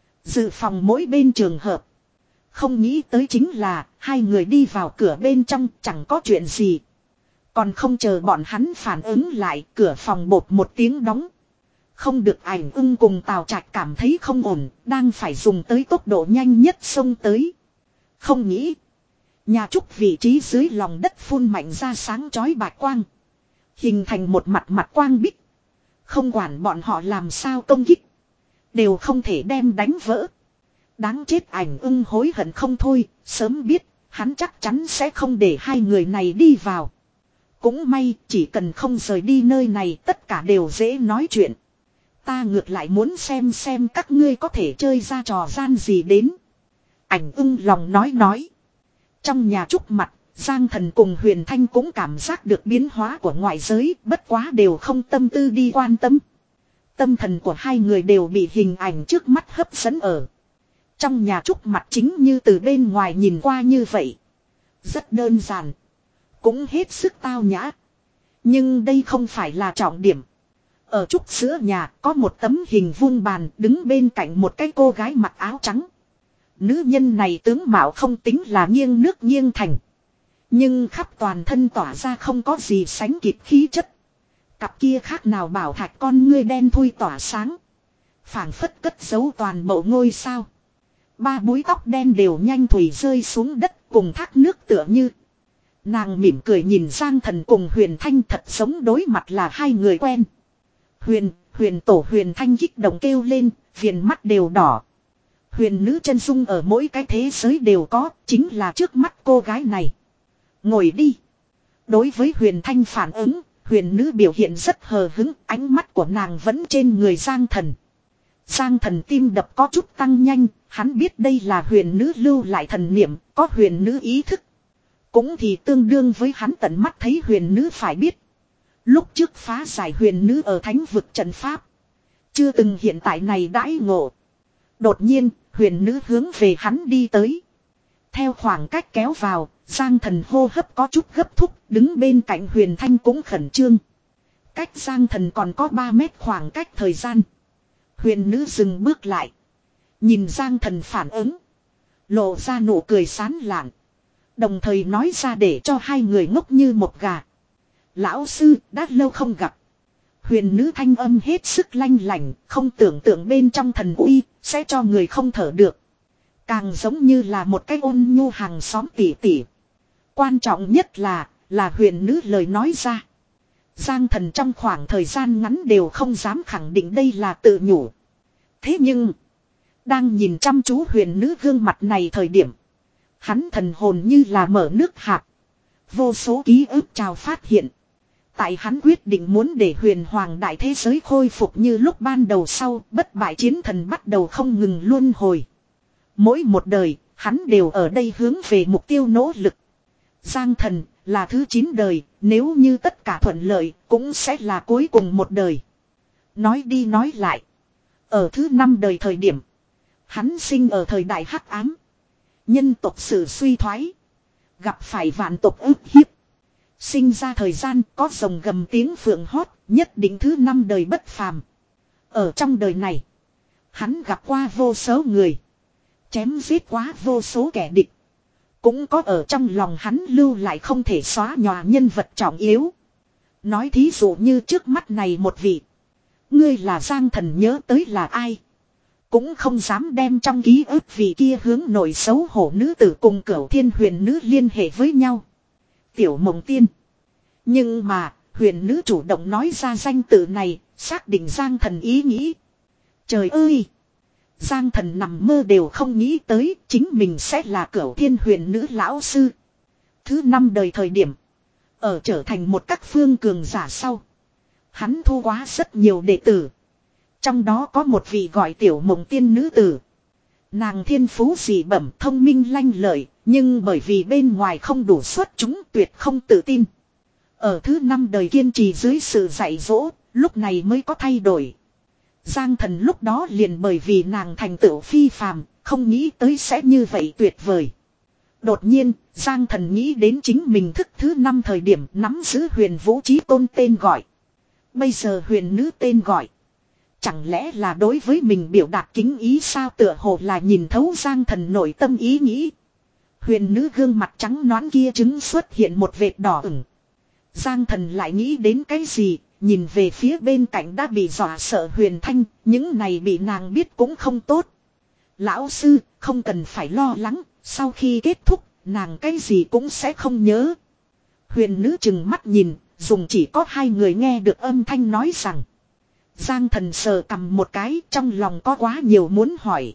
Speaker 1: Dự phòng mỗi bên trường hợp. Không nghĩ tới chính là hai người đi vào cửa bên trong chẳng có chuyện gì. Còn không chờ bọn hắn phản ứng lại, cửa phòng bột một tiếng đóng. Không được Ảnh Ưng cùng Tào Trạch cảm thấy không ổn, đang phải dùng tới tốc độ nhanh nhất xông tới. Không nghĩ. Nhà trúc vị trí dưới lòng đất phun mạnh ra sáng chói bạch quang. Hình thành một mặt mặt quang bích. Không quản bọn họ làm sao công kích. Đều không thể đem đánh vỡ. Đáng chết Ảnh Ưng hối hận không thôi, sớm biết, hắn chắc chắn sẽ không để hai người này đi vào. Cũng may, chỉ cần không rời đi nơi này tất cả đều dễ nói chuyện. Ta ngược lại muốn xem xem các ngươi có thể chơi ra trò gian gì đến. Ảnh Ưng lòng nói nói. Trong nhà trúc mặt, Giang Thần cùng Huyền Thanh cũng cảm giác được biến hóa của ngoại giới, bất quá đều không tâm tư đi quan tâm. Tâm thần của hai người đều bị hình ảnh trước mắt hấp dẫn ở. Trong nhà trúc mặt chính như từ bên ngoài nhìn qua như vậy. Rất đơn giản. Cũng hết sức tao nhã. Nhưng đây không phải là trọng điểm. Ở trúc giữa nhà có một tấm hình vuông bàn đứng bên cạnh một cái cô gái mặc áo trắng. Nữ nhân này tướng mạo không tính là nghiêng nước nghiêng thành. Nhưng khắp toàn thân tỏa ra không có gì sánh kịp khí chất. Cặp kia khác nào bảo thạch con ngươi đen thui tỏa sáng. Phảng phất cất giấu toàn bộ ngôi sao. Ba búi tóc đen đều nhanh thủy rơi xuống đất cùng thác nước tựa như. Nàng mỉm cười nhìn Giang Thần cùng Huyền Thanh thật giống đối mặt là hai người quen. Huyền, Huyền tổ Huyền Thanh kích động kêu lên, viền mắt đều đỏ. Huyền nữ chân dung ở mỗi cái thế giới đều có, chính là trước mắt cô gái này. Ngồi đi. Đối với Huyền Thanh phản ứng, Huyền nữ biểu hiện rất hờ hứng, ánh mắt của nàng vẫn trên người Giang Thần. Giang Thần tim đập có chút tăng nhanh, hắn biết đây là huyền nữ lưu lại thần niệm, có huyền nữ ý thức. Cũng thì tương đương với hắn tận mắt thấy huyền nữ phải biết. Lúc trước phá giải huyền nữ ở thánh vực trận pháp. Chưa từng hiện tại này đãi ngộ. Đột nhiên, huyền nữ hướng về hắn đi tới. Theo khoảng cách kéo vào, Giang Thần hô hấp có chút gấp thúc, đứng bên cạnh Huyền Thanh cũng khẩn trương. Cách Giang Thần còn có ba mét khoảng cách thời gian. Huyền nữ dừng bước lại. Nhìn Giang Thần phản ứng. Lộ ra nụ cười sán lạn. Đồng thời nói ra để cho hai người ngốc như một gà. Lão sư, đã lâu không gặp. Huyền nữ thanh âm hết sức lanh lảnh, không tưởng tượng bên trong thần uy, sẽ cho người không thở được. Càng giống như là một cái ôn nhu hàng xóm tỉ tỉ. Quan trọng nhất là, là huyền nữ lời nói ra. Giang Thần trong khoảng thời gian ngắn đều không dám khẳng định đây là tự nhủ. Thế nhưng, đang nhìn chăm chú huyền nữ gương mặt này thời điểm, hắn thần hồn như là mở nước hạt. Vô số ký ức trào phát hiện. Tại hắn quyết định muốn để huyền hoàng đại thế giới khôi phục như lúc ban đầu sau, bất bại chiến thần bắt đầu không ngừng luân hồi. Mỗi một đời, hắn đều ở đây hướng về mục tiêu nỗ lực. Giang Thần là thứ chín đời, nếu như tất cả thuận lợi, cũng sẽ là cuối cùng một đời. Nói đi nói lại. Ở thứ năm đời thời điểm, hắn sinh ở thời đại hắc ám. Nhân tộc sự suy thoái. Gặp phải vạn tộc ức hiếp. Sinh ra thời gian có rồng gầm tiếng phượng hót, nhất định thứ năm đời bất phàm. Ở trong đời này, hắn gặp qua vô số người. Chém giết quá vô số kẻ địch. Cũng có ở trong lòng hắn lưu lại không thể xóa nhòa nhân vật trọng yếu. Nói thí dụ như trước mắt này một vị. Ngươi là Giang Thần nhớ tới là ai. Cũng không dám đem trong ký ức vị kia hướng nổi xấu hổ nữ tử cùng Cửu Thiên huyền nữ liên hệ với nhau. Tiểu Mộng Tiên. Nhưng mà, huyền nữ chủ động nói ra danh tự này, xác định Giang Thần ý nghĩ. Trời ơi! Giang Thần nằm mơ đều không nghĩ tới chính mình sẽ là Cửu Thiên huyền nữ lão sư. Thứ năm đời thời điểm. Ở trở thành một các phương cường giả sau. Hắn thu quá rất nhiều đệ tử. Trong đó có một vị gọi Tiểu Mộng Tiên nữ tử. Nàng thiên phú dị bẩm thông minh lanh lợi. Nhưng bởi vì bên ngoài không đủ xuất chúng tuyệt không tự tin. Ở thứ năm đời kiên trì dưới sự dạy dỗ. Lúc này mới có thay đổi. Giang Thần lúc đó liền bởi vì nàng thành tựu phi phàm. Không nghĩ tới sẽ như vậy tuyệt vời. Đột nhiên Giang Thần nghĩ đến chính mình thức thứ năm thời điểm nắm giữ huyền vũ chí tôn tên gọi. Bây giờ huyền nữ tên gọi. Chẳng lẽ là đối với mình biểu đạt kính ý sao, tựa hồ là nhìn thấu Giang Thần nội tâm ý nghĩ. Huyền nữ gương mặt trắng nõn kia chứng xuất hiện một vệt đỏ ửng. Giang Thần lại nghĩ đến cái gì, nhìn về phía bên cạnh đã bị dọa sợ Huyền Thanh, những này bị nàng biết cũng không tốt. Lão sư, không cần phải lo lắng, sau khi kết thúc, nàng cái gì cũng sẽ không nhớ. Huyền nữ chừng mắt nhìn, dùng chỉ có hai người nghe được âm thanh nói rằng. Giang Thần sờ cầm một cái, trong lòng có quá nhiều muốn hỏi.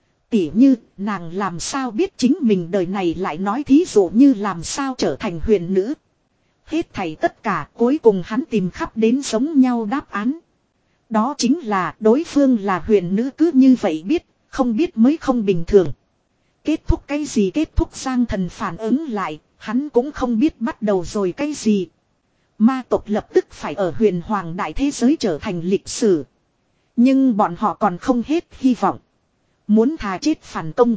Speaker 1: Tỉ như, nàng làm sao biết chính mình đời này lại nói thí dụ như làm sao trở thành huyền nữ. Hết thảy tất cả cuối cùng hắn tìm khắp đến giống nhau đáp án. Đó chính là đối phương là huyền nữ, cứ như vậy biết, không biết mới không bình thường. Kết thúc cái gì kết thúc, Giang Thần phản ứng lại, hắn cũng không biết bắt đầu rồi cái gì. Ma tộc lập tức phải ở huyền hoàng đại thế giới trở thành lịch sử. Nhưng bọn họ còn không hết hy vọng. Muốn thà chết phản công.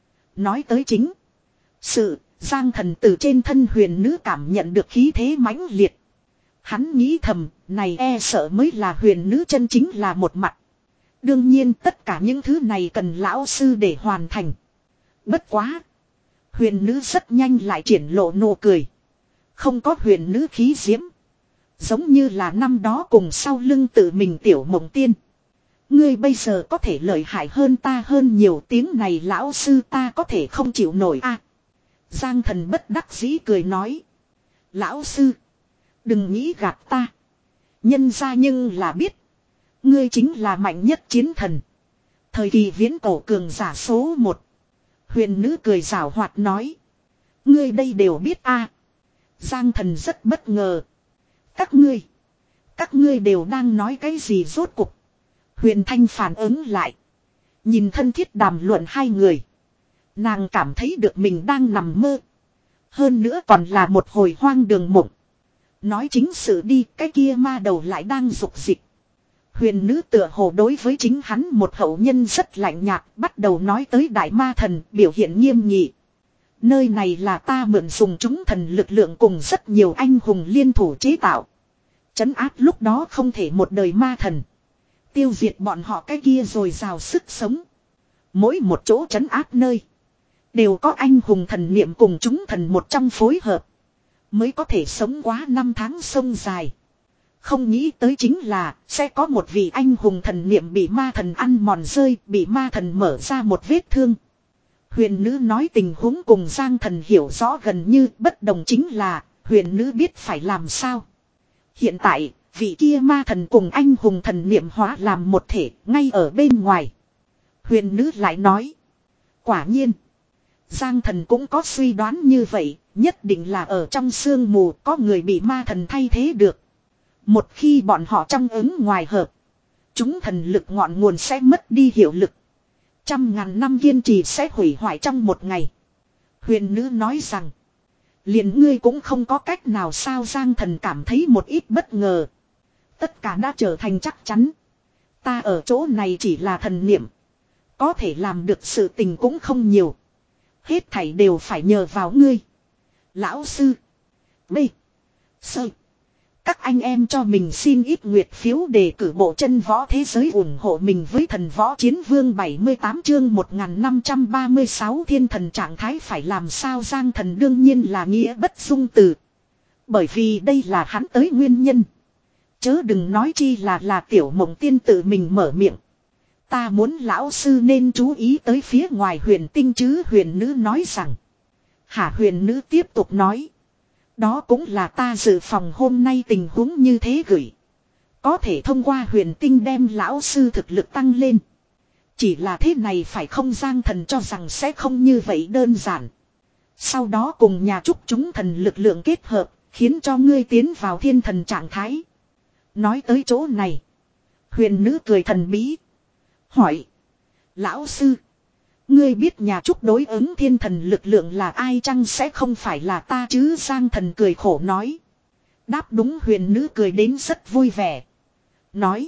Speaker 1: Nói tới chính sự, Giang Thần từ trên thân huyền nữ cảm nhận được khí thế mãnh liệt. Hắn nghĩ thầm, này e sợ mới là huyền nữ chân chính là một mặt. Đương nhiên tất cả những thứ này cần lão sư để hoàn thành. Bất quá. Huyền nữ rất nhanh lại triển lộ nụ cười. Không có huyền nữ khí diễm. Giống như là năm đó cùng sau lưng tự mình tiểu mộng tiên. Ngươi bây giờ có thể lợi hại hơn ta hơn nhiều, tiếng này lão sư ta có thể không chịu nổi a. À, Giang Thần bất đắc dĩ cười nói. Lão sư. Đừng nghĩ gạt ta. Nhân ra nhưng là biết. Ngươi chính là mạnh nhất chiến thần. Thời kỳ viễn cổ cường giả số một. Huyền nữ cười giảo hoạt nói. Ngươi đây đều biết a. À, Giang Thần rất bất ngờ. Các ngươi. Các ngươi đều đang nói cái gì rốt cục. Huyền Thanh phản ứng lại. Nhìn thân thiết đàm luận hai người. Nàng cảm thấy được mình đang nằm mơ. Hơn nữa còn là một hồi hoang đường mộng. Nói chính sự đi, cái kia ma đầu lại đang dục dịch. Huyền nữ tựa hồ đối với chính hắn một hậu nhân rất lạnh nhạt, bắt đầu nói tới đại ma thần, biểu hiện nghiêm nghị. Nơi này là ta mượn dùng chúng thần lực lượng cùng rất nhiều anh hùng liên thủ chế tạo. Trấn áp lúc đó không thể một đời ma thần. Tiêu diệt bọn họ cái kia rồi rào sức sống. Mỗi một chỗ trấn áp nơi. Đều có anh hùng thần niệm cùng chúng thần một trong phối hợp. Mới có thể sống quá năm tháng sông dài. Không nghĩ tới chính là sẽ có một vị anh hùng thần niệm bị ma thần ăn mòn rơi. Bị ma thần mở ra một vết thương. Huyền nữ nói tình huống cùng Giang Thần hiểu rõ gần như bất đồng chính là huyền nữ biết phải làm sao. Hiện tại vị kia ma thần cùng anh hùng thần niệm hóa làm một thể ngay ở bên ngoài. Huyền nữ lại nói. Quả nhiên. Giang Thần cũng có suy đoán như vậy. Nhất định là ở trong sương mù có người bị ma thần thay thế được. Một khi bọn họ trong ứng ngoài hợp. Chúng thần lực ngọn nguồn sẽ mất đi hiệu lực. Trăm ngàn năm kiên trì sẽ hủy hoại trong một ngày. Huyền nữ nói rằng. Liền ngươi cũng không có cách nào sao. Giang Thần cảm thấy một ít bất ngờ. Tất cả đã trở thành chắc chắn. Ta ở chỗ này chỉ là thần niệm. Có thể làm được sự tình cũng không nhiều. Hết thảy đều phải nhờ vào ngươi. Lão sư. B. Sơ. Các anh em cho mình xin ít nguyệt phiếu đề cử bộ chân võ thế giới ủng hộ mình với thần võ chiến vương bảy mươi tám chương một nghìn năm trăm ba mươi sáu thiên thần trạng thái phải làm sao. Giang Thần đương nhiên là nghĩa bất dung từ. Bởi vì đây là hắn tới nguyên nhân. Chớ đừng nói chi là là tiểu mộng tiên tự mình mở miệng. Ta muốn lão sư nên chú ý tới phía ngoài huyền tinh chứ. Huyền nữ nói rằng. Hả, huyền nữ tiếp tục nói. Đó cũng là ta dự phòng hôm nay tình huống như thế gửi. Có thể thông qua huyền tinh đem lão sư thực lực tăng lên. Chỉ là thế này phải không. Giang Thần cho rằng sẽ không như vậy đơn giản. Sau đó cùng nhà trúc chúng thần lực lượng kết hợp. Khiến cho ngươi tiến vào thiên thần trạng thái. Nói tới chỗ này. Huyền nữ cười thần bí. Hỏi. Lão sư. Ngươi biết nhà trúc đối ứng thiên thần lực lượng là ai chăng? Sẽ không phải là ta chứ? Giang Thần cười khổ nói. Đáp đúng. Huyền nữ cười đến rất vui vẻ. Nói.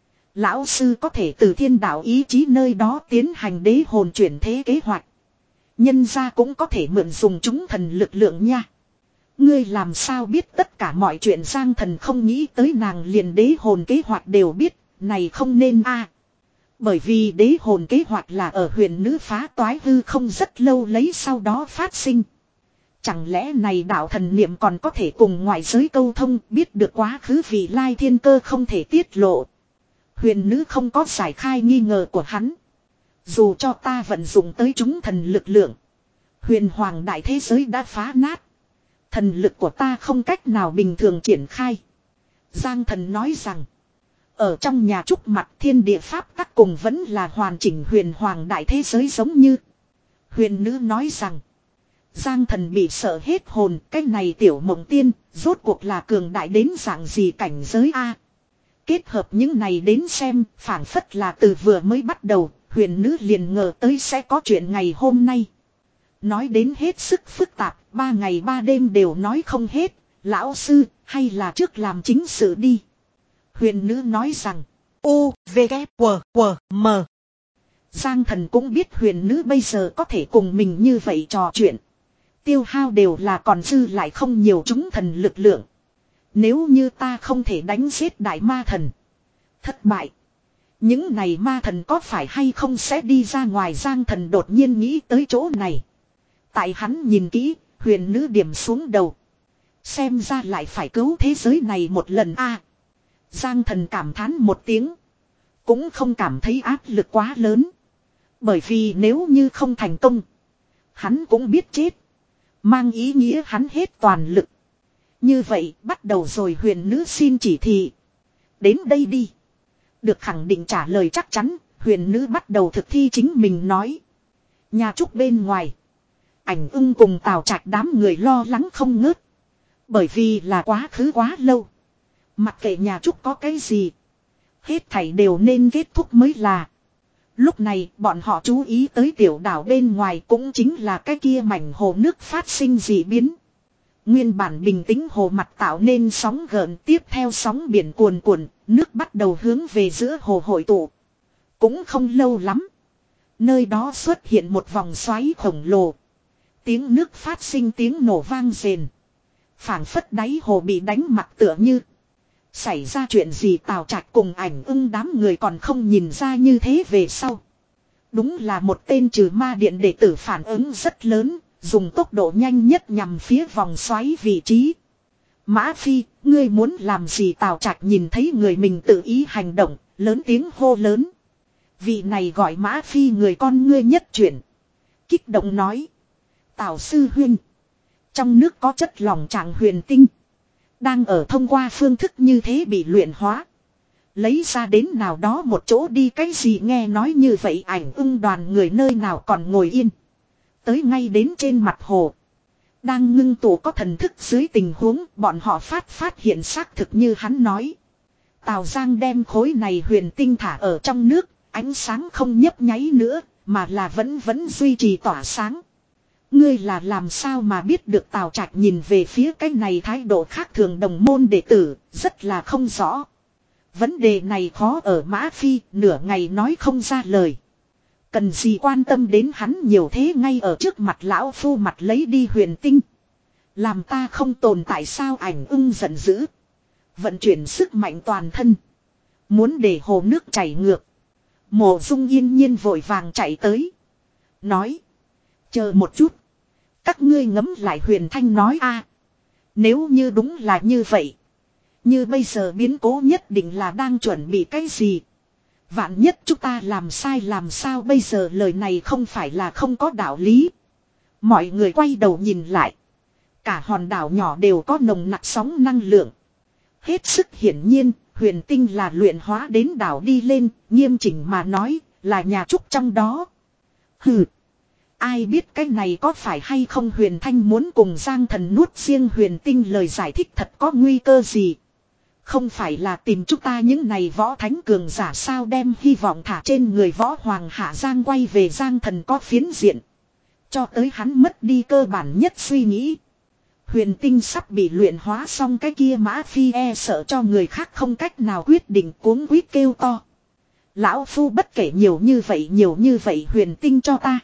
Speaker 1: Lão sư có thể từ thiên đạo ý chí nơi đó tiến hành đế hồn chuyển thế kế hoạch. Nhân gia cũng có thể mượn dùng chúng thần lực lượng nha. Ngươi làm sao biết tất cả mọi chuyện? Giang Thần không nghĩ tới nàng liền đế hồn kế hoạch đều biết. Này không nên a. À. Bởi vì đế hồn kế hoạch là ở huyền nữ phá toái hư không rất lâu lấy sau đó phát sinh. Chẳng lẽ này đạo thần niệm còn có thể cùng ngoại giới câu thông, biết được quá khứ vị lai thiên cơ không thể tiết lộ. Huyền nữ không có giải khai nghi ngờ của hắn. Dù cho ta vận dụng tới chúng thần lực lượng. Huyền hoàng đại thế giới đã phá nát. Thần lực của ta không cách nào bình thường triển khai. Giang Thần nói rằng. Ở trong nhà trúc mặt thiên địa pháp tắc cùng vẫn là hoàn chỉnh huyền hoàng đại thế giới giống như. Huyền nữ nói rằng. Giang Thần bị sợ hết hồn. Cái này tiểu mộng tiên rốt cuộc là cường đại đến dạng gì cảnh giới a. Kết hợp những này đến xem phảng phất là từ vừa mới bắt đầu. Huyền nữ liền ngờ tới sẽ có chuyện ngày hôm nay. Nói đến hết sức phức tạp. Ba ngày ba đêm đều nói không hết. Lão sư hay là trước làm chính sự đi. Huyền nữ nói rằng. U, V, K, W, W, M. Giang Thần cũng biết huyền nữ bây giờ có thể cùng mình như vậy trò chuyện. Tiêu hao đều là còn dư lại không nhiều chúng thần lực lượng. Nếu như ta không thể đánh giết đại ma thần. Thất bại. Những này ma thần có phải hay không sẽ đi ra ngoài? Giang Thần đột nhiên nghĩ tới chỗ này. Tại hắn nhìn kỹ, huyền nữ điểm xuống đầu. Xem ra lại phải cứu thế giới này một lần a. Giang thần cảm thán một tiếng. Cũng không cảm thấy áp lực quá lớn. Bởi vì nếu như không thành công, hắn cũng biết chết. Mang ý nghĩa hắn hết toàn lực. Như vậy bắt đầu rồi, huyền nữ xin chỉ thị. Đến đây đi. Được khẳng định trả lời chắc chắn, huyền nữ bắt đầu thực thi chính mình nói. Nhà trúc bên ngoài, Ảnh Ưng cùng Tào Trạch đám người lo lắng không ngớt. Bởi vì là quá khứ quá lâu. Mặc kệ nhà trúc có cái gì, hết thảy đều nên kết thúc mới là. Lúc này bọn họ chú ý tới tiểu đảo bên ngoài, cũng chính là cái kia mảnh hồ nước phát sinh dị biến. Nguyên bản bình tĩnh hồ mặt tạo nên sóng gợn, tiếp theo sóng biển cuồn cuộn, nước bắt đầu hướng về giữa hồ hội tụ. Cũng không lâu lắm, nơi đó xuất hiện một vòng xoáy khổng lồ. Tiếng nước phát sinh tiếng nổ vang rền. Phảng phất đáy hồ bị đánh mặt tựa như. Xảy ra chuyện gì Tào Trạch cùng Ảnh Ưng đám người còn không nhìn ra như thế về sau. Đúng là một tên trừ ma điện đệ tử phản ứng rất lớn, dùng tốc độ nhanh nhất nhằm phía vòng xoáy vị trí. Mã Phi, ngươi muốn làm gì? Tào Trạch nhìn thấy người mình tự ý hành động, lớn tiếng hô lớn. Vị này gọi Mã Phi người con ngươi nhất chuyển. Kích động nói. Tào sư huynh, trong nước có chất lỏng trạng huyền tinh. Đang ở thông qua phương thức như thế bị luyện hóa. Lấy ra đến nào đó một chỗ đi. Cái gì? Nghe nói như vậy Ảnh Ưng đoàn người nơi nào còn ngồi yên. Tới ngay đến trên mặt hồ. Đang ngưng tụ có thần thức dưới tình huống, bọn họ phát phát hiện xác thực như hắn nói. Tào Giang đem khối này huyền tinh thả ở trong nước, ánh sáng không nhấp nháy nữa, mà là vẫn vẫn duy trì tỏa sáng. Ngươi là làm sao mà biết được? Tào Trạch nhìn về phía cái này thái độ khác thường đồng môn đệ tử, rất là không rõ. Vấn đề này khó ở Mã Phi, nửa ngày nói không ra lời. Cần gì quan tâm đến hắn nhiều thế, ngay ở trước mặt lão phu mặt lấy đi huyền tinh. Làm ta không tồn tại sao? Ảnh Ưng giận dữ. Vận chuyển sức mạnh toàn thân. Muốn để hồ nước chảy ngược. Mộ Dung yên nhiên vội vàng chạy tới. Nói. Chờ một chút. Các ngươi ngấm lại. Huyền Thanh nói a, nếu như đúng là như vậy. Như bây giờ biến cố nhất định là đang chuẩn bị cái gì. Vạn nhất chúng ta làm sai làm sao bây giờ? Lời này không phải là không có đạo lý. Mọi người quay đầu nhìn lại. Cả hòn đảo nhỏ đều có nồng nặc sóng năng lượng. Hết sức hiển nhiên, huyền tinh là luyện hóa đến đảo đi lên, nghiêm chỉnh mà nói, là nhà trúc trong đó. Hừ, ai biết cái này có phải hay không? Huyền Thanh muốn cùng Giang Thần nuốt riêng huyền tinh, lời giải thích thật có nguy cơ gì? Không phải là tìm chúng ta những này võ thánh cường giả sao? Đem hy vọng thả trên người võ hoàng hạ Giang quay về Giang Thần có phiến diện. Cho tới hắn mất đi cơ bản nhất suy nghĩ. Huyền tinh sắp bị luyện hóa xong, cái kia Mã Phi e sợ cho người khác không cách nào quyết định, cuống quýt kêu to. Lão phu bất kể nhiều như vậy nhiều như vậy huyền tinh cho ta.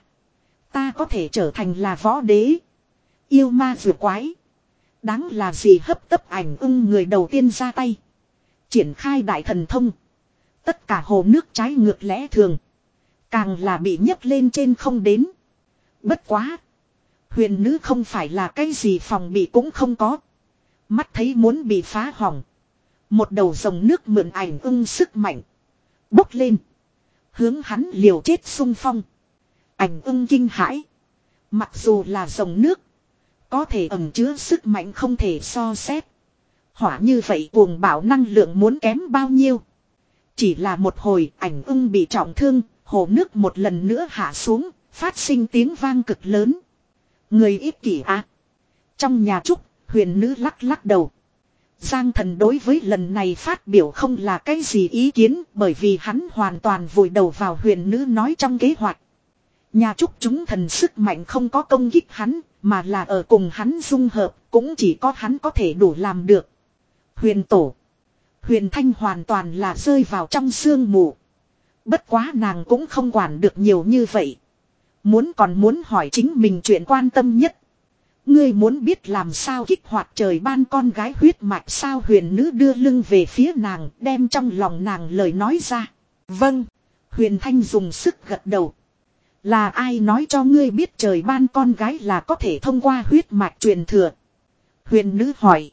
Speaker 1: Ta có thể trở thành là võ đế. Yêu ma vừa quái. Đáng là gì? Hấp tấp Ảnh Ưng người đầu tiên ra tay. Triển khai đại thần thông. Tất cả hồ nước trái ngược lẽ thường. Càng là bị nhấc lên trên không đến. Bất quá. Huyền nữ không phải là cái gì phòng bị cũng không có. Mắt thấy muốn bị phá hỏng. Một đầu dòng nước mượn Ảnh Ưng sức mạnh. Bốc lên. Hướng hắn liều chết xung phong. Ảnh Ưng kinh hãi. Mặc dù là dòng nước. Có thể ẩn chứa sức mạnh không thể so xét. Hỏa như vậy cuồng bạo năng lượng muốn kém bao nhiêu. Chỉ là một hồi Ảnh Ưng bị trọng thương. Hồ nước một lần nữa hạ xuống. Phát sinh tiếng vang cực lớn. Người ích kỷ à. Trong nhà trúc, huyền nữ lắc lắc đầu. Giang Thần đối với lần này phát biểu không là cái gì ý kiến, bởi vì hắn hoàn toàn vùi đầu vào huyền nữ nói trong kế hoạch. Nhà trúc chúng thần sức mạnh không có công kích hắn, mà là ở cùng hắn dung hợp, cũng chỉ có hắn có thể đủ làm được. Huyền tổ. Huyền Thanh hoàn toàn là rơi vào trong sương mù. Bất quá nàng cũng không quản được nhiều như vậy. Muốn còn muốn hỏi chính mình chuyện quan tâm nhất. Ngươi muốn biết làm sao kích hoạt trời ban con gái huyết mạch sao? Huyền nữ đưa lưng về phía nàng, đem trong lòng nàng lời nói ra. Vâng. Huyền Thanh dùng sức gật đầu. Là ai nói cho ngươi biết trời ban con gái là có thể thông qua huyết mạch truyền thừa? Huyền nữ hỏi.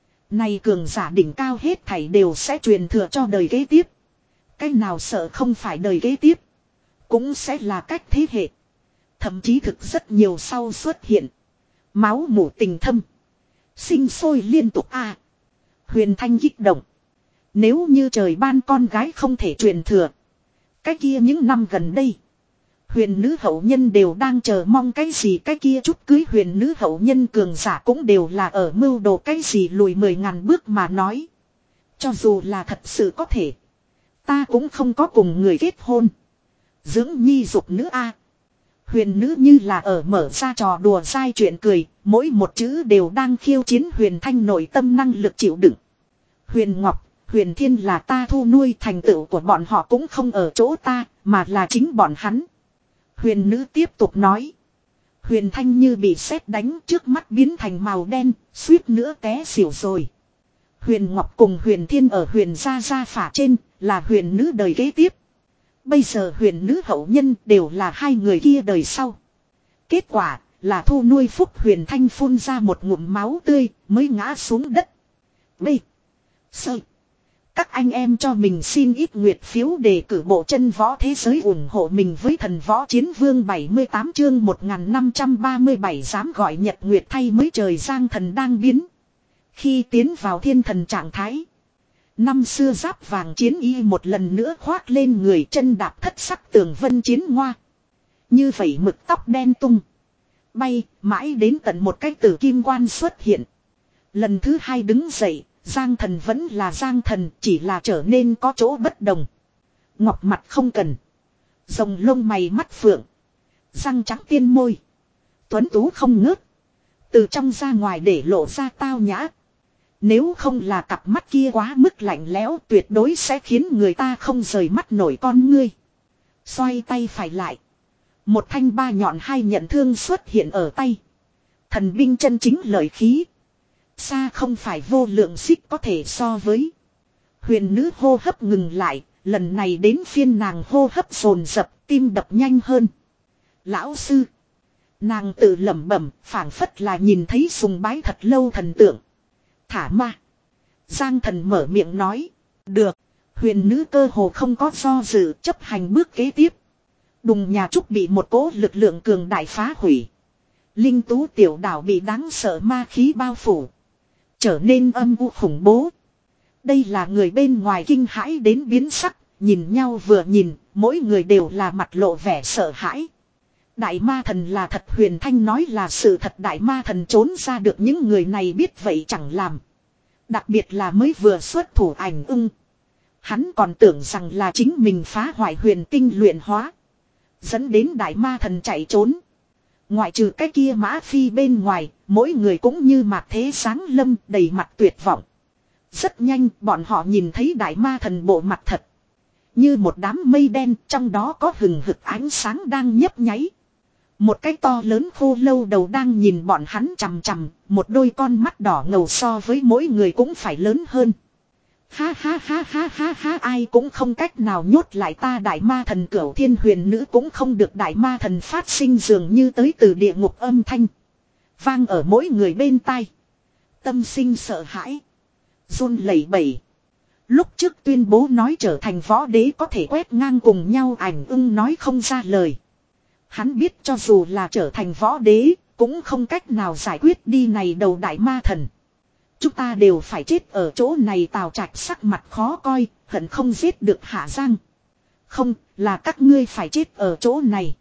Speaker 1: Này cường giả đỉnh cao hết thảy đều sẽ truyền thừa cho đời kế tiếp. Cái nào sợ không phải đời kế tiếp. Cũng sẽ là cách thế hệ. Thậm chí thực rất nhiều sau xuất hiện. Máu mủ tình thâm. Sinh sôi liên tục a. Huyền Thanh kích động. Nếu như trời ban con gái không thể truyền thừa. Cái kia những năm gần đây. Huyền nữ hậu nhân đều đang chờ mong cái gì, cái kia chút cưới huyền nữ hậu nhân cường giả cũng đều là ở mưu đồ cái gì lùi mười ngàn bước mà nói. Cho dù là thật sự có thể. Ta cũng không có cùng người kết hôn. Dưỡng nhi dục nữ a. Huyền nữ như là ở mở ra trò đùa dai chuyện cười. Mỗi một chữ đều đang khiêu chiến Huyền Thanh nội tâm năng lực chịu đựng. Huyền Ngọc, Huyền Thiên là ta thu nuôi, thành tựu của bọn họ cũng không ở chỗ ta, mà là chính bọn hắn. Huyền nữ tiếp tục nói. Huyền Thanh như bị sét đánh, trước mắt biến thành màu đen, suýt nữa té xỉu rồi. Huyền Ngọc cùng Huyền Thiên ở Huyền gia gia phả trên, là huyền nữ đời kế tiếp. Bây giờ huyền nữ hậu nhân đều là hai người kia đời sau. Kết quả là thu nuôi phúc Huyền Thanh phun ra một ngụm máu tươi mới ngã xuống đất. B. Sơ. Các anh em cho mình xin ít nguyệt phiếu đề cử bộ chân võ thế giới ủng hộ mình với thần võ chiến vương bảy mươi tám chương một nghìn năm trăm ba mươi bảy dám gọi nhật nguyệt thay mới trời giang thần đang biến. Khi tiến vào thiên thần trạng thái. Năm xưa giáp vàng chiến y một lần nữa khoác lên người, chân đạp thất sắc tường vân chiến ngoa. Như vậy mực tóc đen tung. Bay mãi đến tận một cái tử kim quan xuất hiện. Lần thứ hai đứng dậy. Giang thần vẫn là Giang thần, chỉ là trở nên có chỗ bất đồng. Ngọc mặt không cần. Rồng lông mày mắt phượng. Răng trắng tiên môi. Tuấn tú không ngớt. Từ trong ra ngoài để lộ ra tao nhã. Nếu không là cặp mắt kia quá mức lạnh lẽo, tuyệt đối sẽ khiến người ta không rời mắt nổi con ngươi. Xoay tay phải lại. Một thanh ba nhọn hai nhận thương xuất hiện ở tay. Thần binh chân chính lợi khí. Xa không phải vô lượng xích có thể so với. Huyền nữ hô hấp ngừng lại, lần này đến phiên nàng hô hấp dồn dập, tim đập nhanh hơn. Lão sư. Nàng tự lẩm bẩm, phảng phất là nhìn thấy sùng bái thật lâu thần tượng. Thả ma. Giang thần mở miệng nói. Được. Huyền nữ cơ hồ không có do dự, chấp hành bước kế tiếp. Đùng nhà trúc bị một cỗ lực lượng cường đại phá hủy. Linh tú tiểu đảo bị đáng sợ ma khí bao phủ. Trở nên âm u khủng bố. Đây là người bên ngoài kinh hãi đến biến sắc. Nhìn nhau vừa nhìn, mỗi người đều là mặt lộ vẻ sợ hãi. Đại ma thần là thật, Huyền Thanh nói là sự thật, đại ma thần trốn ra được, những người này biết vậy chẳng làm. Đặc biệt là mới vừa xuất thủ Ảnh Ưng. Hắn còn tưởng rằng là chính mình phá hoại huyền tinh luyện hóa. Dẫn đến đại ma thần chạy trốn. Ngoại trừ cái kia Mã Phi bên ngoài, mỗi người cũng như mạc thế sáng lâm, đầy mặt tuyệt vọng. Rất nhanh bọn họ nhìn thấy đại ma thần bộ mặt thật. Như một đám mây đen, trong đó có hừng hực ánh sáng đang nhấp nháy. Một cái to lớn khô lâu đầu đang nhìn bọn hắn chằm chằm, một đôi con mắt đỏ ngầu so với mỗi người cũng phải lớn hơn. Ha ha ha ha ha ha, ai cũng không cách nào nhốt lại ta, đại ma thần Cửu Thiên huyền nữ cũng không được, đại ma thần phát sinh dường như tới từ địa ngục âm thanh. Vang ở mỗi người bên tai. Tâm sinh sợ hãi. Run lẩy bẩy. Lúc trước tuyên bố nói trở thành võ đế có thể quét ngang cùng nhau, Ảnh Ưng nói không ra lời. Hắn biết cho dù là trở thành võ đế, cũng không cách nào giải quyết đi này đầu đại ma thần. Chúng ta đều phải chết ở chỗ này, Tào Trạch sắc mặt khó coi, hận không giết được Hạ Giang. Không, là các ngươi phải chết ở chỗ này.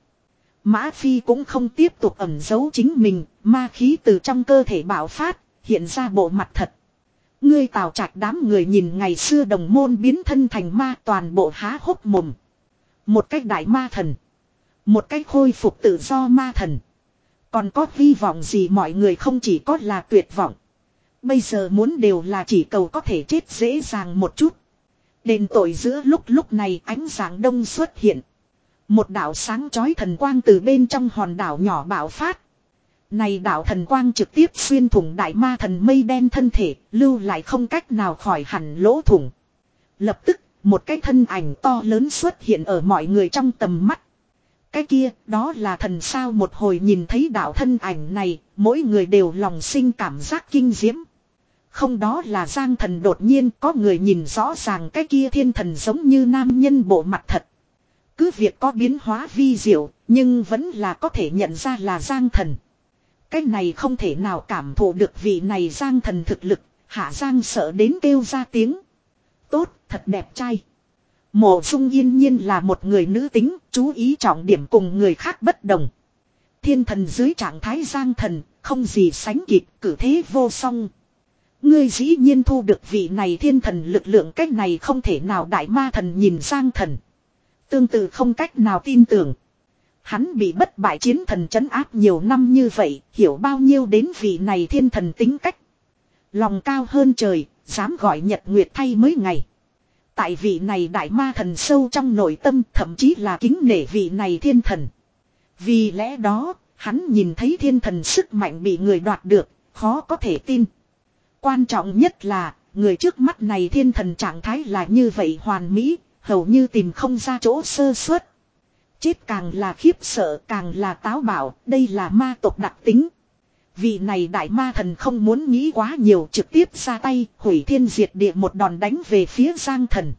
Speaker 1: Mã Phi cũng không tiếp tục ẩn giấu chính mình, ma khí từ trong cơ thể bạo phát, hiện ra bộ mặt thật. Ngươi Tào Trạch đám người nhìn ngày xưa đồng môn biến thân thành ma, toàn bộ há hốc mồm. Một cách đại ma thần. Một cách khôi phục tự do ma thần. Còn có hy vọng gì? Mọi người không chỉ có là tuyệt vọng. Bây giờ muốn đều là chỉ cầu có thể chết dễ dàng một chút. Đền tội giữa lúc lúc này ánh sáng đông xuất hiện. Một đạo sáng chói thần quang từ bên trong hòn đảo nhỏ bạo phát. Này đạo thần quang trực tiếp xuyên thủng đại ma thần mây đen thân thể, lưu lại không cách nào khỏi hẳn lỗ thủng. Lập tức, một cái thân ảnh to lớn xuất hiện ở mọi người trong tầm mắt. Cái kia, đó là thần sao một hồi nhìn thấy đạo thân ảnh này, mỗi người đều lòng sinh cảm giác kinh diễm. Không, đó là Giang Thần đột nhiên có người nhìn rõ ràng cái kia thiên thần giống như nam nhân bộ mặt thật. Cứ việc có biến hóa vi diệu, nhưng vẫn là có thể nhận ra là Giang Thần. Cái này không thể nào cảm thụ được vị này Giang Thần thực lực, Hạ Giang sợ đến kêu ra tiếng. Tốt, thật đẹp trai. Mộ Dung Yên Nhiên là một người nữ tính, chú ý trọng điểm cùng người khác bất đồng. Thiên thần dưới trạng thái Giang Thần, không gì sánh kịp, cử thế vô song. Ngươi dĩ nhiên thu được vị này thiên thần lực lượng, cách này không thể nào. Đại ma thần nhìn Giang Thần, tương tự không cách nào tin tưởng. Hắn bị bất bại chiến thần trấn áp nhiều năm như vậy, hiểu bao nhiêu đến vị này thiên thần tính cách. Lòng cao hơn trời, dám gọi nhật nguyệt thay mới ngày. Tại vị này đại ma thần sâu trong nội tâm, thậm chí là kính nể vị này thiên thần. Vì lẽ đó, hắn nhìn thấy thiên thần sức mạnh bị người đoạt được, khó có thể tin. Quan trọng nhất là, người trước mắt này thiên thần trạng thái là như vậy hoàn mỹ, hầu như tìm không ra chỗ sơ suất. Chết càng là khiếp sợ, càng là táo bạo, đây là ma tộc đặc tính. Vị này đại ma thần không muốn nghĩ quá nhiều, trực tiếp ra tay, hủy thiên diệt địa một đòn đánh về phía Giang Thần.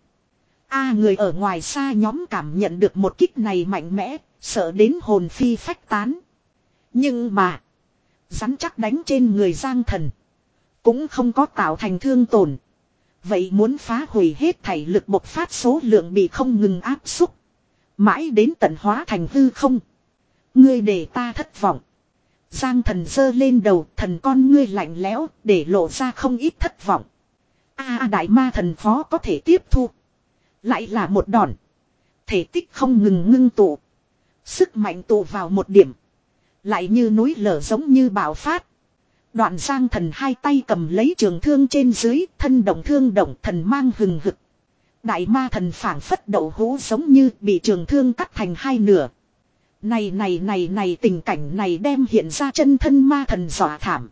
Speaker 1: A người ở ngoài xa nhóm cảm nhận được một kích này mạnh mẽ, sợ đến hồn phi phách tán. Nhưng mà, rắn chắc đánh trên người Giang Thần, cũng không có tạo thành thương tổn. Vậy muốn phá hủy hết thảy lực bộc phát số lượng bị không ngừng áp xúc. Mãi đến tận hóa thành hư không. Ngươi để ta thất vọng. Giang Thần giơ lên đầu, thần con ngươi lạnh lẽo, để lộ ra không ít thất vọng. A đại ma thần phó có thể tiếp thu. Lại là một đòn. Thể tích không ngừng ngưng tụ. Sức mạnh tụ vào một điểm. Lại như núi lở giống như bạo phát. Đoạn Giang Thần hai tay cầm lấy trường thương trên dưới, thân động thương động, thần mang hừng hực. Đại ma thần phảng phất đậu hũ giống như bị trường thương cắt thành hai nửa. Này này này này tình cảnh này đem hiện ra chân thân ma thần dọa thảm.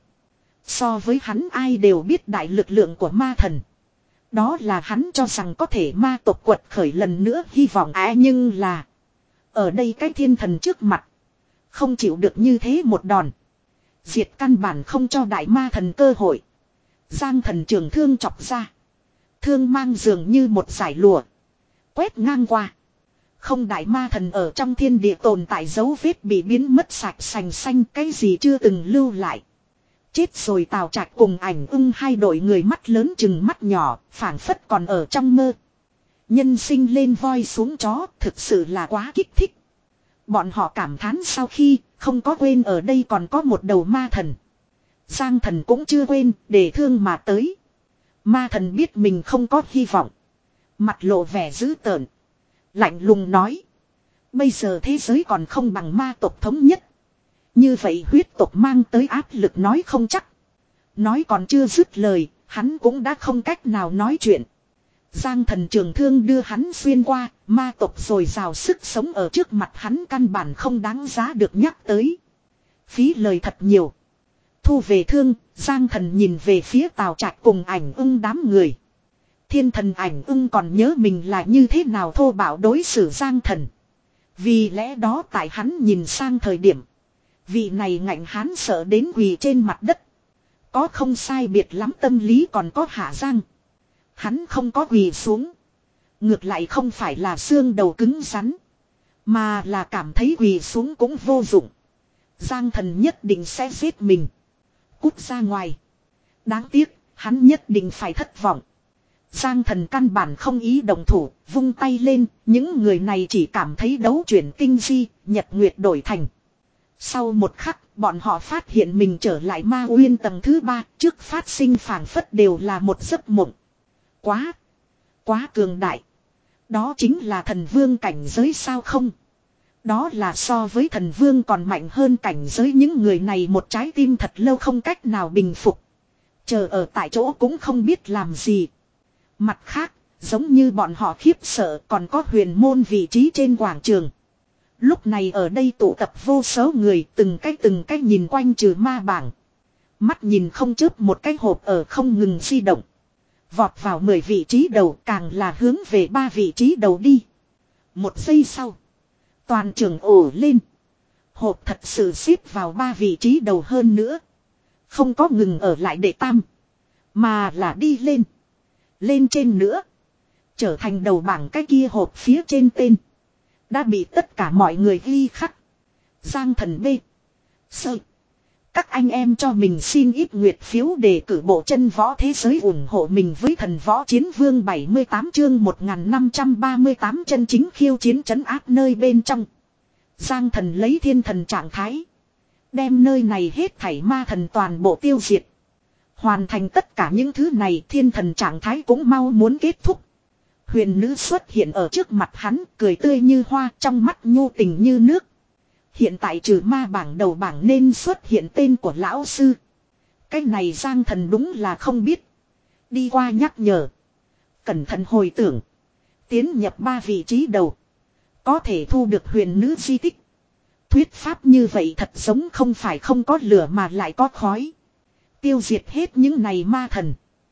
Speaker 1: So với hắn ai đều biết đại lực lượng của ma thần. Đó là hắn cho rằng có thể ma tộc quật khởi lần nữa hy vọng á, nhưng là ở đây cái thiên thần trước mặt, không chịu được như thế một đòn. Diệt căn bản không cho đại ma thần cơ hội. Giang Thần trường thương chọc ra. Thương mang dường như một dải lụa. Quét ngang qua. Không, đại ma thần ở trong thiên địa tồn tại dấu vết bị biến mất sạch sành xanh, cái gì chưa từng lưu lại. Chết rồi. Tào Trạch cùng Ảnh Ưng hai đội người mắt lớn chừng mắt nhỏ, phảng phất còn ở trong mơ. Nhân sinh lên voi xuống chó, thực sự là quá kích thích. Bọn họ cảm thán sau khi, không có quên ở đây còn có một đầu ma thần. Giang Thần cũng chưa quên, để thương mà tới. Ma thần biết mình không có hy vọng. Mặt lộ vẻ dữ tợn. Lạnh lùng nói. Bây giờ thế giới còn không bằng ma tộc thống nhất. Như vậy huyết tộc mang tới áp lực nói không chắc. Nói còn chưa dứt lời, hắn cũng đã không cách nào nói chuyện. Giang Thần trường thương đưa hắn xuyên qua, ma tộc rồi rào sức sống ở trước mặt hắn căn bản không đáng giá được nhắc tới. Phí lời thật nhiều. Thu về thương, Giang Thần nhìn về phía Tào Trạch cùng Ảnh Ưng đám người. Thiên thần Ảnh Ưng còn nhớ mình là như thế nào thô bạo đối xử Giang Thần. Vì lẽ đó tại hắn nhìn sang thời điểm, vị này ngạnh hắn sợ đến quỳ trên mặt đất. Có không sai biệt lắm tâm lý còn có Hạ Giang. Hắn không có quỳ xuống. Ngược lại không phải là xương đầu cứng rắn, mà là cảm thấy quỳ xuống cũng vô dụng. Giang Thần nhất định sẽ giết mình. Cút ra ngoài. Đáng tiếc, hắn nhất định phải thất vọng. Giang Thần căn bản không ý động thủ, vung tay lên, những người này chỉ cảm thấy đấu chuyển tinh di, nhật nguyệt đổi thành. Sau một khắc, bọn họ phát hiện mình trở lại ma uyên tầng thứ ba, trước phát sinh phảng phất đều là một giấc mộng. Quá, quá cường đại. Đó chính là thần vương cảnh giới sao không? Đó là so với thần vương còn mạnh hơn cảnh giới, những người này một trái tim thật lâu không cách nào bình phục. Chờ ở tại chỗ cũng không biết làm gì. Mặt khác, giống như bọn họ khiếp sợ còn có huyền môn vị trí trên quảng trường. Lúc này ở đây tụ tập vô số người, từng cái từng cái nhìn quanh trừ ma bảng. Mắt nhìn không chớp một cái hộp ở không ngừng di động. Vọt vào mười vị trí đầu, càng là hướng về ba vị trí đầu đi. Một giây sau, Toàn trường ồ lên. Hộp thật sự xếp vào ba vị trí đầu hơn nữa. Không có ngừng ở lại để tam. Mà là đi lên. Lên trên nữa. Trở thành đầu bảng cái kia hộp phía trên tên. Đã bị tất cả mọi người ghi khắc. Giang thần B. Sơ. Các anh em cho mình xin ít nguyệt phiếu để cử bộ chân võ thế giới ủng hộ mình với thần võ chiến vương bảy mươi tám chương một nghìn năm trăm ba mươi tám chân chính khiêu chiến trấn áp nơi bên trong. Giang thần lấy thiên thần trạng thái. Đem nơi này hết thảy ma thần toàn bộ tiêu diệt. Hoàn thành tất cả những thứ này thiên thần trạng thái cũng mau muốn kết thúc. Huyền nữ xuất hiện ở trước mặt hắn cười tươi như hoa trong mắt nhu tình như nước. Hiện tại trừ ma bảng đầu bảng nên xuất hiện tên của lão sư. Cái này Giang thần đúng là không biết. Đi qua nhắc nhở. Cẩn thận hồi tưởng. Tiến nhập ba vị trí đầu. Có thể thu được huyền nữ di tích. Thuyết pháp như vậy thật giống không phải không có lửa mà lại có khói. Tiêu diệt hết những này ma thần.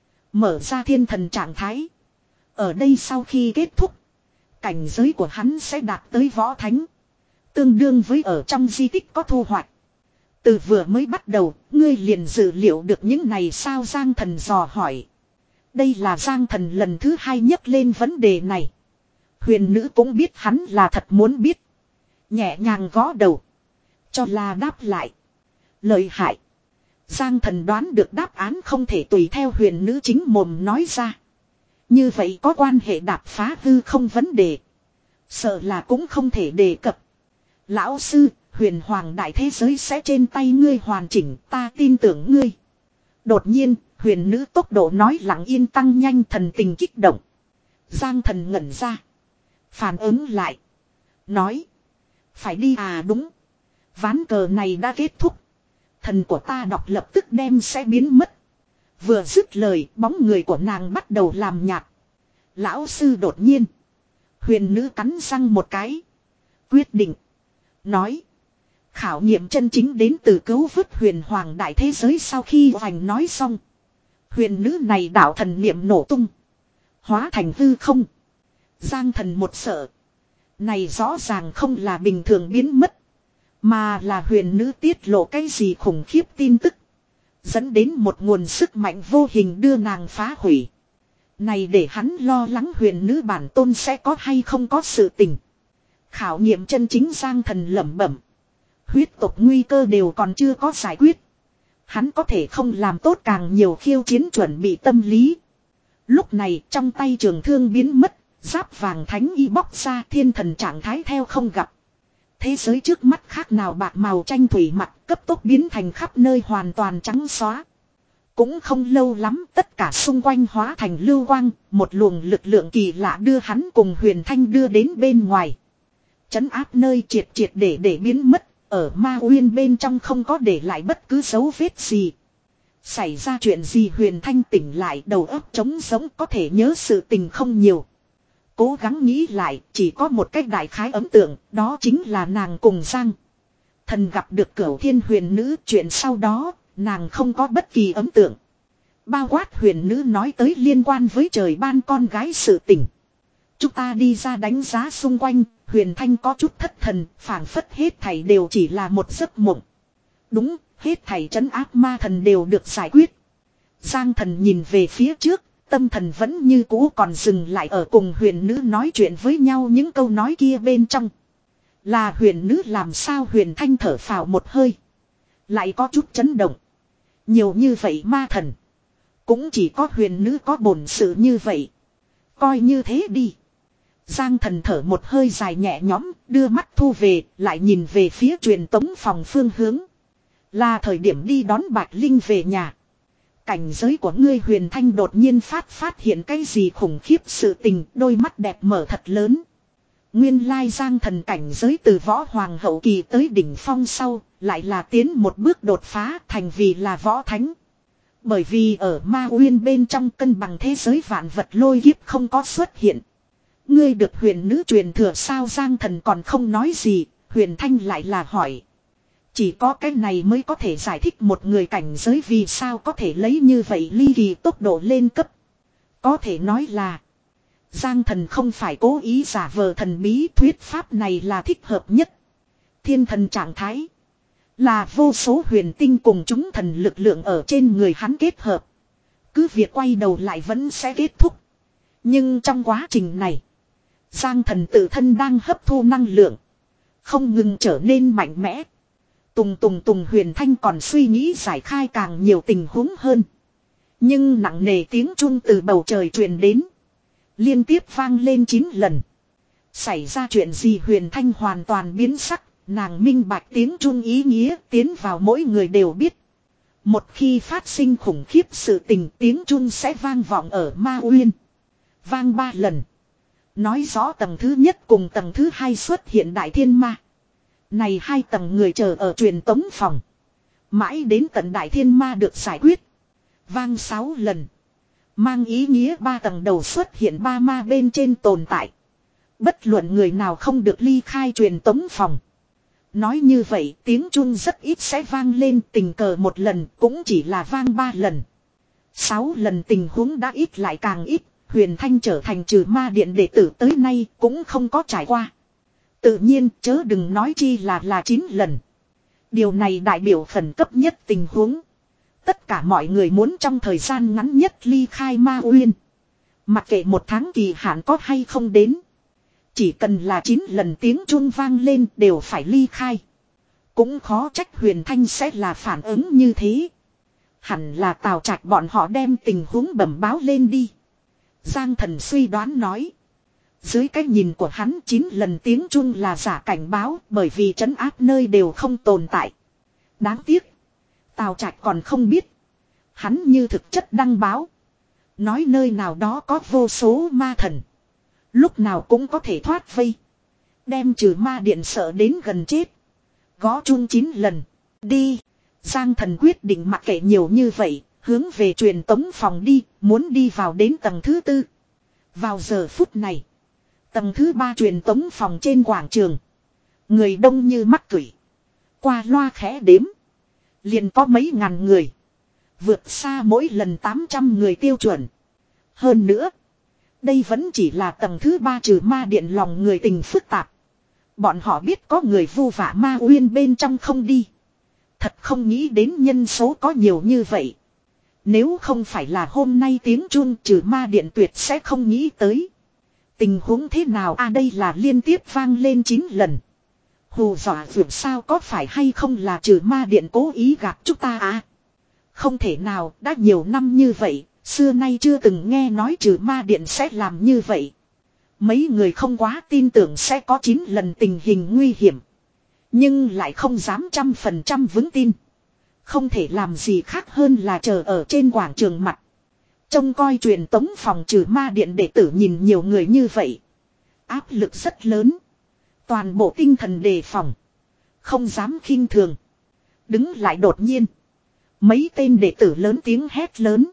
Speaker 1: Mở ra thiên thần trạng thái. Ở đây sau khi kết thúc. Cảnh giới của hắn sẽ đạt tới võ thánh. Tương đương với ở trong di tích có thu hoạch. Từ vừa mới bắt đầu, ngươi liền dự liệu được những này sao Giang thần dò hỏi. Đây là Giang thần lần thứ hai nhắc lên vấn đề này. Huyền nữ cũng biết hắn là thật muốn biết. Nhẹ nhàng gõ đầu. Cho là đáp lại. Lợi hại. Giang thần đoán được đáp án không thể tùy theo huyền nữ chính mồm nói ra. Như vậy có quan hệ đạp phá hư không vấn đề. Sợ là cũng không thể đề cập. Lão sư, huyền hoàng đại thế giới sẽ trên tay ngươi hoàn chỉnh, ta tin tưởng ngươi. Đột nhiên, huyền nữ tốc độ nói lặng yên tăng nhanh thần tình kích động. Giang thần ngẩn ra. Phản ứng lại. Nói. Phải đi à đúng. Ván cờ này đã kết thúc. Thần của ta đọc lập tức đem sẽ biến mất. Vừa dứt lời, bóng người của nàng bắt đầu làm nhạt. Lão sư đột nhiên. Huyền nữ cắn răng một cái. Quyết định. Nói. Khảo nghiệm chân chính đến từ cứu vớt huyền hoàng đại thế giới sau khi hoành nói xong. Huyền nữ này đạo thần niệm nổ tung. Hóa thành hư không. Giang thần một sợ. Này rõ ràng không là bình thường biến mất. Mà là huyền nữ tiết lộ cái gì khủng khiếp tin tức. Dẫn đến một nguồn sức mạnh vô hình đưa nàng phá hủy. Này để hắn lo lắng huyền nữ bản tôn sẽ có hay không có sự tình. Khảo nghiệm chân chính Giang thần lẩm bẩm. Huyết tộc nguy cơ đều còn chưa có giải quyết. Hắn có thể không làm tốt càng nhiều khiêu chiến chuẩn bị tâm lý. Lúc này trong tay trường thương biến mất. Giáp vàng thánh y bóc ra thiên thần trạng thái theo không gặp. Thế giới trước mắt khác nào bạc màu tranh thủy mặt cấp tốc biến thành khắp nơi hoàn toàn trắng xóa. Cũng không lâu lắm tất cả xung quanh hóa thành lưu quang, một luồng lực lượng kỳ lạ đưa hắn cùng Huyền Thanh đưa đến bên ngoài. Trấn áp nơi triệt triệt để để biến mất, ở ma uyên bên trong không có để lại bất cứ dấu vết gì. Xảy ra chuyện gì Huyền Thanh tỉnh lại đầu óc trống sống có thể nhớ sự tình không nhiều. Cố gắng nghĩ lại, chỉ có một cách đại khái ấn tượng, đó chính là nàng cùng Giang thần gặp được Cửu Thiên huyền nữ, chuyện sau đó, nàng không có bất kỳ ấn tượng. Bao quát huyền nữ nói tới liên quan với trời ban con gái sự tình. Chúng ta đi ra đánh giá xung quanh, Huyền Thanh có chút thất thần, phảng phất hết thảy đều chỉ là một giấc mộng. Đúng, hết thảy trấn áp ma thần đều được giải quyết. Giang thần nhìn về phía trước. Tâm thần vẫn như cũ còn dừng lại ở cùng huyền nữ nói chuyện với nhau những câu nói kia bên trong. Là huyền nữ làm sao Huyền Thanh thở phào một hơi. Lại có chút chấn động. Nhiều như vậy ma thần. Cũng chỉ có huyền nữ có bổn sự như vậy. Coi như thế đi. Giang thần thở một hơi dài nhẹ nhõm, đưa mắt thu về, lại nhìn về phía truyền tống phòng phương hướng. Là thời điểm đi đón Bạch Linh về nhà. Cảnh giới của ngươi Huyền Thanh đột nhiên phát phát hiện cái gì khủng khiếp sự tình, đôi mắt đẹp mở thật lớn. Nguyên lai Giang thần cảnh giới từ võ hoàng hậu kỳ tới đỉnh phong sau, lại là tiến một bước đột phá thành vì là võ thánh. Bởi vì ở ma uyên bên trong cân bằng thế giới vạn vật lôi kiếp không có xuất hiện. Ngươi được huyền nữ truyền thừa sao Giang thần còn không nói gì, Huyền Thanh lại là hỏi. Chỉ có cái này mới có thể giải thích một người cảnh giới vì sao có thể lấy như vậy ly kỳ tốc độ lên cấp. Có thể nói là Giang thần không phải cố ý giả vờ thần bí, thuyết pháp này là thích hợp nhất. Thiên thần trạng thái là vô số huyền tinh cùng chúng thần lực lượng ở trên người hắn kết hợp. Cứ việc quay đầu lại vẫn sẽ kết thúc. Nhưng trong quá trình này, Giang thần tự thân đang hấp thu năng lượng, không ngừng trở nên mạnh mẽ. Tùng tùng tùng huyền thanh còn suy nghĩ giải khai càng nhiều tình huống hơn. Nhưng nặng nề tiếng chuông từ bầu trời truyền đến, liên tiếp vang lên chín lần. Xảy ra chuyện gì? Huyền thanh hoàn toàn biến sắc. Nàng minh bạch tiếng chuông ý nghĩa, tiến vào mỗi người đều biết. Một khi phát sinh khủng khiếp sự tình, tiếng chuông sẽ vang vọng ở Ma Uyên. Vang ba lần, nói rõ tầng thứ nhất cùng tầng thứ hai xuất hiện đại thiên ma. Này hai tầng người chờ ở truyền tống phòng, mãi đến tận đại thiên ma được giải quyết. Vang sáu lần, mang ý nghĩa ba tầng đầu xuất hiện ba ma bên trên tồn tại. Bất luận người nào không được ly khai truyền tống phòng. Nói như vậy tiếng chuông rất ít sẽ vang lên, tình cờ một lần cũng chỉ là vang ba lần. Sáu lần tình huống đã ít lại càng ít, Huyền Thanh trở thành trừ ma điện đệ tử tới nay cũng không có trải qua. Tự nhiên chớ đừng nói chi là là chín lần. Điều này đại biểu khẩn cấp nhất tình huống. Tất cả mọi người muốn trong thời gian ngắn nhất ly khai Ma Uyên. Mặc kệ một tháng kỳ hạn có hay không đến. Chỉ cần là chín lần tiếng chuông vang lên đều phải ly khai. Cũng khó trách Huyền Thanh sẽ là phản ứng như thế. Hẳn là Tào Trạch bọn họ đem tình huống bẩm báo lên đi. Giang thần suy đoán nói. Dưới cái nhìn của hắn chín lần tiếng chuông là giả cảnh báo, bởi vì trấn áp nơi đều không tồn tại. Đáng tiếc, Tào Trạch còn không biết. Hắn như thực chất đăng báo, nói nơi nào đó có vô số ma thần, lúc nào cũng có thể thoát vây, đem trừ ma điện sợ đến gần chết. Gõ chuông chín lần, đi. Giang thần quyết định mặc kệ nhiều như vậy, hướng về truyền tống phòng đi, muốn đi vào đến tầng thứ tư. Vào giờ phút này, tầng thứ ba truyền tống phòng trên quảng trường, người đông như mắc cửi. Qua loa khẽ đếm, liền có mấy ngàn người, vượt xa mỗi lần tám trăm người tiêu chuẩn. Hơn nữa, đây vẫn chỉ là tầng thứ ba trừ ma điện lòng người tình phức tạp. Bọn họ biết có người vu vạ Ma Uyên bên trong không đi. Thật không nghĩ đến nhân số có nhiều như vậy. Nếu không phải là hôm nay tiếng chuông trừ ma điện tuyệt sẽ không nghĩ tới. Tình huống thế nào à? Đây là liên tiếp vang lên chín lần. Hù dọa vượt sao, có phải hay không là trừ ma điện cố ý gạt chúng ta à? Không thể nào, đã nhiều năm như vậy, xưa nay chưa từng nghe nói trừ ma điện sẽ làm như vậy. Mấy người không quá tin tưởng sẽ có chín lần tình hình nguy hiểm. Nhưng lại không dám trăm phần trăm vững tin. Không thể làm gì khác hơn là chờ ở trên quảng trường mặt. Trông coi truyền tống phòng trừ ma điện đệ tử nhìn nhiều người như vậy. Áp lực rất lớn. Toàn bộ tinh thần đề phòng. Không dám khinh thường. Đứng lại đột nhiên. Mấy tên đệ tử lớn tiếng hét lớn.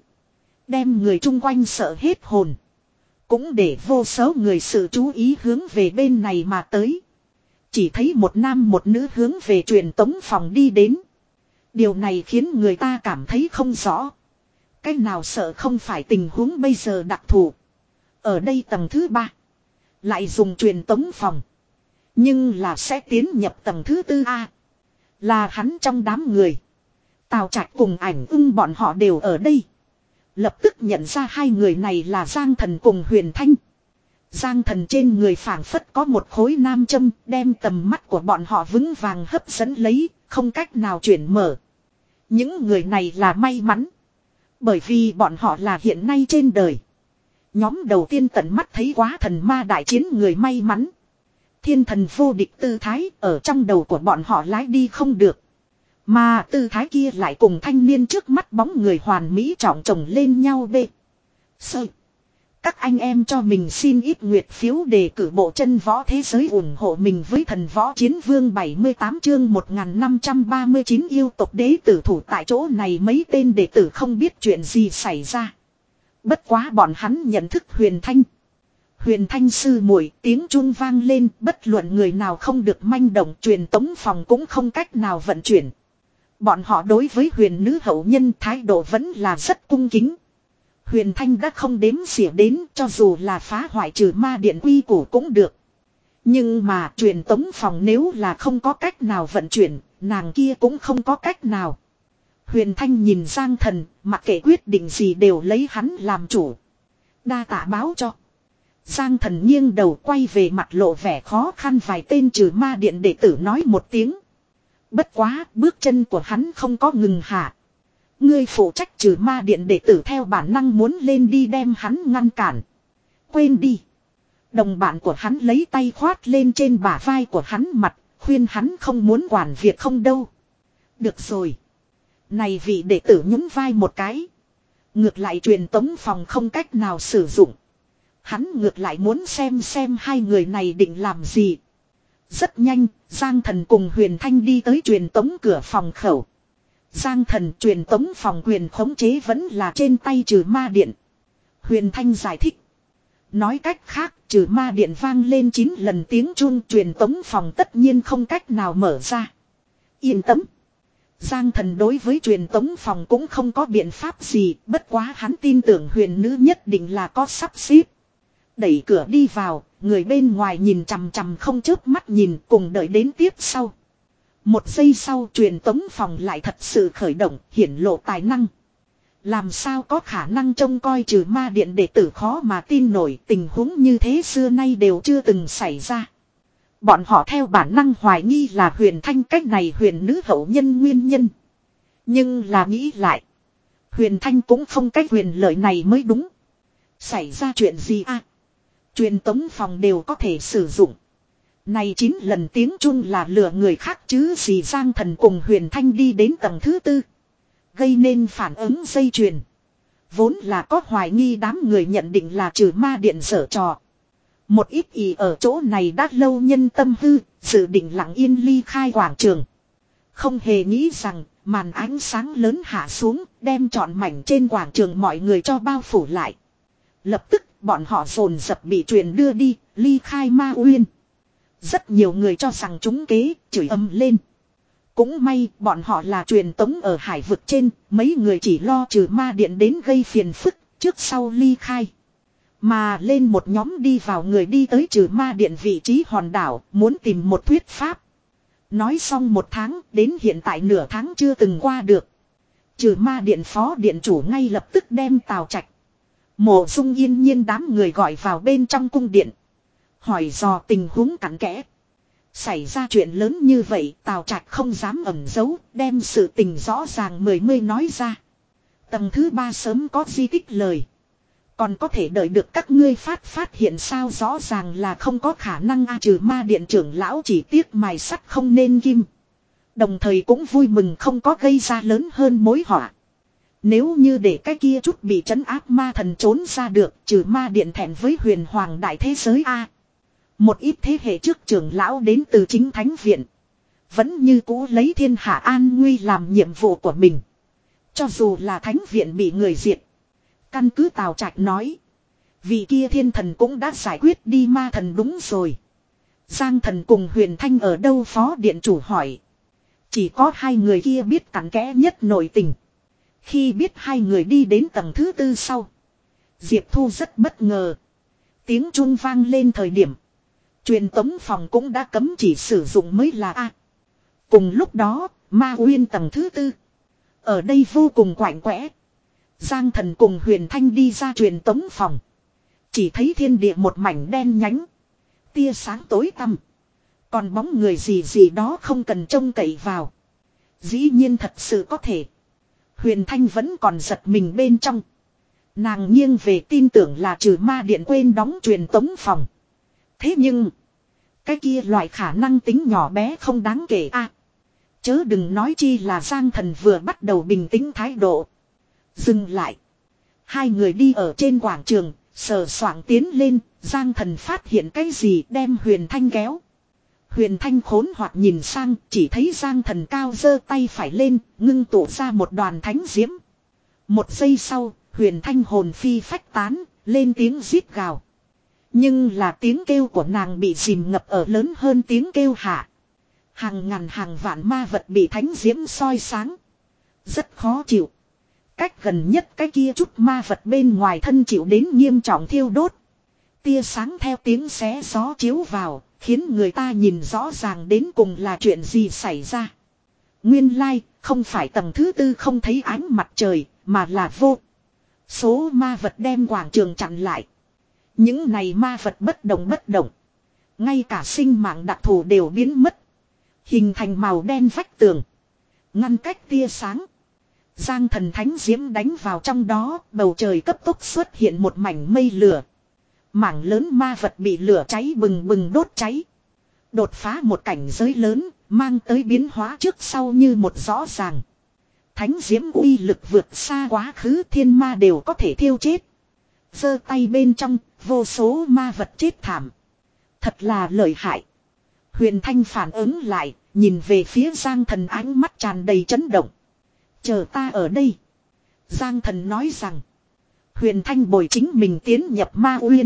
Speaker 1: Đem người chung quanh sợ hết hồn. Cũng để vô số người sự chú ý hướng về bên này mà tới. Chỉ thấy một nam một nữ hướng về truyền tống phòng đi đến. Điều này khiến người ta cảm thấy không rõ. Cái nào sợ không phải tình huống bây giờ đặc thù. Ở đây tầng thứ ba. Lại dùng truyền tống phòng. Nhưng là sẽ tiến nhập tầng thứ tư A. Là hắn trong đám người. Tào Trạch cùng Ảnh Ưng bọn họ đều ở đây. Lập tức nhận ra hai người này là Giang Thần cùng Huyền Thanh. Giang Thần trên người phảng phất có một khối nam châm, đem tầm mắt của bọn họ vững vàng hấp dẫn lấy, không cách nào chuyển mở. Những người này là may mắn. Bởi vì bọn họ là hiện nay trên đời nhóm đầu tiên tận mắt thấy quá thần ma đại chiến người may mắn. Thiên thần vô địch tư thái ở trong đầu của bọn họ lái đi không được. Mà tư thái kia lại cùng thanh niên trước mắt bóng người hoàn mỹ trọng chồng lên nhau bê. Sơ. Các anh em cho mình xin ít nguyệt phiếu đề cử bộ chân võ thế giới ủng hộ mình với thần võ chiến vương bảy mươi tám chương một nghìn năm trăm ba mươi chín yêu tộc đế tử thủ tại chỗ này. Mấy tên đệ tử không biết chuyện gì xảy ra. Bất quá bọn hắn nhận thức Huyền Thanh. Huyền Thanh sư muội, tiếng chuông vang lên, bất luận người nào không được manh động, truyền tống phòng cũng không cách nào vận chuyển. Bọn họ đối với huyền nữ hậu nhân thái độ vẫn là rất cung kính. Huyền Thanh đã không đếm xỉa đến, cho dù là phá hoại trừ ma điện quy củ cũng được. Nhưng mà truyền tống phòng nếu là không có cách nào vận chuyển, nàng kia cũng không có cách nào. Huyền Thanh nhìn Giang Thần, mặc kệ quyết định gì đều lấy hắn làm chủ. Đa tạ báo cho. Giang Thần nghiêng đầu quay về mặt lộ vẻ khó khăn vài tên trừ ma điện đệ tử nói một tiếng. Bất quá, bước chân của hắn không có ngừng hạ. Ngươi phụ trách trừ ma điện đệ tử theo bản năng muốn lên đi đem hắn ngăn cản. Quên đi. Đồng bạn của hắn lấy tay khoát lên trên bả vai của hắn mặt, khuyên hắn không muốn quản việc không đâu. Được rồi. Này vị đệ tử nhún vai một cái. Ngược lại truyền tống phòng không cách nào sử dụng. Hắn ngược lại muốn xem xem hai người này định làm gì. Rất nhanh, Giang Thần cùng Huyền Thanh đi tới truyền tống cửa phòng khẩu. Giang Thần truyền tống phòng quyền khống chế vẫn là trên tay trừ ma điện. Huyền Thanh giải thích. Nói cách khác, trừ ma điện vang lên chín lần tiếng chuông truyền tống phòng tất nhiên không cách nào mở ra. Yên tâm. Giang Thần đối với truyền tống phòng cũng không có biện pháp gì, bất quá hắn tin tưởng huyền nữ nhất định là có sắp xếp. Đẩy cửa đi vào, người bên ngoài nhìn chằm chằm không chớp mắt nhìn cùng đợi đến tiếp sau. Một giây sau truyền tống phòng lại thật sự khởi động, hiển lộ tài năng. Làm sao có khả năng trông coi trừ ma điện đệ tử khó mà tin nổi, tình huống như thế xưa nay đều chưa từng xảy ra. Bọn họ theo bản năng hoài nghi là Huyền Thanh cách này huyền nữ hậu nhân nguyên nhân. Nhưng là nghĩ lại. Huyền Thanh cũng không cách huyền lợi này mới đúng. Xảy ra chuyện gì à? Truyền tống phòng đều có thể sử dụng. Này chín lần tiếng chuông là lừa người khác chứ gì. Giang Thần cùng Huyền Thanh đi đến tầng thứ tư. Gây nên phản ứng dây chuyền. Vốn là có hoài nghi đám người nhận định là trừ ma điện giở trò. Một ít ý ở chỗ này đã lâu nhân tâm hư, dự định lặng yên ly khai quảng trường. Không hề nghĩ rằng, màn ánh sáng lớn hạ xuống, đem trọn mảnh trên quảng trường mọi người cho bao phủ lại. Lập tức, bọn họ dồn dập bị truyền đưa đi, ly khai Ma Uyên. Rất nhiều người cho rằng chúng kế, chửi ầm lên. Cũng may, bọn họ là truyền tống ở hải vực trên, mấy người chỉ lo trừ ma điện đến gây phiền phức, trước sau ly khai. Mà lên một nhóm đi vào người đi tới trừ ma điện vị trí hòn đảo, muốn tìm một thuyết pháp. Nói xong một tháng, đến hiện tại nửa tháng chưa từng qua được. Trừ ma điện phó điện chủ ngay lập tức đem Tào Trạch, Mộ Dung yên nhiên đám người gọi vào bên trong cung điện. Hỏi dò tình huống cặn kẽ. Xảy ra chuyện lớn như vậy, Tào Trạch không dám ẩn giấu, đem sự tình rõ ràng mười mươi nói ra. Tầng thứ ba sớm có di tích lời. Còn có thể đợi được các ngươi phát phát hiện sao, rõ ràng là không có khả năng a. Trừ ma điện trưởng lão chỉ tiếc mài sắt không nên kim. Đồng thời cũng vui mừng không có gây ra lớn hơn mối họa. Nếu như để cái kia chút bị trấn áp ma thần trốn ra được, trừ ma điện thẹn với huyền hoàng đại thế giới a. Một ít thế hệ trước trưởng lão đến từ chính thánh viện. Vẫn như cũ lấy thiên hạ an nguy làm nhiệm vụ của mình. Cho dù là thánh viện bị người diệt. Căn cứ Tào Trạch nói. Vị kia thiên thần cũng đã giải quyết đi ma thần đúng rồi. Giang Thần cùng Huyền Thanh ở đâu, phó điện chủ hỏi. Chỉ có hai người kia biết cặn kẽ nhất nội tình. Khi biết hai người đi đến tầng thứ tư sau. Diệp Thu rất bất ngờ. Tiếng chuông vang lên thời điểm. Truyền tống phòng cũng đã cấm chỉ sử dụng mới là A. Cùng lúc đó, Ma Uyên tầng thứ tư. Ở đây vô cùng quạnh quẽ. Giang Thần cùng Huyền Thanh đi ra truyền tống phòng. Chỉ thấy thiên địa một mảnh đen nhánh. Tia sáng tối tăm. Còn bóng người gì gì đó không cần trông cậy vào. Dĩ nhiên thật sự có thể. Huyền Thanh vẫn còn giật mình bên trong. Nàng nghiêng về tin tưởng là trừ ma điện quên đóng truyền tống phòng. Thế nhưng, cái kia loại khả năng tính nhỏ bé không đáng kể a. À, chớ đừng nói chi là Giang Thần vừa bắt đầu bình tĩnh thái độ. Dừng lại. Hai người đi ở trên quảng trường, sờ soạng tiến lên, Giang Thần phát hiện cái gì đem Huyền Thanh kéo. Huyền Thanh khốn hoặc nhìn sang, chỉ thấy Giang Thần cao giơ tay phải lên, ngưng tụ ra một đoàn thánh diễm. Một giây sau, Huyền Thanh hồn phi phách tán, lên tiếng rít gào. Nhưng là tiếng kêu của nàng bị dìm ngập ở lớn hơn tiếng kêu hạ. Hàng ngàn hàng vạn ma vật bị thánh diễm soi sáng. Rất khó chịu. Cách gần nhất cái kia chút ma vật bên ngoài thân chịu đến nghiêm trọng thiêu đốt. Tia sáng theo tiếng xé gió chiếu vào, khiến người ta nhìn rõ ràng đến cùng là chuyện gì xảy ra. Nguyên lai, không phải tầng thứ tư không thấy ánh mặt trời, mà là vô số ma vật đem quảng trường chặn lại. Những này ma vật bất động bất động. Ngay cả sinh mạng đặc thù đều biến mất. Hình thành màu đen vách tường. Ngăn cách tia sáng. Giang thần thánh diễm đánh vào trong đó, bầu trời cấp tốc xuất hiện một mảnh mây lửa. Mảng lớn ma vật bị lửa cháy bừng bừng đốt cháy. Đột phá một cảnh giới lớn, mang tới biến hóa trước sau như một rõ ràng. Thánh diễm uy lực vượt xa quá khứ, thiên ma đều có thể thiêu chết. Giơ tay bên trong, vô số ma vật chết thảm. Thật là lợi hại. Huyền Thanh phản ứng lại, nhìn về phía Giang thần ánh mắt tràn đầy chấn động. Chờ ta ở đây. Giang thần nói rằng. Huyền Thanh bồi chính mình tiến nhập ma uyên.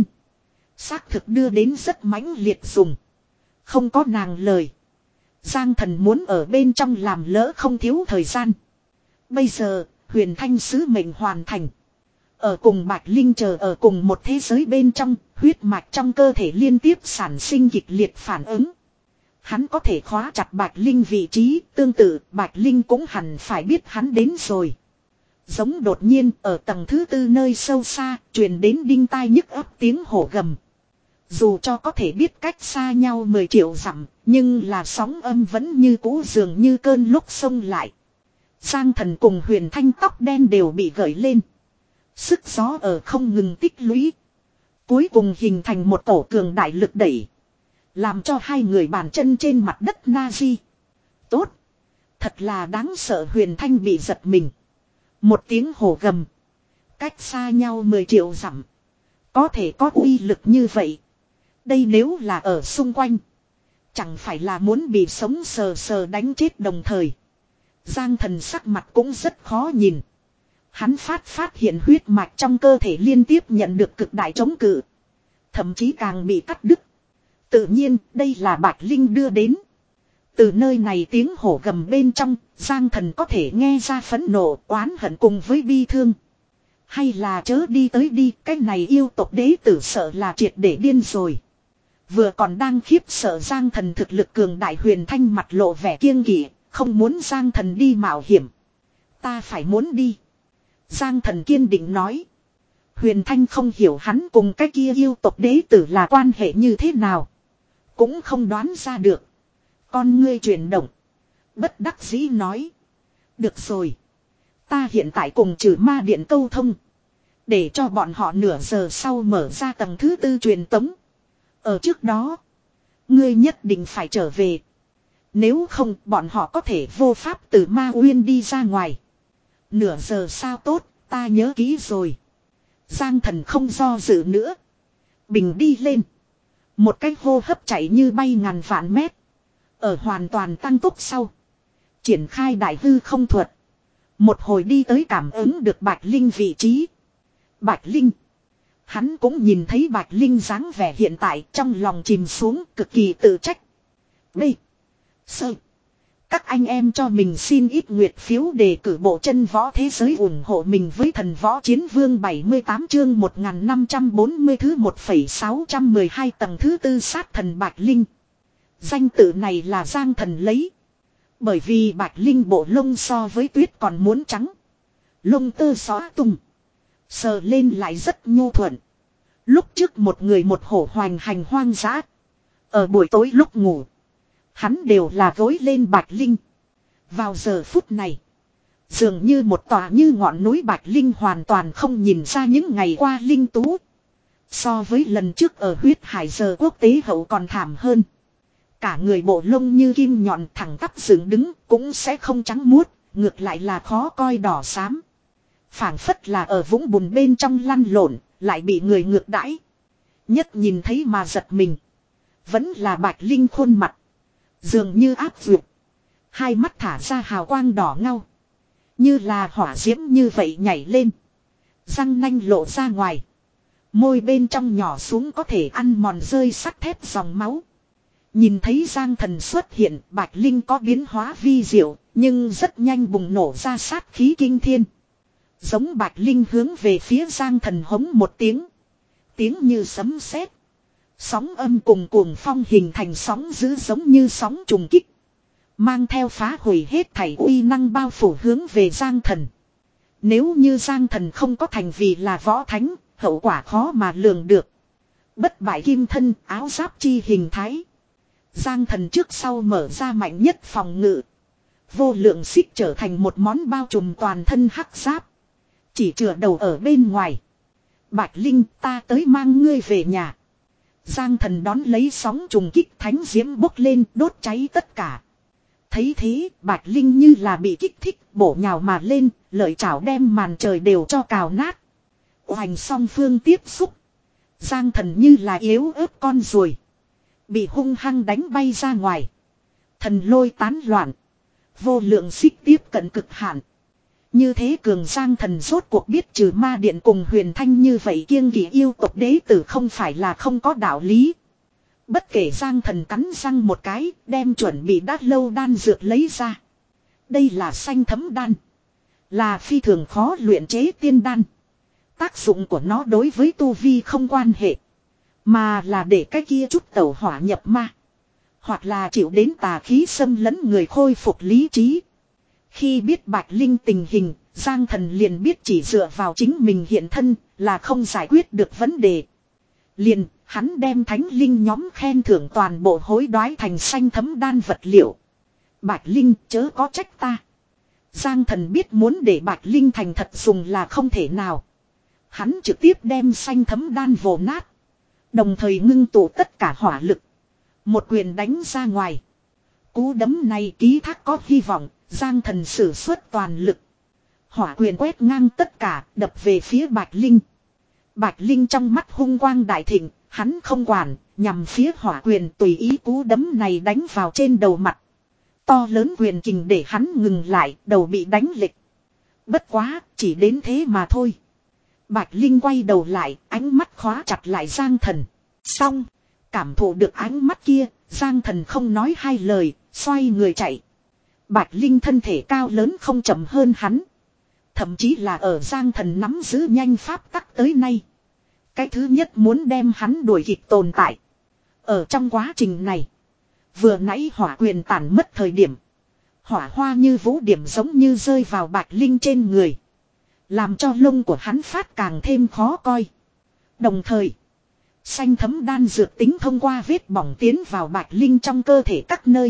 Speaker 1: Xác thực đưa đến rất mãnh liệt dùng. Không có nàng lời. Giang thần muốn ở bên trong làm lỡ không thiếu thời gian. Bây giờ, Huyền Thanh sứ mệnh hoàn thành. Ở cùng Bạch Linh chờ ở cùng một thế giới bên trong, huyết mạch trong cơ thể liên tiếp sản sinh kịch liệt phản ứng. Hắn có thể khóa chặt Bạch Linh vị trí, tương tự Bạch Linh cũng hẳn phải biết hắn đến rồi. Giống đột nhiên ở tầng thứ tư nơi sâu xa, truyền đến đinh tai nhức ấp tiếng hổ gầm. Dù cho có thể biết cách xa nhau mười triệu dặm, nhưng là sóng âm vẫn như cũ dường như cơn lúc xông lại. Giang thần cùng Huyền Thanh tóc đen đều bị gởi lên. Sức gió ở không ngừng tích lũy. Cuối cùng hình thành một tổ cường đại lực đẩy. Làm cho hai người bàn chân trên mặt đất Nazi. Tốt. Thật là đáng sợ. Huyền Thanh bị giật mình. Một tiếng hổ gầm. Cách xa nhau mười triệu dặm. Có thể có uy lực như vậy. Đây nếu là ở xung quanh. Chẳng phải là muốn bị sống sờ sờ đánh chết đồng thời. Giang thần sắc mặt cũng rất khó nhìn. Hắn phát phát hiện huyết mạch trong cơ thể liên tiếp nhận được cực đại chống cự. Thậm chí càng bị cắt đứt. Tự nhiên đây là Bạch Linh đưa đến. Từ nơi này tiếng hổ gầm bên trong, Giang thần có thể nghe ra phẫn nộ, oán hận cùng với bi thương. Hay là chớ đi tới đi, cái này yêu tộc đế tử sợ là triệt để điên rồi. Vừa còn đang khiếp sợ Giang thần thực lực cường đại. Huyền Thanh mặt lộ vẻ kiêng kỵ, không muốn Giang thần đi mạo hiểm. Ta phải muốn đi. Giang thần kiên định nói. Huyền Thanh không hiểu hắn cùng cái kia yêu tộc đế tử là quan hệ như thế nào. Cũng không đoán ra được. Con ngươi chuyển động. Bất đắc dĩ nói. Được rồi. Ta hiện tại cùng trừ ma điện câu thông. Để cho bọn họ nửa giờ sau mở ra tầng thứ tư truyền tống. Ở trước đó. Ngươi nhất định phải trở về. Nếu không bọn họ có thể vô pháp từ ma uyên đi ra ngoài. Nửa giờ sao tốt, ta nhớ kỹ rồi. Giang thần không do dự nữa. Bình đi lên. Một cái hô hấp chạy như bay ngàn vạn mét. Ở hoàn toàn tăng tốc sau. Triển khai đại hư không thuật. Một hồi đi tới cảm ứng được Bạch Linh vị trí. Bạch Linh. Hắn cũng nhìn thấy Bạch Linh dáng vẻ hiện tại, trong lòng chìm xuống cực kỳ tự trách. B. Sơ. Các anh em cho mình xin ít nguyệt phiếu đề cử bộ chân võ thế giới ủng hộ mình với thần võ chiến vương bảy mươi tám chương một nghìn năm trăm bốn mươi thứ một phẩy sáu một hai tầng thứ tư sát thần Bạch Linh. Danh tự này là Giang thần lấy. Bởi vì Bạch Linh bộ lông so với tuyết còn muốn trắng. Lông tơ xóa tung. Sờ lên lại rất nhu thuận. Lúc trước một người một hổ hoành hành hoang dã. Ở buổi tối lúc ngủ. Hắn đều là gối lên Bạch Linh. Vào giờ phút này. Dường như một tòa như ngọn núi Bạch Linh hoàn toàn không nhìn ra những ngày qua linh tú. So với lần trước ở huyết hải giờ quốc tế hậu còn thảm hơn. Cả người bộ lông như kim nhọn thẳng tắp dựng đứng cũng sẽ không trắng muốt. Ngược lại là khó coi đỏ xám. Phảng phất là ở vũng bùn bên trong lăn lộn. Lại bị người ngược đãi. Nhất nhìn thấy mà giật mình. Vẫn là Bạch Linh khuôn mặt. Dường như áp dược. Hai mắt thả ra hào quang đỏ ngau. Như là hỏa diễm như vậy nhảy lên. Răng nanh lộ ra ngoài. Môi bên trong nhỏ xuống có thể ăn mòn rơi sắt thép dòng máu. Nhìn thấy Giang thần xuất hiện, Bạch Linh có biến hóa vi diệu, nhưng rất nhanh bùng nổ ra sát khí kinh thiên. Giống Bạch Linh hướng về phía Giang Thần hống một tiếng. Tiếng như sấm sét. Sóng âm cùng cuồng phong hình thành sóng dữ giống như sóng trùng kích. Mang theo phá hủy hết thảy uy năng bao phủ hướng về Giang Thần. Nếu như Giang Thần không có thành vì là võ thánh, hậu quả khó mà lường được. Bất bại kim thân, áo giáp chi hình thái. Giang Thần trước sau mở ra mạnh nhất phòng ngự. Vô lượng xích trở thành một món bao trùm toàn thân hắc giáp. Chỉ chừa đầu ở bên ngoài. Bạch Linh, ta tới mang ngươi về nhà. Giang Thần đón lấy sóng trùng kích, thánh diễm bốc lên đốt cháy tất cả. Thấy thế, Bạch Linh như là bị kích thích, bổ nhào mà lên, lợi chảo đem màn trời đều cho cào nát. Hoành song phương tiếp xúc. Giang Thần như là yếu ớt con ruồi. Bị hung hăng đánh bay ra ngoài. Thần lôi tán loạn. Vô lượng xích tiếp cận cực hạn. Như thế cường Giang Thần rốt cuộc biết trừ ma điện cùng Huyền Thanh như vậy kiêng kỵ yêu tộc đế tử không phải là không có đạo lý. Bất kể Giang Thần cắn răng một cái, đem chuẩn bị đã lâu đan dược lấy ra. Đây là xanh thấm đan. Là phi thường khó luyện chế tiên đan. Tác dụng của nó đối với tu vi không quan hệ. Mà là để cái kia chút tẩu hỏa nhập ma. Hoặc là chịu đến tà khí xâm lấn người khôi phục lý trí. Khi biết Bạch Linh tình hình, Giang Thần liền biết chỉ dựa vào chính mình hiện thân là không giải quyết được vấn đề. Liền, hắn đem thánh linh nhóm khen thưởng toàn bộ hối đoái thành xanh thấm đan vật liệu. Bạch Linh chớ có trách ta. Giang Thần biết muốn để Bạch Linh thành thật dùng là không thể nào. Hắn trực tiếp đem xanh thấm đan vồ nát. Đồng thời ngưng tụ tất cả hỏa lực. Một quyền đánh ra ngoài. Cú đấm này ký thác có hy vọng. Giang Thần sử xuất toàn lực. Hỏa quyền quét ngang tất cả, đập về phía Bạch Linh. Bạch Linh trong mắt hung quang đại thịnh, hắn không quản, nhằm phía hỏa quyền tùy ý cú đấm này đánh vào trên đầu mặt. To lớn quyền kình để hắn ngừng lại, đầu bị đánh lệch. Bất quá, chỉ đến thế mà thôi. Bạch Linh quay đầu lại, ánh mắt khóa chặt lại Giang Thần. Xong, cảm thụ được ánh mắt kia, Giang Thần không nói hai lời, xoay người chạy. Bạch Linh thân thể cao lớn không chậm hơn hắn. Thậm chí là ở Giang Thần nắm giữ nhanh pháp tắc tới nay. Cái thứ nhất muốn đem hắn đuổi kịp tồn tại. Ở trong quá trình này. Vừa nãy hỏa quyền tản mất thời điểm. Hỏa hoa như vũ điểm giống như rơi vào Bạch Linh trên người. Làm cho lông của hắn phát càng thêm khó coi. Đồng thời. Xanh thấm đan dược tính thông qua vết bỏng tiến vào Bạch Linh trong cơ thể các nơi.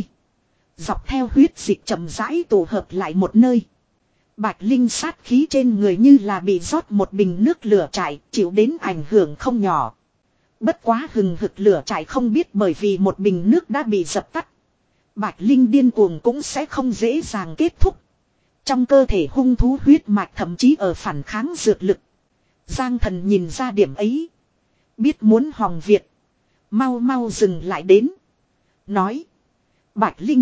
Speaker 1: Dọc theo huyết dịch chậm rãi tụ hợp lại một nơi. Bạch Linh sát khí trên người như là bị rót một bình nước lửa trại, chịu đến ảnh hưởng không nhỏ. Bất quá hừng hực lửa trại không biết bởi vì một bình nước đã bị dập tắt. Bạch Linh điên cuồng cũng sẽ không dễ dàng kết thúc. Trong cơ thể hung thú huyết mạch thậm chí ở phản kháng dược lực. Giang Thần nhìn ra điểm ấy. Biết muốn hòng việc. Mau mau dừng lại đến. Nói. Bạch Linh.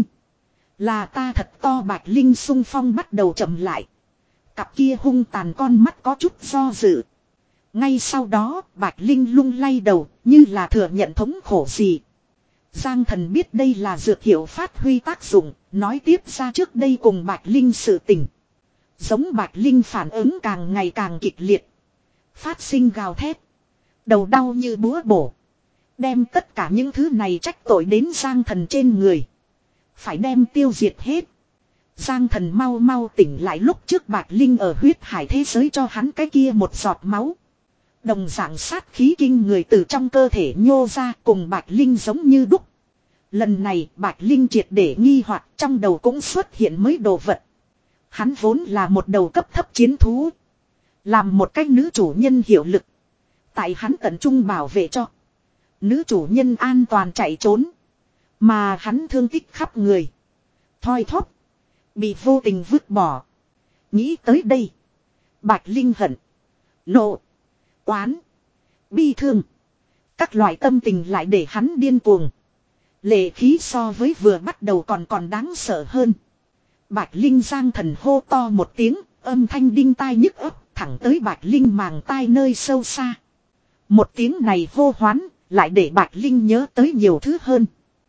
Speaker 1: Là ta thật to. Bạch Linh xung phong bắt đầu chậm lại. Cặp kia hung tàn con mắt có chút do dự. Ngay sau đó Bạch Linh lung lay đầu như là thừa nhận thống khổ gì. Giang Thần biết đây là dược hiệu phát huy tác dụng. Nói tiếp ra trước đây cùng Bạch Linh sự tình. Giống Bạch Linh phản ứng càng ngày càng kịch liệt. Phát sinh gào thét. Đầu đau như búa bổ. Đem tất cả những thứ này trách tội đến Giang Thần trên người. Phải đem tiêu diệt hết. Giang Thần mau mau tỉnh lại lúc trước Bạch Linh ở huyết hải thế giới cho hắn cái kia một giọt máu. Đồng dạng sát khí kinh người từ trong cơ thể nhô ra cùng Bạch Linh giống như đúc. Lần này Bạch Linh triệt để nghi hoặc trong đầu cũng xuất hiện mới đồ vật. Hắn vốn là một đầu cấp thấp chiến thú. Làm một cách nữ chủ nhân hiệu lực. Tại hắn tận trung bảo vệ cho. Nữ chủ nhân an toàn chạy trốn. Mà hắn thương tích khắp người. Thoi thóp. Bị vô tình vứt bỏ. Nghĩ tới đây. Bạch Linh hận. Nộ. Oán. Bi thương. Các loại tâm tình lại để hắn điên cuồng. Lệ khí so với vừa bắt đầu còn còn đáng sợ hơn. Bạch Linh Giang Thần hô to một tiếng. Âm thanh đinh tai nhức ấp. Thẳng tới Bạch Linh màng tai nơi sâu xa. Một tiếng này hô hoán. Lại để Bạch Linh nhớ tới nhiều thứ hơn.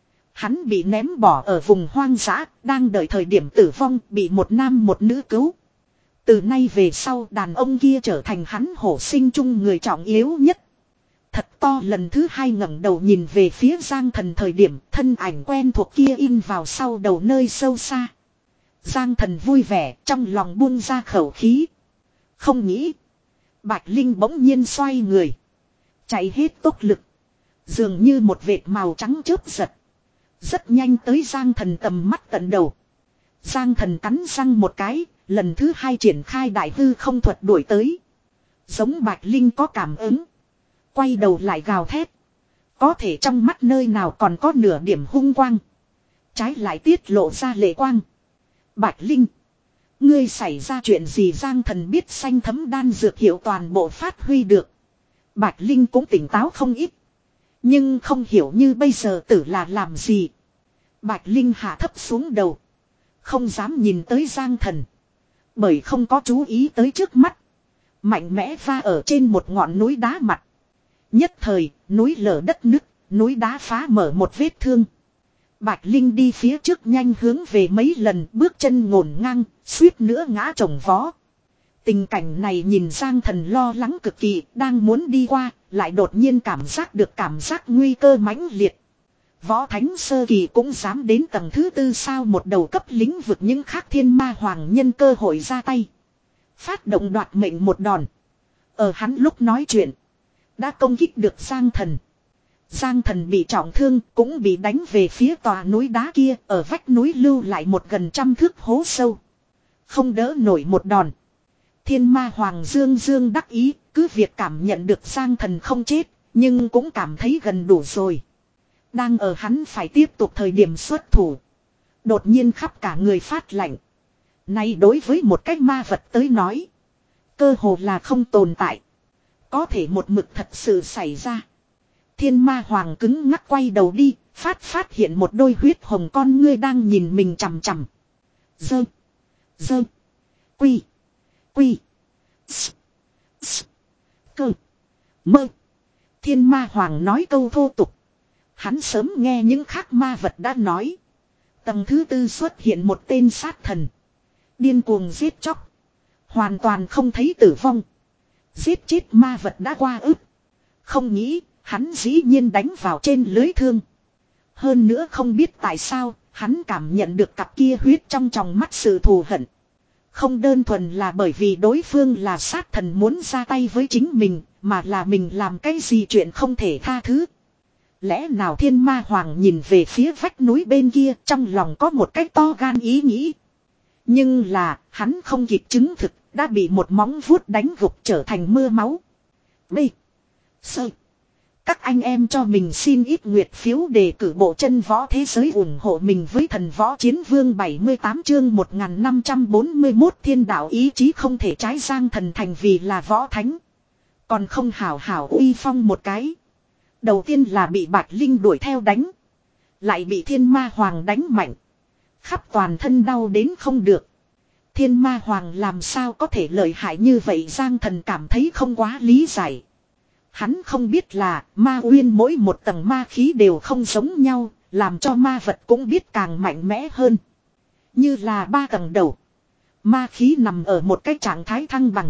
Speaker 1: Hắn bị ném bỏ ở vùng hoang dã. Đang đợi thời điểm tử vong. Bị một nam một nữ cứu. Từ nay về sau đàn ông kia trở thành hắn hổ sinh chung người trọng yếu nhất. Thật to lần thứ hai ngẩng đầu nhìn về phía Giang Thần thời điểm thân ảnh quen thuộc kia in vào sau đầu nơi sâu xa. Giang Thần vui vẻ trong lòng buông ra khẩu khí. Không nghĩ. Bạch Linh bỗng nhiên xoay người. Chạy hết tốc lực. Dường như một vệt màu trắng chớp giật. Rất nhanh tới Giang Thần tầm mắt tận đầu. Giang Thần cắn răng một cái. Lần thứ hai triển khai đại hư không thuật đuổi tới. Giống Bạch Linh có cảm ứng. Quay đầu lại gào thét. Có thể trong mắt nơi nào còn có nửa điểm hung quang. Trái lại tiết lộ ra lệ quang. Bạch Linh. Ngươi xảy ra chuyện gì? Giang Thần biết xanh thấm đan dược hiệu toàn bộ phát huy được. Bạch Linh cũng tỉnh táo không ít. Nhưng không hiểu như bây giờ tử là làm gì. Bạch Linh hạ thấp xuống đầu. Không dám nhìn tới Giang Thần. Bởi không có chú ý tới trước mắt. Mạnh mẽ va ở trên một ngọn núi đá mặt. Nhất thời, núi lở đất nứt, núi đá phá mở một vết thương. Bạch Linh đi phía trước nhanh hướng về mấy lần, bước chân ngổn ngang, suýt nữa ngã chồng vó. Tình cảnh này nhìn Giang Thần lo lắng cực kỳ, đang muốn đi qua, lại đột nhiên cảm giác được cảm giác nguy cơ mãnh liệt. Võ Thánh Sơ Kỳ cũng dám đến tầng thứ tư sao? Một đầu cấp lĩnh vực những khác thiên ma hoàng nhân cơ hội ra tay. Phát động đoạt mệnh một đòn. Ở hắn lúc nói chuyện. Đã công kích được Giang Thần. Giang Thần bị trọng thương cũng bị đánh về phía tòa núi đá kia. Ở vách núi lưu lại một gần trăm thước hố sâu. Không đỡ nổi một đòn. Thiên ma hoàng dương dương đắc ý. Cứ việc cảm nhận được Giang Thần không chết. Nhưng cũng cảm thấy gần đủ rồi. Đang ở hắn phải tiếp tục thời điểm xuất thủ. Đột nhiên khắp cả người phát lạnh. Này đối với một cái ma vật tới nói. Cơ hồ là không tồn tại. Có thể một mực thật sự xảy ra. Thiên ma hoàng cứng ngắc quay đầu đi. Phát phát hiện một đôi huyết hồng con ngươi đang nhìn mình chằm chằm. Dơ. Dơ. Quy. Quy. S. S. Cơ. Mơ. Thiên ma hoàng nói câu thô tục. Hắn sớm nghe những khác ma vật đã nói. Tầng thứ tư xuất hiện một tên sát thần. Điên cuồng giết chóc. Hoàn toàn không thấy tử vong. Giết chết ma vật đã qua ức. Không nghĩ, hắn dĩ nhiên đánh vào trên lưới thương. Hơn nữa không biết tại sao, hắn cảm nhận được cặp kia huyết trong tròng mắt sự thù hận. Không đơn thuần là bởi vì đối phương là sát thần muốn ra tay với chính mình, mà là mình làm cái gì chuyện không thể tha thứ. Lẽ nào thiên ma hoàng nhìn về phía vách núi bên kia trong lòng có một cái to gan ý nghĩ. Nhưng là hắn không kịp chứng thực đã bị một móng vuốt đánh gục trở thành mưa máu. B. Sơ. Các anh em cho mình xin ít nguyệt phiếu đề cử bộ chân võ thế giới ủng hộ mình với thần võ chiến vương bảy mươi tám chương một nghìn năm trăm bốn mươi mốt thiên đạo ý chí không thể trái. Giang Thần thành vì là võ thánh. Còn không hảo hảo uy phong một cái. Đầu tiên là bị Bạch Linh đuổi theo đánh. Lại bị thiên ma hoàng đánh mạnh. Khắp toàn thân đau đến không được. Thiên ma hoàng làm sao có thể lợi hại như vậy? Giang Thần cảm thấy không quá lý giải. Hắn không biết là ma uyên mỗi một tầng ma khí đều không giống nhau. Làm cho ma vật cũng biết càng mạnh mẽ hơn. Như là ba tầng đầu. Ma khí nằm ở một cái trạng thái thăng bằng.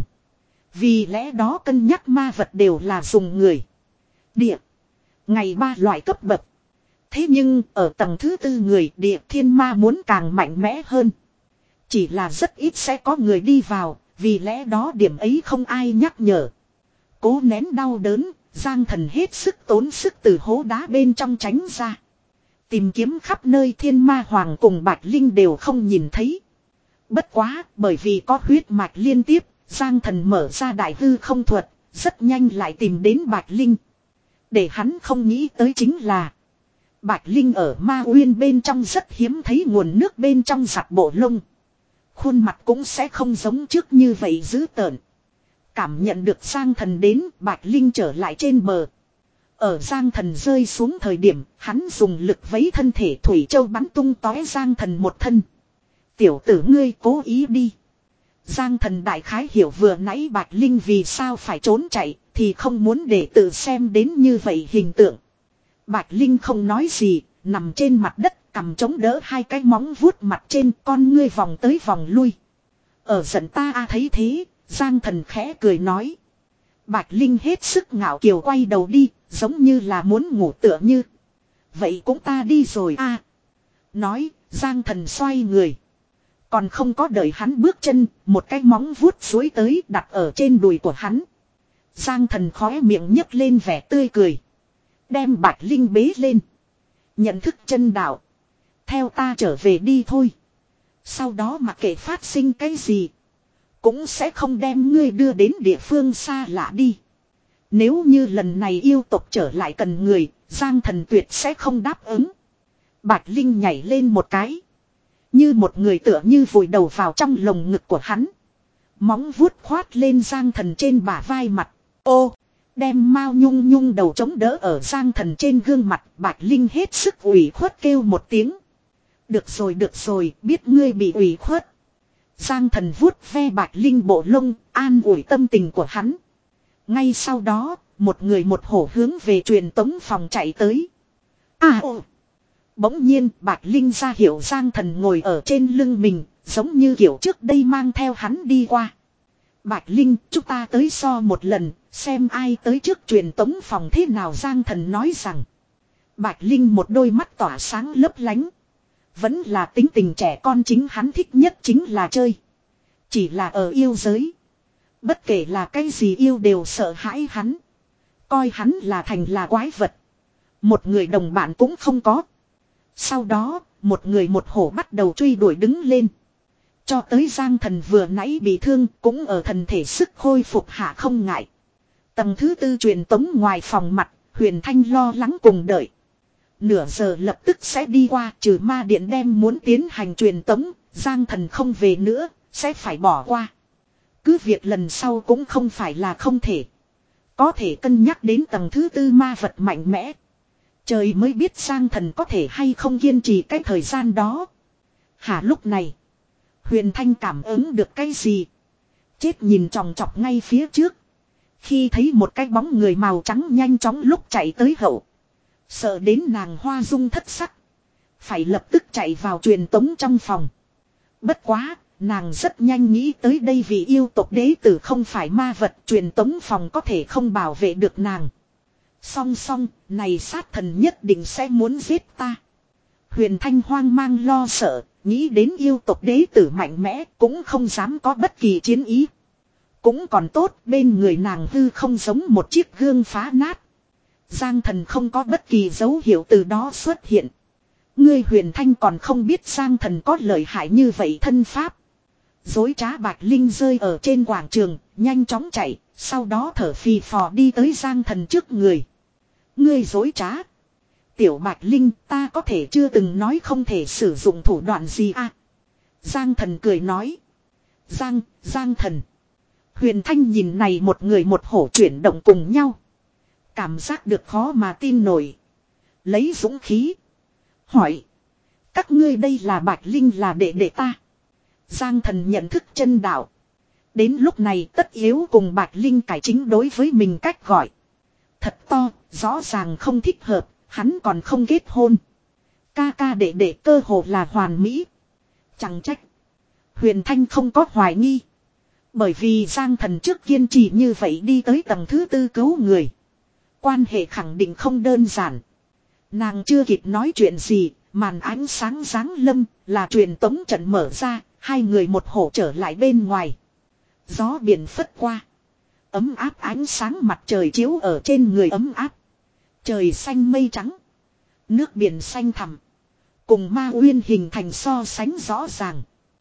Speaker 1: Vì lẽ đó cân nhắc ma vật đều là dùng người. Địa. Ngày ba loại cấp bậc. Thế nhưng ở tầng thứ tư người địa thiên ma muốn càng mạnh mẽ hơn. Chỉ là rất ít sẽ có người đi vào. Vì lẽ đó điểm ấy không ai nhắc nhở. Cố nén đau đớn. Giang Thần hết sức tốn sức từ hố đá bên trong tránh ra. Tìm kiếm khắp nơi thiên ma hoàng cùng Bạch Linh đều không nhìn thấy. Bất quá bởi vì có huyết mạch liên tiếp. Giang Thần mở ra đại hư không thuật. Rất nhanh lại tìm đến Bạch Linh. Để hắn không nghĩ tới chính là Bạch Linh ở ma uyên bên trong rất hiếm thấy nguồn nước bên trong giặt bộ lông. Khuôn mặt cũng sẽ không giống trước như vậy dữ tợn. Cảm nhận được Giang Thần đến, Bạch Linh trở lại trên bờ. Ở Giang Thần rơi xuống thời điểm, hắn dùng lực vấy thân thể Thủy Châu bắn tung tóe Giang Thần một thân. Tiểu tử ngươi cố ý đi. Giang Thần đại khái hiểu vừa nãy Bạch Linh vì sao phải trốn chạy, thì không muốn để tự xem đến như vậy hình tượng. Bạch Linh không nói gì, nằm trên mặt đất, cầm chống đỡ hai cái móng vuốt mặt trên, con ngươi vòng tới vòng lui. Ở giận ta a thấy thế, Giang Thần khẽ cười nói. Bạch Linh hết sức ngạo kiều quay đầu đi, giống như là muốn ngủ tựa như. Vậy cũng ta đi rồi a. Nói, Giang Thần xoay người. Còn không có đợi hắn bước chân, một cái móng vuốt suối tới đặt ở trên đùi của hắn. Giang Thần khóe miệng nhấc lên vẻ tươi cười. Đem Bạch Linh bế lên. Nhận thức chân đạo. Theo ta trở về đi thôi. Sau đó mặc kệ phát sinh cái gì. Cũng sẽ không đem ngươi đưa đến địa phương xa lạ đi. Nếu như lần này yêu tộc trở lại cần người, Giang Thần tuyệt sẽ không đáp ứng. Bạch Linh nhảy lên một cái. Như một người tựa như vùi đầu vào trong lồng ngực của hắn. Móng vuốt khoát lên Giang Thần trên bả vai mặt. Ô, đem Mao Nhung Nhung đầu chống đỡ ở Giang Thần trên gương mặt. Bạch Linh hết sức ủy khuất kêu một tiếng. Được rồi được rồi, biết ngươi bị ủy khuất. Giang Thần vuốt ve Bạch Linh bộ lông, an ủi tâm tình của hắn. Ngay sau đó, một người một hổ hướng về truyền tống phòng chạy tới. À ồ! Bỗng nhiên Bạch Linh ra hiệu Giang Thần ngồi ở trên lưng mình, giống như kiểu trước đây mang theo hắn đi qua. Bạch Linh, chúng ta tới so một lần, xem ai tới trước truyền tống phòng thế nào. Giang Thần nói rằng. Bạch Linh một đôi mắt tỏa sáng lấp lánh. Vẫn là tính tình trẻ con, chính hắn thích nhất chính là chơi. Chỉ là ở yêu giới. Bất kể là cái gì yêu đều sợ hãi hắn. Coi hắn là thành là quái vật. Một người đồng bạn cũng không có. Sau đó, một người một hổ bắt đầu truy đuổi đứng lên. Cho tới Giang Thần vừa nãy bị thương cũng ở thần thể sức khôi phục hạ không ngại. Tầng thứ tư truyền tống ngoài phòng mặt, Huyền Thanh lo lắng cùng đợi. Nửa giờ lập tức sẽ đi qua, trừ ma điện đem muốn tiến hành truyền tống, Giang Thần không về nữa, sẽ phải bỏ qua. Cứ việc lần sau cũng không phải là không thể. Có thể cân nhắc đến tầng thứ tư ma vật mạnh mẽ. Trời mới biết Giang Thần có thể hay không kiên trì cái thời gian đó. Hả lúc này. Huyền Thanh cảm ứng được cái gì? Chết nhìn tròng trọc ngay phía trước. Khi thấy một cái bóng người màu trắng nhanh chóng lúc chạy tới hậu. Sợ đến nàng hoa dung thất sắc. Phải lập tức chạy vào truyền tống trong phòng. Bất quá, nàng rất nhanh nghĩ tới đây vì yêu tộc đế tử không phải ma vật, truyền tống phòng có thể không bảo vệ được nàng. Song song, này sát thần nhất định sẽ muốn giết ta. Huyền Thanh hoang mang lo sợ, nghĩ đến yêu tộc đế tử mạnh mẽ cũng không dám có bất kỳ chiến ý. Cũng còn tốt, bên người nàng hư không giống một chiếc gương phá nát. Giang Thần không có bất kỳ dấu hiệu từ đó xuất hiện. Ngươi Huyền Thanh còn không biết Giang Thần có lợi hại như vậy thân pháp. Dối trá Bạch Linh rơi ở trên quảng trường, nhanh chóng chạy, sau đó thở phì phò đi tới Giang Thần trước người. Ngươi dối trá. Tiểu Bạch Linh, ta có thể chưa từng nói không thể sử dụng thủ đoạn gì à. Giang Thần cười nói. Giang, Giang Thần. Huyền Thanh nhìn này một người một hổ chuyển động cùng nhau. Cảm giác được khó mà tin nổi. Lấy dũng khí. Hỏi. Các ngươi đây là Bạch Linh là đệ đệ ta. Giang Thần nhận thức chân đạo. Đến lúc này tất yếu cùng Bạch Linh cải chính đối với mình cách gọi. Thật to, rõ ràng không thích hợp, hắn còn không kết hôn. Ca ca đệ đệ cơ hồ là hoàn mỹ. Chẳng trách. Huyền Thanh không có hoài nghi. Bởi vì Giang Thần trước kiên trì như vậy đi tới tầng thứ tư cứu người. Quan hệ khẳng định không đơn giản. Nàng chưa kịp nói chuyện gì, màn ánh sáng giáng lâm là truyền tống trận mở ra, hai người một hổ trở lại bên ngoài. Gió biển phất qua. Ấm áp ánh sáng mặt trời chiếu ở trên người ấm áp. Trời xanh mây trắng. Nước biển xanh thẳm. Cùng Ma Uyên hình thành so sánh rõ ràng.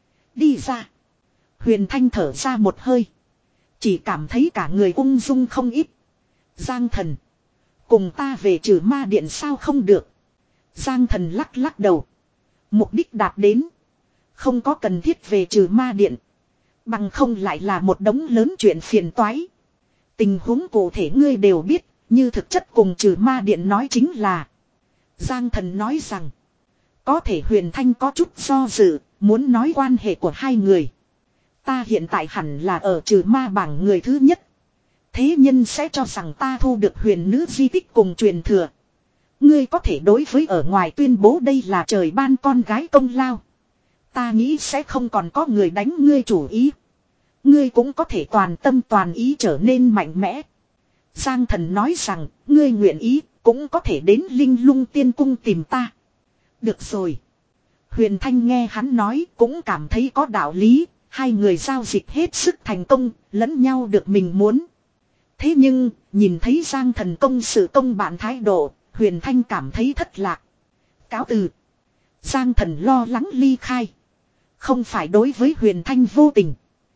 Speaker 1: Đi ra. Huyền Thanh thở ra một hơi. Chỉ cảm thấy cả người ung dung không ít. Giang Thần. Cùng ta về trừ ma điện sao không được. Giang Thần lắc lắc đầu. Mục đích đạt đến. Không có cần thiết về trừ ma điện. Bằng không lại là một đống lớn chuyện phiền toái. Tình huống cụ thể ngươi đều biết. Như thực chất cùng trừ ma điện nói chính là. Giang Thần nói rằng. Có thể Huyền Thanh có chút do dự. Muốn nói quan hệ của hai người. Ta hiện tại hẳn là ở trừ ma bảng người thứ nhất. Thế nhân sẽ cho rằng ta thu được huyền nữ di tích cùng truyền thừa. Ngươi có thể đối với ở ngoài tuyên bố đây là trời ban con gái công lao. Ta nghĩ sẽ không còn có người đánh ngươi chủ ý. Ngươi cũng có thể toàn tâm toàn ý trở nên mạnh mẽ. Giang Thần nói rằng, ngươi nguyện ý, cũng có thể đến Linh Lung Tiên Cung tìm ta. Được rồi. Huyền Thanh nghe hắn nói cũng cảm thấy có đạo lý, hai người giao dịch hết sức thành công, lẫn nhau được mình muốn. Thế nhưng, nhìn thấy Giang Thần công sự công bạn thái độ, Huyền Thanh cảm thấy thất lạc. Cáo từ. Giang Thần lo lắng ly khai. Không phải đối với Huyền Thanh vô tình,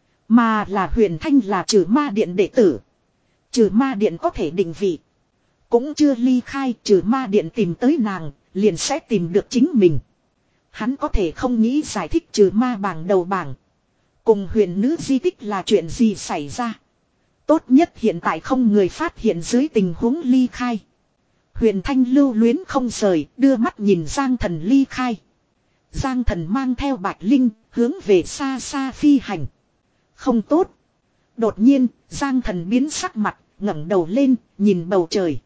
Speaker 1: mà là Huyền Thanh là Trừ Ma Điện đệ tử. Trừ Ma Điện có thể định vị. Cũng chưa ly khai, Trừ Ma Điện tìm tới nàng, liền sẽ tìm được chính mình. Hắn có thể không nghĩ giải thích Trừ Ma bảng đầu bảng. Cùng huyền nữ di tích là chuyện gì xảy ra. Tốt nhất hiện tại không người phát hiện dưới tình huống ly khai. Huyền Thanh lưu luyến không rời, đưa mắt nhìn Giang Thần ly khai. Giang Thần mang theo Bạch Linh, hướng về xa xa phi hành. Không tốt. Đột nhiên, Giang Thần biến sắc mặt, ngẩng đầu lên, nhìn bầu trời.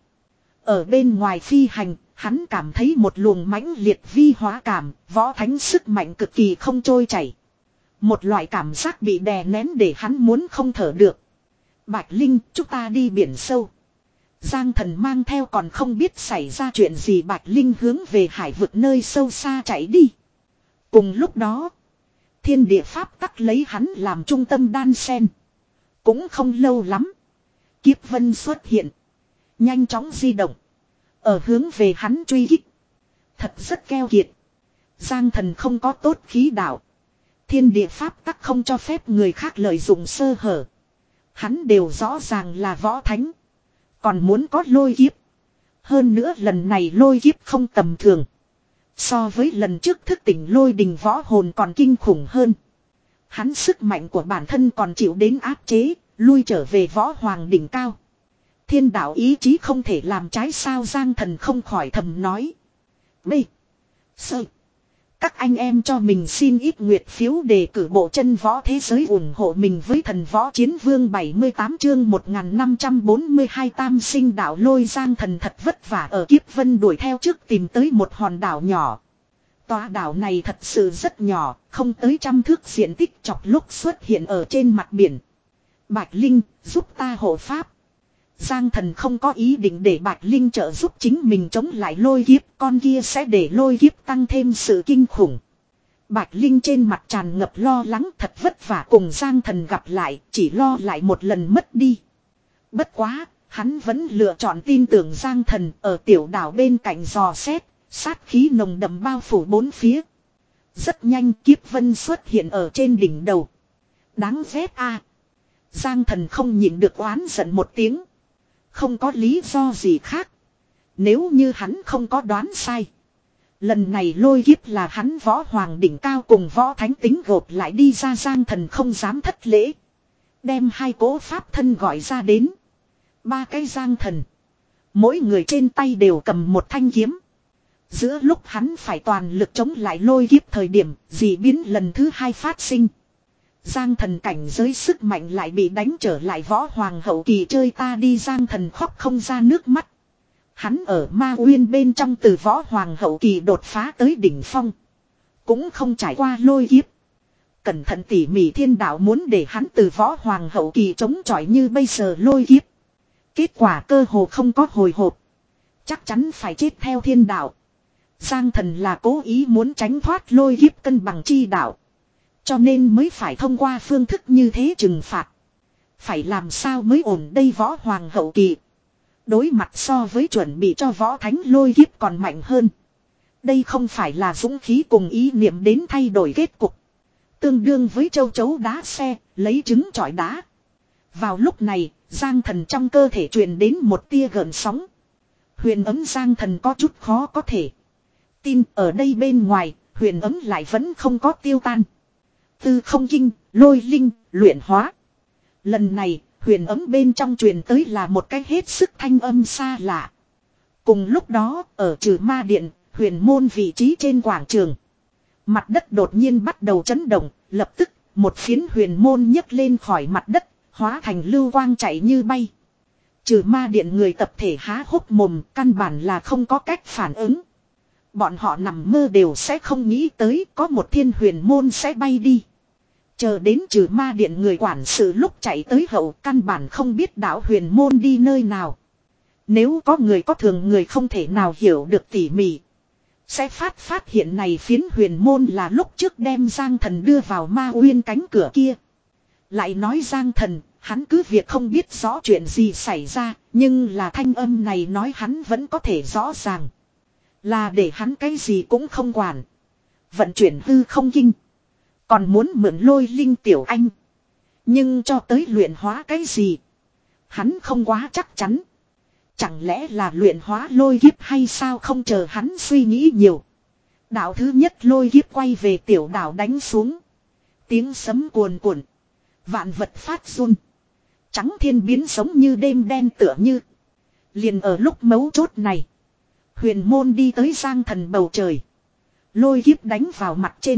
Speaker 1: Ở bên ngoài phi hành, hắn cảm thấy một luồng mãnh liệt vi hóa cảm, võ thánh sức mạnh cực kỳ không trôi chảy. Một loại cảm giác bị đè nén để hắn muốn không thở được. Bạch Linh, chúng ta đi biển sâu. Giang Thần mang theo còn không biết xảy ra chuyện gì Bạch Linh hướng về hải vực nơi sâu xa chạy đi. Cùng lúc đó, thiên địa pháp tắc lấy hắn làm trung tâm đan sen. Cũng không lâu lắm, Kiếp Vân xuất hiện, nhanh chóng di động, ở hướng về hắn truy kích. Thật rất keo kiệt. Giang Thần không có tốt khí đạo. Thiên địa pháp tắc không cho phép người khác lợi dụng sơ hở. Hắn đều rõ ràng là võ thánh, còn muốn có lôi kiếp. Hơn nữa lần này lôi kiếp không tầm thường. So với lần trước thức tỉnh lôi đình võ hồn còn kinh khủng hơn. Hắn sức mạnh của bản thân còn chịu đến áp chế, lui trở về võ hoàng đỉnh cao. Thiên đạo ý chí không thể làm trái sao Giang Thần không khỏi thầm nói. B. Sơ. Các anh em cho mình xin ít nguyệt phiếu đề cử bộ chân võ thế giới ủng hộ mình với thần võ chiến vương bảy mươi tám chương một nghìn năm trăm bốn mươi hai tam sinh đạo lôi Giang Thần thật vất vả ở Kiếp Vân đuổi theo trước tìm tới một hòn đảo nhỏ. Tòa đảo này thật sự rất nhỏ, không tới trăm thước diện tích chọc lúc xuất hiện ở trên mặt biển. Bạch Linh, giúp ta hộ pháp. Giang Thần không có ý định để Bạch Linh trợ giúp chính mình chống lại lôi kiếp, con kia sẽ để lôi kiếp tăng thêm sự kinh khủng. Bạch Linh trên mặt tràn ngập lo lắng, thật vất vả cùng Giang Thần gặp lại, chỉ lo lại một lần mất đi. Bất quá, hắn vẫn lựa chọn tin tưởng Giang Thần ở tiểu đảo bên cạnh dò xét, sát khí nồng đậm bao phủ bốn phía. Rất nhanh Kiếp Vân xuất hiện ở trên đỉnh đầu. Đáng ghét a. Giang Thần không nhịn được oán giận một tiếng. Không có lý do gì khác. Nếu như hắn không có đoán sai, lần này lôi kiếp là hắn võ hoàng đỉnh cao cùng võ thánh tính gộp lại đi ra. Giang Thần không dám thất lễ, đem hai cỗ pháp thân gọi ra đến. Ba cái Giang Thần, mỗi người trên tay đều cầm một thanh kiếm. Giữa lúc hắn phải toàn lực chống lại lôi kiếp thời điểm, dị biến lần thứ hai phát sinh. Giang Thần cảnh giới sức mạnh lại bị đánh trở lại võ hoàng hậu kỳ chơi ta đi. Giang Thần khóc không ra nước mắt. Hắn ở Ma Uyên bên trong từ võ hoàng hậu kỳ đột phá tới đỉnh phong, cũng không trải qua lôi kiếp. Cẩn thận tỉ mỉ thiên đạo muốn để hắn từ võ hoàng hậu kỳ chống chọi như bây giờ lôi kiếp. Kết quả cơ hồ không có hồi hộp, chắc chắn phải chết theo thiên đạo. Giang Thần là cố ý muốn tránh thoát lôi kiếp cân bằng chi đạo, cho nên mới phải thông qua phương thức như thế trừng phạt. Phải làm sao mới ổn đây võ hoàng hậu kỳ, đối mặt so với chuẩn bị cho võ thánh lôi kiếp còn mạnh hơn. Đây không phải là dũng khí cùng ý niệm đến thay đổi kết cục. Tương đương với châu chấu đá xe, lấy trứng chọi đá. Vào lúc này, Giang Thần trong cơ thể truyền đến một tia gợn sóng. Huyền ấm Giang Thần có chút khó có thể tin ở đây bên ngoài, huyền ấm lại vẫn không có tiêu tan. Tư không kinh, lôi linh, luyện hóa. Lần này, huyền ấm bên trong truyền tới là một cái hết sức thanh âm xa lạ. Cùng lúc đó, ở Trừ Ma Điện, huyền môn vị trí trên quảng trường, mặt đất đột nhiên bắt đầu chấn động, lập tức, một phiến huyền môn nhấc lên khỏi mặt đất, hóa thành lưu quang chạy như bay. Trừ Ma Điện người tập thể há hốc mồm, căn bản là không có cách phản ứng. Bọn họ nằm mơ đều sẽ không nghĩ tới có một thiên huyền môn sẽ bay đi. Chờ đến trừ ma điện người quản sự lúc chạy tới hậu căn bản không biết đạo huyền môn đi nơi nào. Nếu có người có thường người không thể nào hiểu được tỉ mỉ. Sẽ phát phát hiện này phiến huyền môn là lúc trước đem Giang Thần đưa vào ma uyên cánh cửa kia. Lại nói Giang Thần, hắn cứ việc không biết rõ chuyện gì xảy ra, nhưng là thanh âm này nói hắn vẫn có thể rõ ràng. Là để hắn cái gì cũng không quản. Vận chuyển hư không kinh. Còn muốn mượn lôi linh tiểu anh. Nhưng cho tới luyện hóa cái gì? Hắn không quá chắc chắn. Chẳng lẽ là luyện hóa lôi kiếp hay sao không chờ hắn suy nghĩ nhiều. Đạo thứ nhất lôi kiếp quay về tiểu đảo đánh xuống. Tiếng sấm cuồn cuộn. Vạn vật phát run. Trắng thiên biến giống như đêm đen tựa như. Liền ở lúc mấu chốt này. Huyền môn đi tới Giang Thần bầu trời. Lôi kiếp đánh vào mặt trên.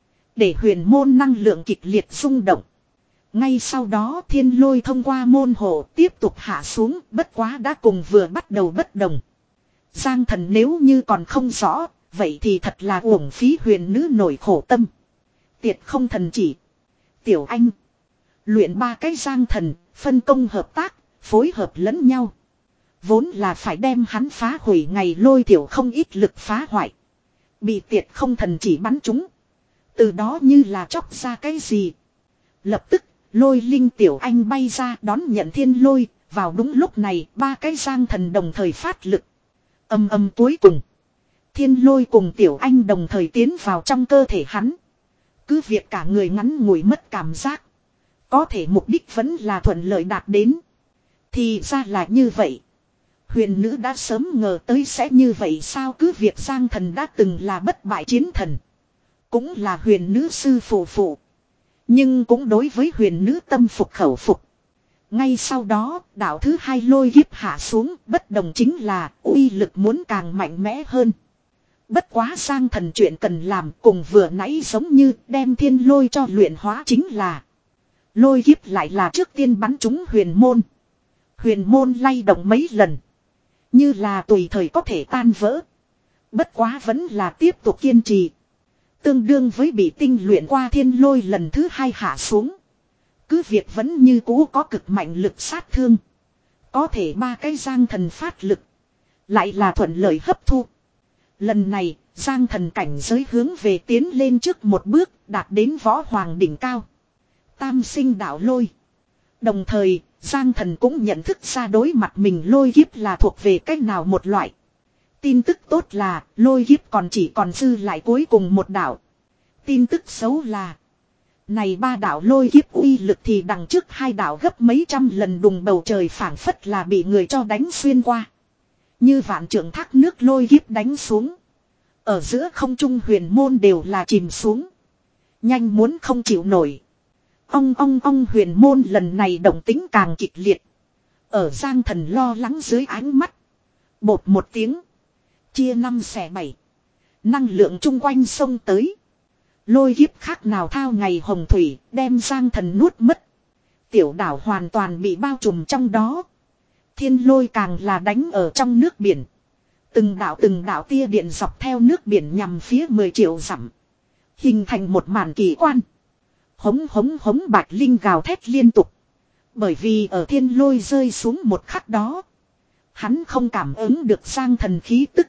Speaker 1: Để huyền môn năng lượng kịch liệt rung động. Ngay sau đó thiên lôi thông qua môn hộ tiếp tục hạ xuống, bất quá đã cùng vừa bắt đầu bất đồng. Giang Thần nếu như còn không rõ, vậy thì thật là uổng phí huyền nữ nổi khổ tâm. Tiệt không thần chỉ. Tiểu Anh. Luyện ba cái Giang Thần, phân công hợp tác, phối hợp lẫn nhau. Vốn là phải đem hắn phá hủy ngày lôi tiểu không ít lực phá hoại. Bị tiệt không thần chỉ bắn trúng. Từ đó như là chóc ra cái gì. Lập tức, lôi linh tiểu anh bay ra đón nhận thiên lôi. Vào đúng lúc này, ba cái Giang Thần đồng thời phát lực. Âm âm cuối cùng. Thiên lôi cùng tiểu anh đồng thời tiến vào trong cơ thể hắn. Cứ việc cả người ngắn ngủi mất cảm giác. Có thể mục đích vẫn là thuận lợi đạt đến. Thì ra là như vậy. Huyền nữ đã sớm ngờ tới sẽ như vậy sao cứ việc Giang Thần đã từng là bất bại chiến thần. Cũng là huyền nữ sư phụ phụ. Nhưng cũng đối với huyền nữ tâm phục khẩu phục. Ngay sau đó, đạo thứ hai lôi kiếp hạ xuống, bất đồng chính là uy lực muốn càng mạnh mẽ hơn. Bất quá Giang Thần chuyện cần làm cùng vừa nãy giống như đem thiên lôi cho luyện hóa chính là. Lôi kiếp lại là trước tiên bắn trúng huyền môn. Huyền môn lay động mấy lần. Như là tùy thời có thể tan vỡ. Bất quá vẫn là tiếp tục kiên trì. Tương đương với bị tinh luyện qua thiên lôi lần thứ hai hạ xuống. Cứ việc vẫn như cũ có cực mạnh lực sát thương. Có thể ba cái Giang Thần phát lực. Lại là thuận lợi hấp thu. Lần này, Giang Thần cảnh giới hướng về tiến lên trước một bước, đạt đến võ hoàng đỉnh cao. Tam sinh đạo lôi. Đồng thời, Giang Thần cũng nhận thức ra đối mặt mình lôi kiếp là thuộc về cách nào một loại. Tin tức tốt là, lôi kiếp còn chỉ còn dư lại cuối cùng một đạo. Tin tức xấu là, này ba đạo lôi kiếp uy lực thì đằng trước hai đạo gấp mấy trăm lần đùng bầu trời phảng phất là bị người cho đánh xuyên qua. Như vạn trượng thác nước lôi kiếp đánh xuống. Ở giữa không trung huyền môn đều là chìm xuống. Nhanh muốn không chịu nổi. Ong ong ong huyền môn lần này động tính càng kịch liệt. Ở Giang Thần lo lắng dưới ánh mắt. Bột một tiếng. Chia năm xẻ bảy. Năng lượng chung quanh sông tới. Lôi kiếp khác nào thao ngày hồng thủy đem Giang Thần nuốt mất. Tiểu đảo hoàn toàn bị bao trùm trong đó. Thiên lôi càng là đánh ở trong nước biển. Từng đảo từng đảo tia điện dọc theo nước biển nhằm phía mười triệu dặm. Hình thành một màn kỳ quan. Hống hống hống Bạch Linh gào thét liên tục. Bởi vì ở thiên lôi rơi xuống một khắc đó. Hắn không cảm ứng được Giang Thần khí tức.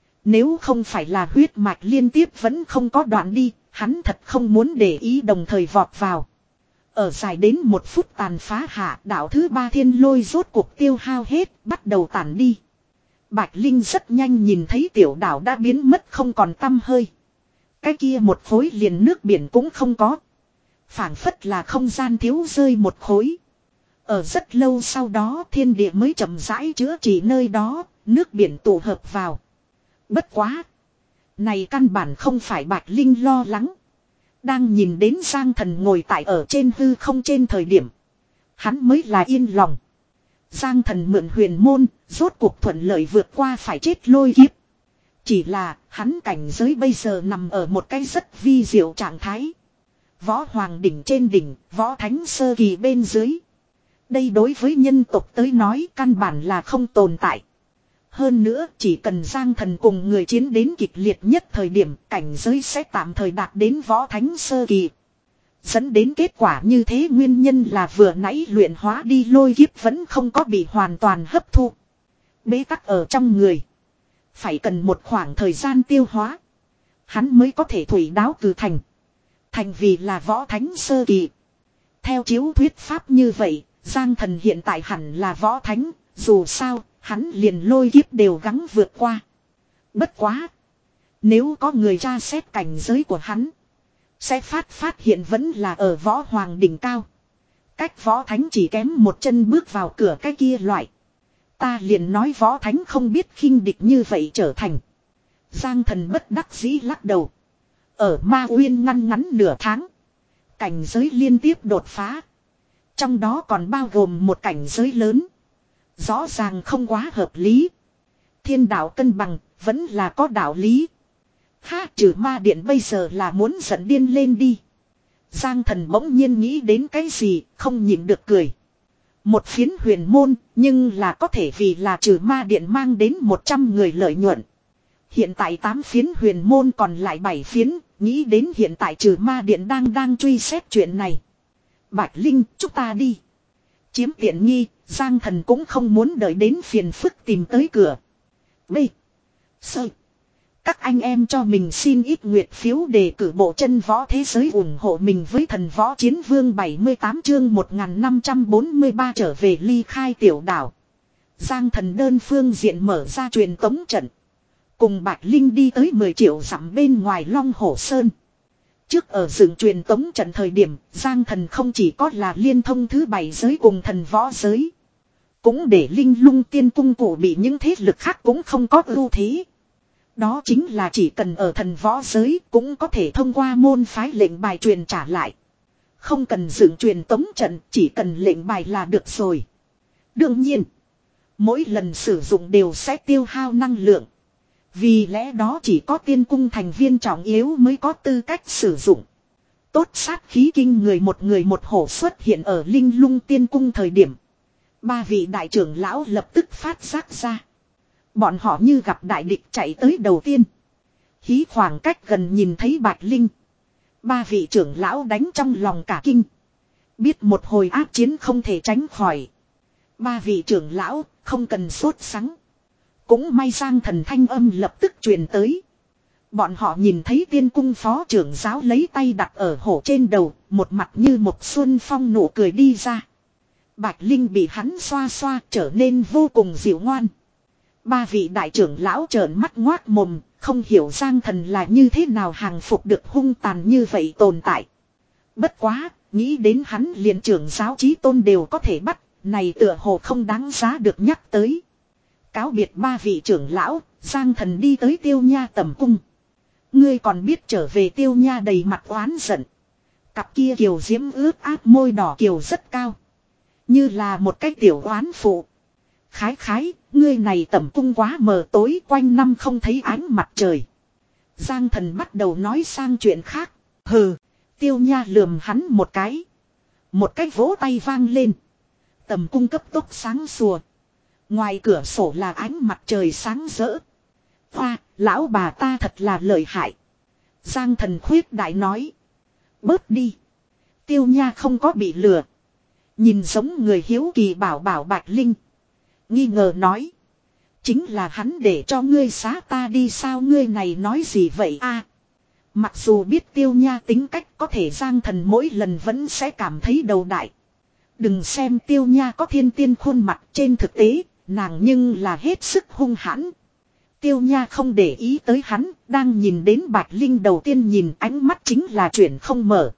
Speaker 1: Nếu không phải là huyết mạch liên tiếp vẫn không có đoạn đi. Hắn thật không muốn để ý đồng thời vọt vào. Ở dài đến một phút tàn phá hạ đạo thứ ba thiên lôi rốt cuộc tiêu hao hết bắt đầu tản đi. Bạch Linh rất nhanh nhìn thấy tiểu đảo đã biến mất không còn tăm hơi. Cái kia một khối liền nước biển cũng không có. Phảng phất là không gian thiếu rơi một khối. Ở rất lâu sau đó thiên địa mới chậm rãi chữa trị nơi đó, nước biển tụ hợp vào. Bất quá. Này căn bản không phải Bạch Linh lo lắng. Đang nhìn đến Giang Thần ngồi tại ở trên hư không trên thời điểm. Hắn mới là yên lòng. Giang Thần mượn huyền môn, rốt cuộc thuận lợi vượt qua phải chết lôi kiếp. Chỉ là, hắn cảnh giới bây giờ nằm ở một cái rất vi diệu trạng thái. Võ hoàng đỉnh trên đỉnh, võ thánh sơ kỳ bên dưới. Đây đối với nhân tộc tới nói căn bản là không tồn tại. Hơn nữa chỉ cần Giang Thần cùng người chiến đến kịch liệt nhất thời điểm cảnh giới sẽ tạm thời đạt đến võ thánh sơ kỳ. Dẫn đến kết quả như thế nguyên nhân là vừa nãy luyện hóa đi lôi kiếp vẫn không có bị hoàn toàn hấp thu. Bế tắc ở trong người. Phải cần một khoảng thời gian tiêu hóa. Hắn mới có thể thủy đáo cử thành. Thành vì là võ thánh sơ kỳ. Theo chiếu thuyết pháp như vậy, Giang Thần hiện tại hẳn là võ thánh, dù sao, hắn liền lôi kiếp đều gắng vượt qua. Bất quá. Nếu có người tra xét cảnh giới của hắn, sẽ phát phát hiện vẫn là ở võ hoàng đỉnh cao. Cách võ thánh chỉ kém một chân bước vào cửa cái kia loại. Ta liền nói võ thánh không biết khinh địch như vậy trở thành. Giang Thần bất đắc dĩ lắc đầu. Ở Ma Uyên ngăn ngắn nửa tháng. Cảnh giới liên tiếp đột phá. Trong đó còn bao gồm một cảnh giới lớn. Rõ ràng không quá hợp lý. Thiên đạo cân bằng vẫn là có đạo lý. Ha, trừ ma điện bây giờ là muốn giận điên lên đi. Giang Thần bỗng nhiên nghĩ đến cái gì, không nhịn được cười. Một phiến huyền môn, nhưng là có thể vì là trừ ma điện mang đến một trăm người lợi nhuận. Hiện tại tám phiến huyền môn còn lại bảy phiến, nghĩ đến hiện tại trừ ma điện đang đang truy xét chuyện này. Bạch Linh, chúng ta đi. Chiếm tiện nghi, Giang Thần cũng không muốn đợi đến phiền phức tìm tới cửa. B. Sơ. Các anh em cho mình xin ít nguyệt phiếu đề cử bộ chân võ thế giới ủng hộ mình với thần võ chiến vương bảy mươi tám chương một nghìn năm trăm bốn mươi ba trở về ly khai tiểu đảo. Giang Thần đơn phương diện mở ra truyền tống trận. Cùng Bạch Linh đi tới mười triệu dặm bên ngoài Long Hổ Sơn. Trước ở dựng truyền tống trận thời điểm, Giang Thần không chỉ có là liên thông thứ bảy giới cùng thần võ giới. Cũng để Linh Lung Tiên Cung cụ bị những thế lực khác cũng không có ưu thế. Đó chính là chỉ cần ở thần võ giới cũng có thể thông qua môn phái lệnh bài truyền trả lại. Không cần dựng truyền tống trận, chỉ cần lệnh bài là được rồi. Đương nhiên, mỗi lần sử dụng đều sẽ tiêu hao năng lượng. Vì lẽ đó chỉ có tiên cung thành viên trọng yếu mới có tư cách sử dụng. Tốt sát khí kinh người một người một hổ xuất hiện ở Linh Lung Tiên Cung thời điểm. Ba vị đại trưởng lão lập tức phát giác ra. Bọn họ như gặp đại địch chạy tới đầu tiên. Hí khoảng cách gần nhìn thấy Bạch Linh. Ba vị trưởng lão đánh trong lòng cả kinh. Biết một hồi ác chiến không thể tránh khỏi. Ba vị trưởng lão không cần sốt sắng. Cũng may Giang Thần thanh âm lập tức truyền tới. Bọn họ nhìn thấy tiên cung phó trưởng giáo lấy tay đặt ở hổ trên đầu, một mặt như một xuân phong nụ cười đi ra. Bạch Linh bị hắn xoa xoa trở nên vô cùng dịu ngoan. Ba vị đại trưởng lão trợn mắt ngoác mồm, không hiểu Giang Thần là như thế nào hàng phục được hung tàn như vậy tồn tại. Bất quá, nghĩ đến hắn liền trưởng giáo chí tôn đều có thể bắt, này tựa hồ không đáng giá được nhắc tới. Cáo biệt ba vị trưởng lão, Giang Thần đi tới Tiêu Nha tầm cung. Ngươi còn biết trở về Tiêu Nha đầy mặt oán giận. Cặp kia kiều diễm ướt át môi đỏ kiều rất cao. Như là một cái tiểu oán phụ. Khái khái, ngươi này tầm cung quá mờ tối quanh năm không thấy ánh mặt trời. Giang Thần bắt đầu nói sang chuyện khác. Hừ, Tiêu Nha lườm hắn một cái. Một cái vỗ tay vang lên. Tầm cung cấp tốc sáng sủa. Ngoài cửa sổ là ánh mặt trời sáng rỡ. Hoa, lão bà ta thật là lợi hại. Giang Thần khuyết đại nói. Bớt đi. Tiêu Nha không có bị lừa. Nhìn giống người hiếu kỳ bảo bảo Bạch Linh. Nghi ngờ nói. Chính là hắn để cho ngươi xá ta đi sao ngươi này nói gì vậy a? Mặc dù biết Tiêu Nha tính cách có thể Giang Thần mỗi lần vẫn sẽ cảm thấy đầu đại. Đừng xem Tiêu Nha có thiên tiên khuôn mặt trên thực tế, nàng nhưng là hết sức hung hãn. Tiêu Nha không để ý tới hắn, đang nhìn đến Bạch Linh đầu tiên nhìn ánh mắt chính là chuyển không mở.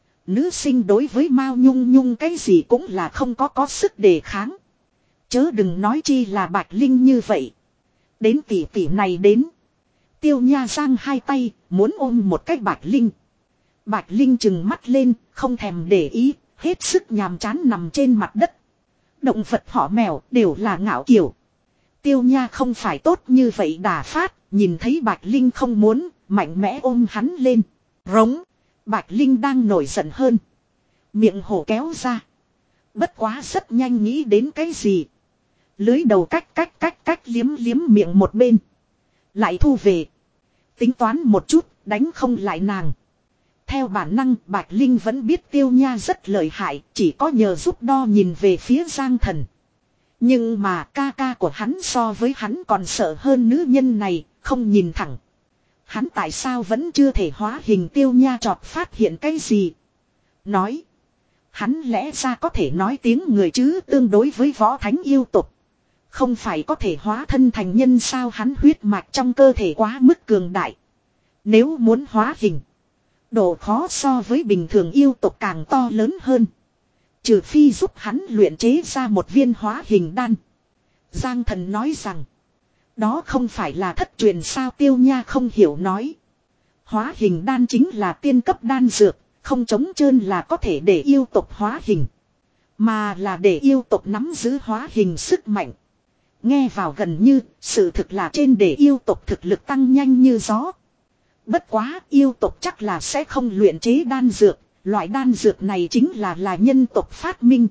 Speaker 1: Nữ sinh đối với Mao Nhung Nhung cái gì cũng là không có có sức đề kháng. Chớ đừng nói chi là Bạch Linh như vậy. Đến tỷ tỷ này đến. Tiêu Nha giang hai tay, muốn ôm một cái Bạch Linh. Bạch Linh trừng mắt lên, không thèm để ý, hết sức nhàm chán nằm trên mặt đất. Động vật họ mèo đều là ngạo kiều. Tiêu Nha không phải tốt như vậy đả phát, nhìn thấy Bạch Linh không muốn, mạnh mẽ ôm hắn lên. Rống, Bạch Linh đang nổi giận hơn. Miệng hổ kéo ra. Bất quá rất nhanh nghĩ đến cái gì. Lưới đầu cách cách cách cách trách liếm liếm miệng một bên. Lại thu về. Tính toán một chút, đánh không lại nàng. Theo bản năng, Bạch Linh vẫn biết Tiêu Nha rất lợi hại, chỉ có nhờ giúp đo nhìn về phía Giang Thần. Nhưng mà ca ca của hắn so với hắn còn sợ hơn nữ nhân này, không nhìn thẳng. Hắn tại sao vẫn chưa thể hóa hình? Tiêu Nha chọt phát hiện cái gì? Nói. Hắn lẽ ra có thể nói tiếng người chứ, tương đối với võ thánh yêu tục. Không phải có thể hóa thân thành nhân sao? Hắn huyết mạch trong cơ thể quá mức cường đại. Nếu muốn hóa hình, độ khó so với bình thường yêu tục càng to lớn hơn. Trừ phi giúp hắn luyện chế ra một viên hóa hình đan. Giang Thần nói rằng, đó không phải là thất truyền sao? Tiêu Nha không hiểu nói. Hóa hình đan chính là tiên cấp đan dược, không trống trơn là có thể để yêu tục hóa hình. Mà là để yêu tục nắm giữ hóa hình sức mạnh. Nghe vào gần như, sự thực là trên để yêu tục thực lực tăng nhanh như gió. Bất quá, yêu tục chắc là sẽ không luyện chế đan dược, loại đan dược này chính là là nhân tục phát minh.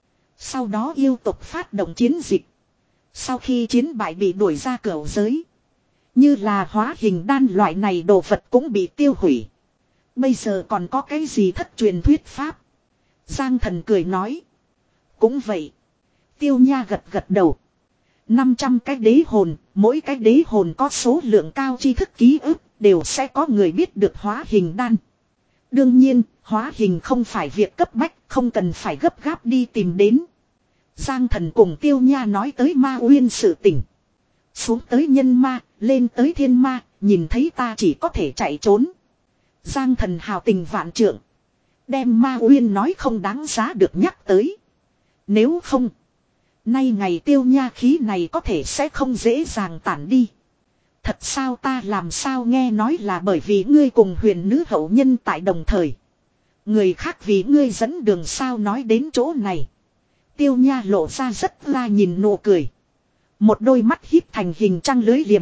Speaker 1: Sau đó yêu tục phát động chiến dịch. Sau khi chiến bại bị đuổi ra cửu giới. Như là hóa hình đan loại này đồ vật cũng bị tiêu hủy. Bây giờ còn có cái gì thất truyền thuyết pháp? Giang Thần cười nói. Cũng vậy. Tiêu Nha gật gật đầu. năm trăm cái đế hồn, mỗi cái đế hồn có số lượng cao tri thức ký ức, đều sẽ có người biết được hóa hình đan. Đương nhiên, hóa hình không phải việc cấp bách, không cần phải gấp gáp đi tìm đến. Giang Thần cùng Tiêu Nha nói tới ma uyên sự tình. Xuống tới nhân ma, lên tới thiên ma, nhìn thấy ta chỉ có thể chạy trốn. Giang Thần hào tình vạn trượng. Đem ma uyên nói không đáng giá được nhắc tới. Nếu không, nay ngày Tiêu Nha khí này có thể sẽ không dễ dàng tản đi. Thật sao? Ta làm sao nghe nói là bởi vì ngươi cùng huyền nữ hậu nhân tại đồng thời. Người khác vì ngươi dẫn đường sao? Nói đến chỗ này, Tiêu Nha lộ ra rất la nhìn nụ cười. Một đôi mắt híp thành hình trăng lưới liềm.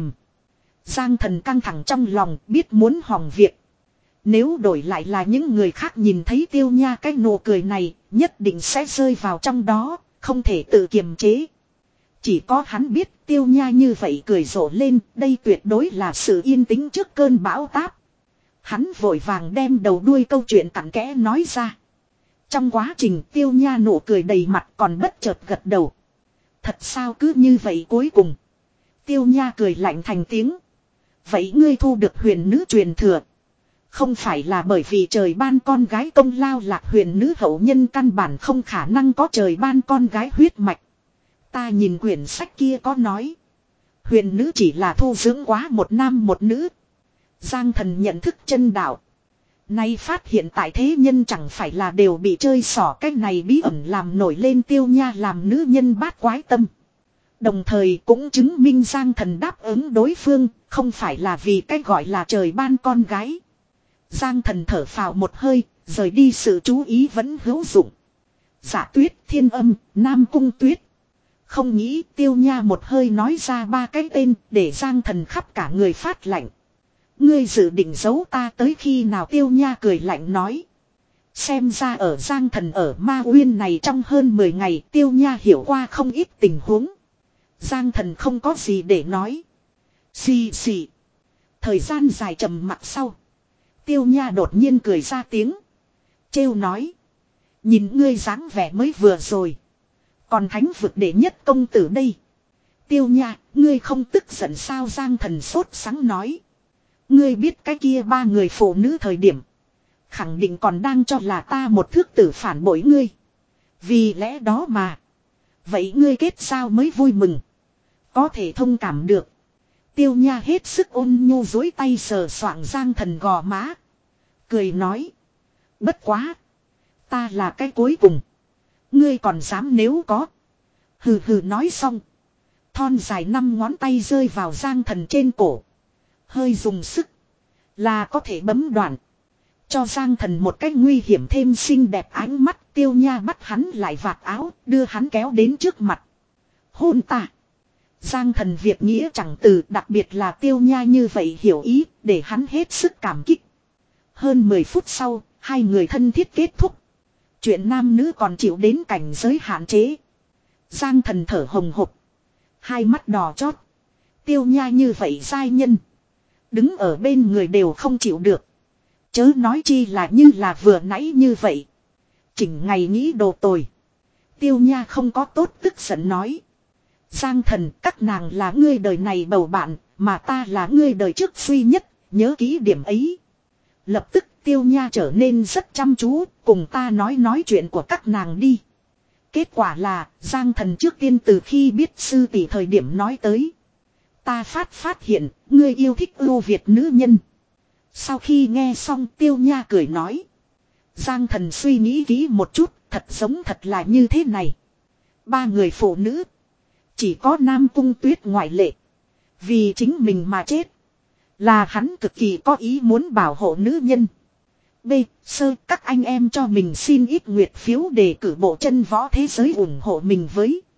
Speaker 1: Giang Thần căng thẳng trong lòng, biết muốn hỏng việc. Nếu đổi lại là những người khác nhìn thấy Tiêu Nha cái nụ cười này, nhất định sẽ rơi vào trong đó, không thể tự kiềm chế. Chỉ có hắn biết Tiêu Nha như vậy cười rộ lên, đây tuyệt đối là sự yên tĩnh trước cơn bão táp. Hắn vội vàng đem đầu đuôi câu chuyện cặn kẽ nói ra. Trong quá trình Tiêu Nha nụ cười đầy mặt còn bất chợt gật đầu. Thật sao? Cứ như vậy cuối cùng Tiêu Nha cười lạnh thành tiếng. Vậy ngươi thu được huyền nữ truyền thừa, không phải là bởi vì trời ban con gái công lao? Lạc huyền nữ hậu nhân căn bản không khả năng có trời ban con gái huyết mạch. Ta nhìn quyển sách kia có nói, huyền nữ chỉ là thu dưỡng quá một nam một nữ. Giang Thần nhận thức chân đạo. Nay phát hiện tại thế nhân chẳng phải là đều bị chơi xỏ cái này bí ẩn làm nổi lên Tiêu Nha làm nữ nhân bát quái tâm. Đồng thời cũng chứng minh Giang Thần đáp ứng đối phương, không phải là vì cái gọi là trời ban con gái. Giang Thần thở phào một hơi, rời đi sự chú ý vẫn hữu dụng. Dạ Tuyết, Thiên Âm, Nam Cung Tuyết. Không nghĩ Tiêu Nha một hơi nói ra ba cái tên, để Giang Thần khắp cả người phát lạnh. Ngươi dự định giấu ta tới khi nào? Tiêu Nha cười lạnh nói. Xem ra ở Giang Thần ở Ma Uyên này trong hơn mười ngày, Tiêu Nha hiểu qua không ít tình huống. Giang Thần không có gì để nói. Xì xì. Thời gian dài trầm mặc sau, Tiêu Nha đột nhiên cười ra tiếng. Trêu nói. Nhìn ngươi dáng vẻ mới vừa rồi, còn thánh vực đệ nhất công tử đây. Tiêu Nha, ngươi không tức giận sao? Giang Thần sốt sắng nói. Ngươi biết cái kia ba người phụ nữ thời điểm, khẳng định còn đang cho là ta một thước tử phản bội ngươi. Vì lẽ đó mà. Vậy ngươi kết giao mới vui mừng. Có thể thông cảm được. Tiêu Nha hết sức ôn nhu dối tay sờ soạng Giang Thần gò má. Cười nói. Bất quá. Ta là cái cuối cùng. Ngươi còn dám nếu có. Hừ hừ nói xong. Thon dài năm ngón tay rơi vào Giang Thần trên cổ. Hơi dùng sức. Là có thể bấm đoạn. Cho Giang Thần một cách nguy hiểm thêm xinh đẹp ánh mắt. Tiêu Nha bắt hắn lại vạt áo. Đưa hắn kéo đến trước mặt. Hôn ta. Giang Thần việc nghĩa chẳng từ, đặc biệt là Tiêu Nha như vậy hiểu ý, để hắn hết sức cảm kích. Hơn mười phút sau, hai người thân thiết kết thúc. Chuyện nam nữ còn chịu đến cảnh giới hạn chế. Giang Thần thở hồng hộc, hai mắt đỏ chót. Tiêu Nha như vậy giai nhân. Đứng ở bên người đều không chịu được. Chớ nói chi là như là vừa nãy như vậy. Chỉnh ngày nghĩ đồ tồi. Tiêu Nha không có tốt tức giận nói. Giang thần, các nàng là ngươi đời này bầu bạn, mà ta là ngươi đời trước duy nhất, nhớ kỹ điểm ấy. Lập tức Tiêu Nha trở nên rất chăm chú, cùng ta nói nói chuyện của các nàng đi. Kết quả là, Giang thần trước tiên từ khi biết sư tỷ thời điểm nói tới. Ta phát phát hiện, ngươi yêu thích ưu việt nữ nhân. Sau khi nghe xong Tiêu Nha cười nói. Giang thần suy nghĩ kỹ một chút, thật giống thật là như thế này. Ba người phụ nữ. Chỉ có Nam Cung Tuyết ngoại lệ. Vì chính mình mà chết. Là hắn cực kỳ có ý muốn bảo hộ nữ nhân. B. Sơ các anh em cho mình xin ít nguyệt phiếu để cử bộ chân võ thế giới ủng hộ mình với.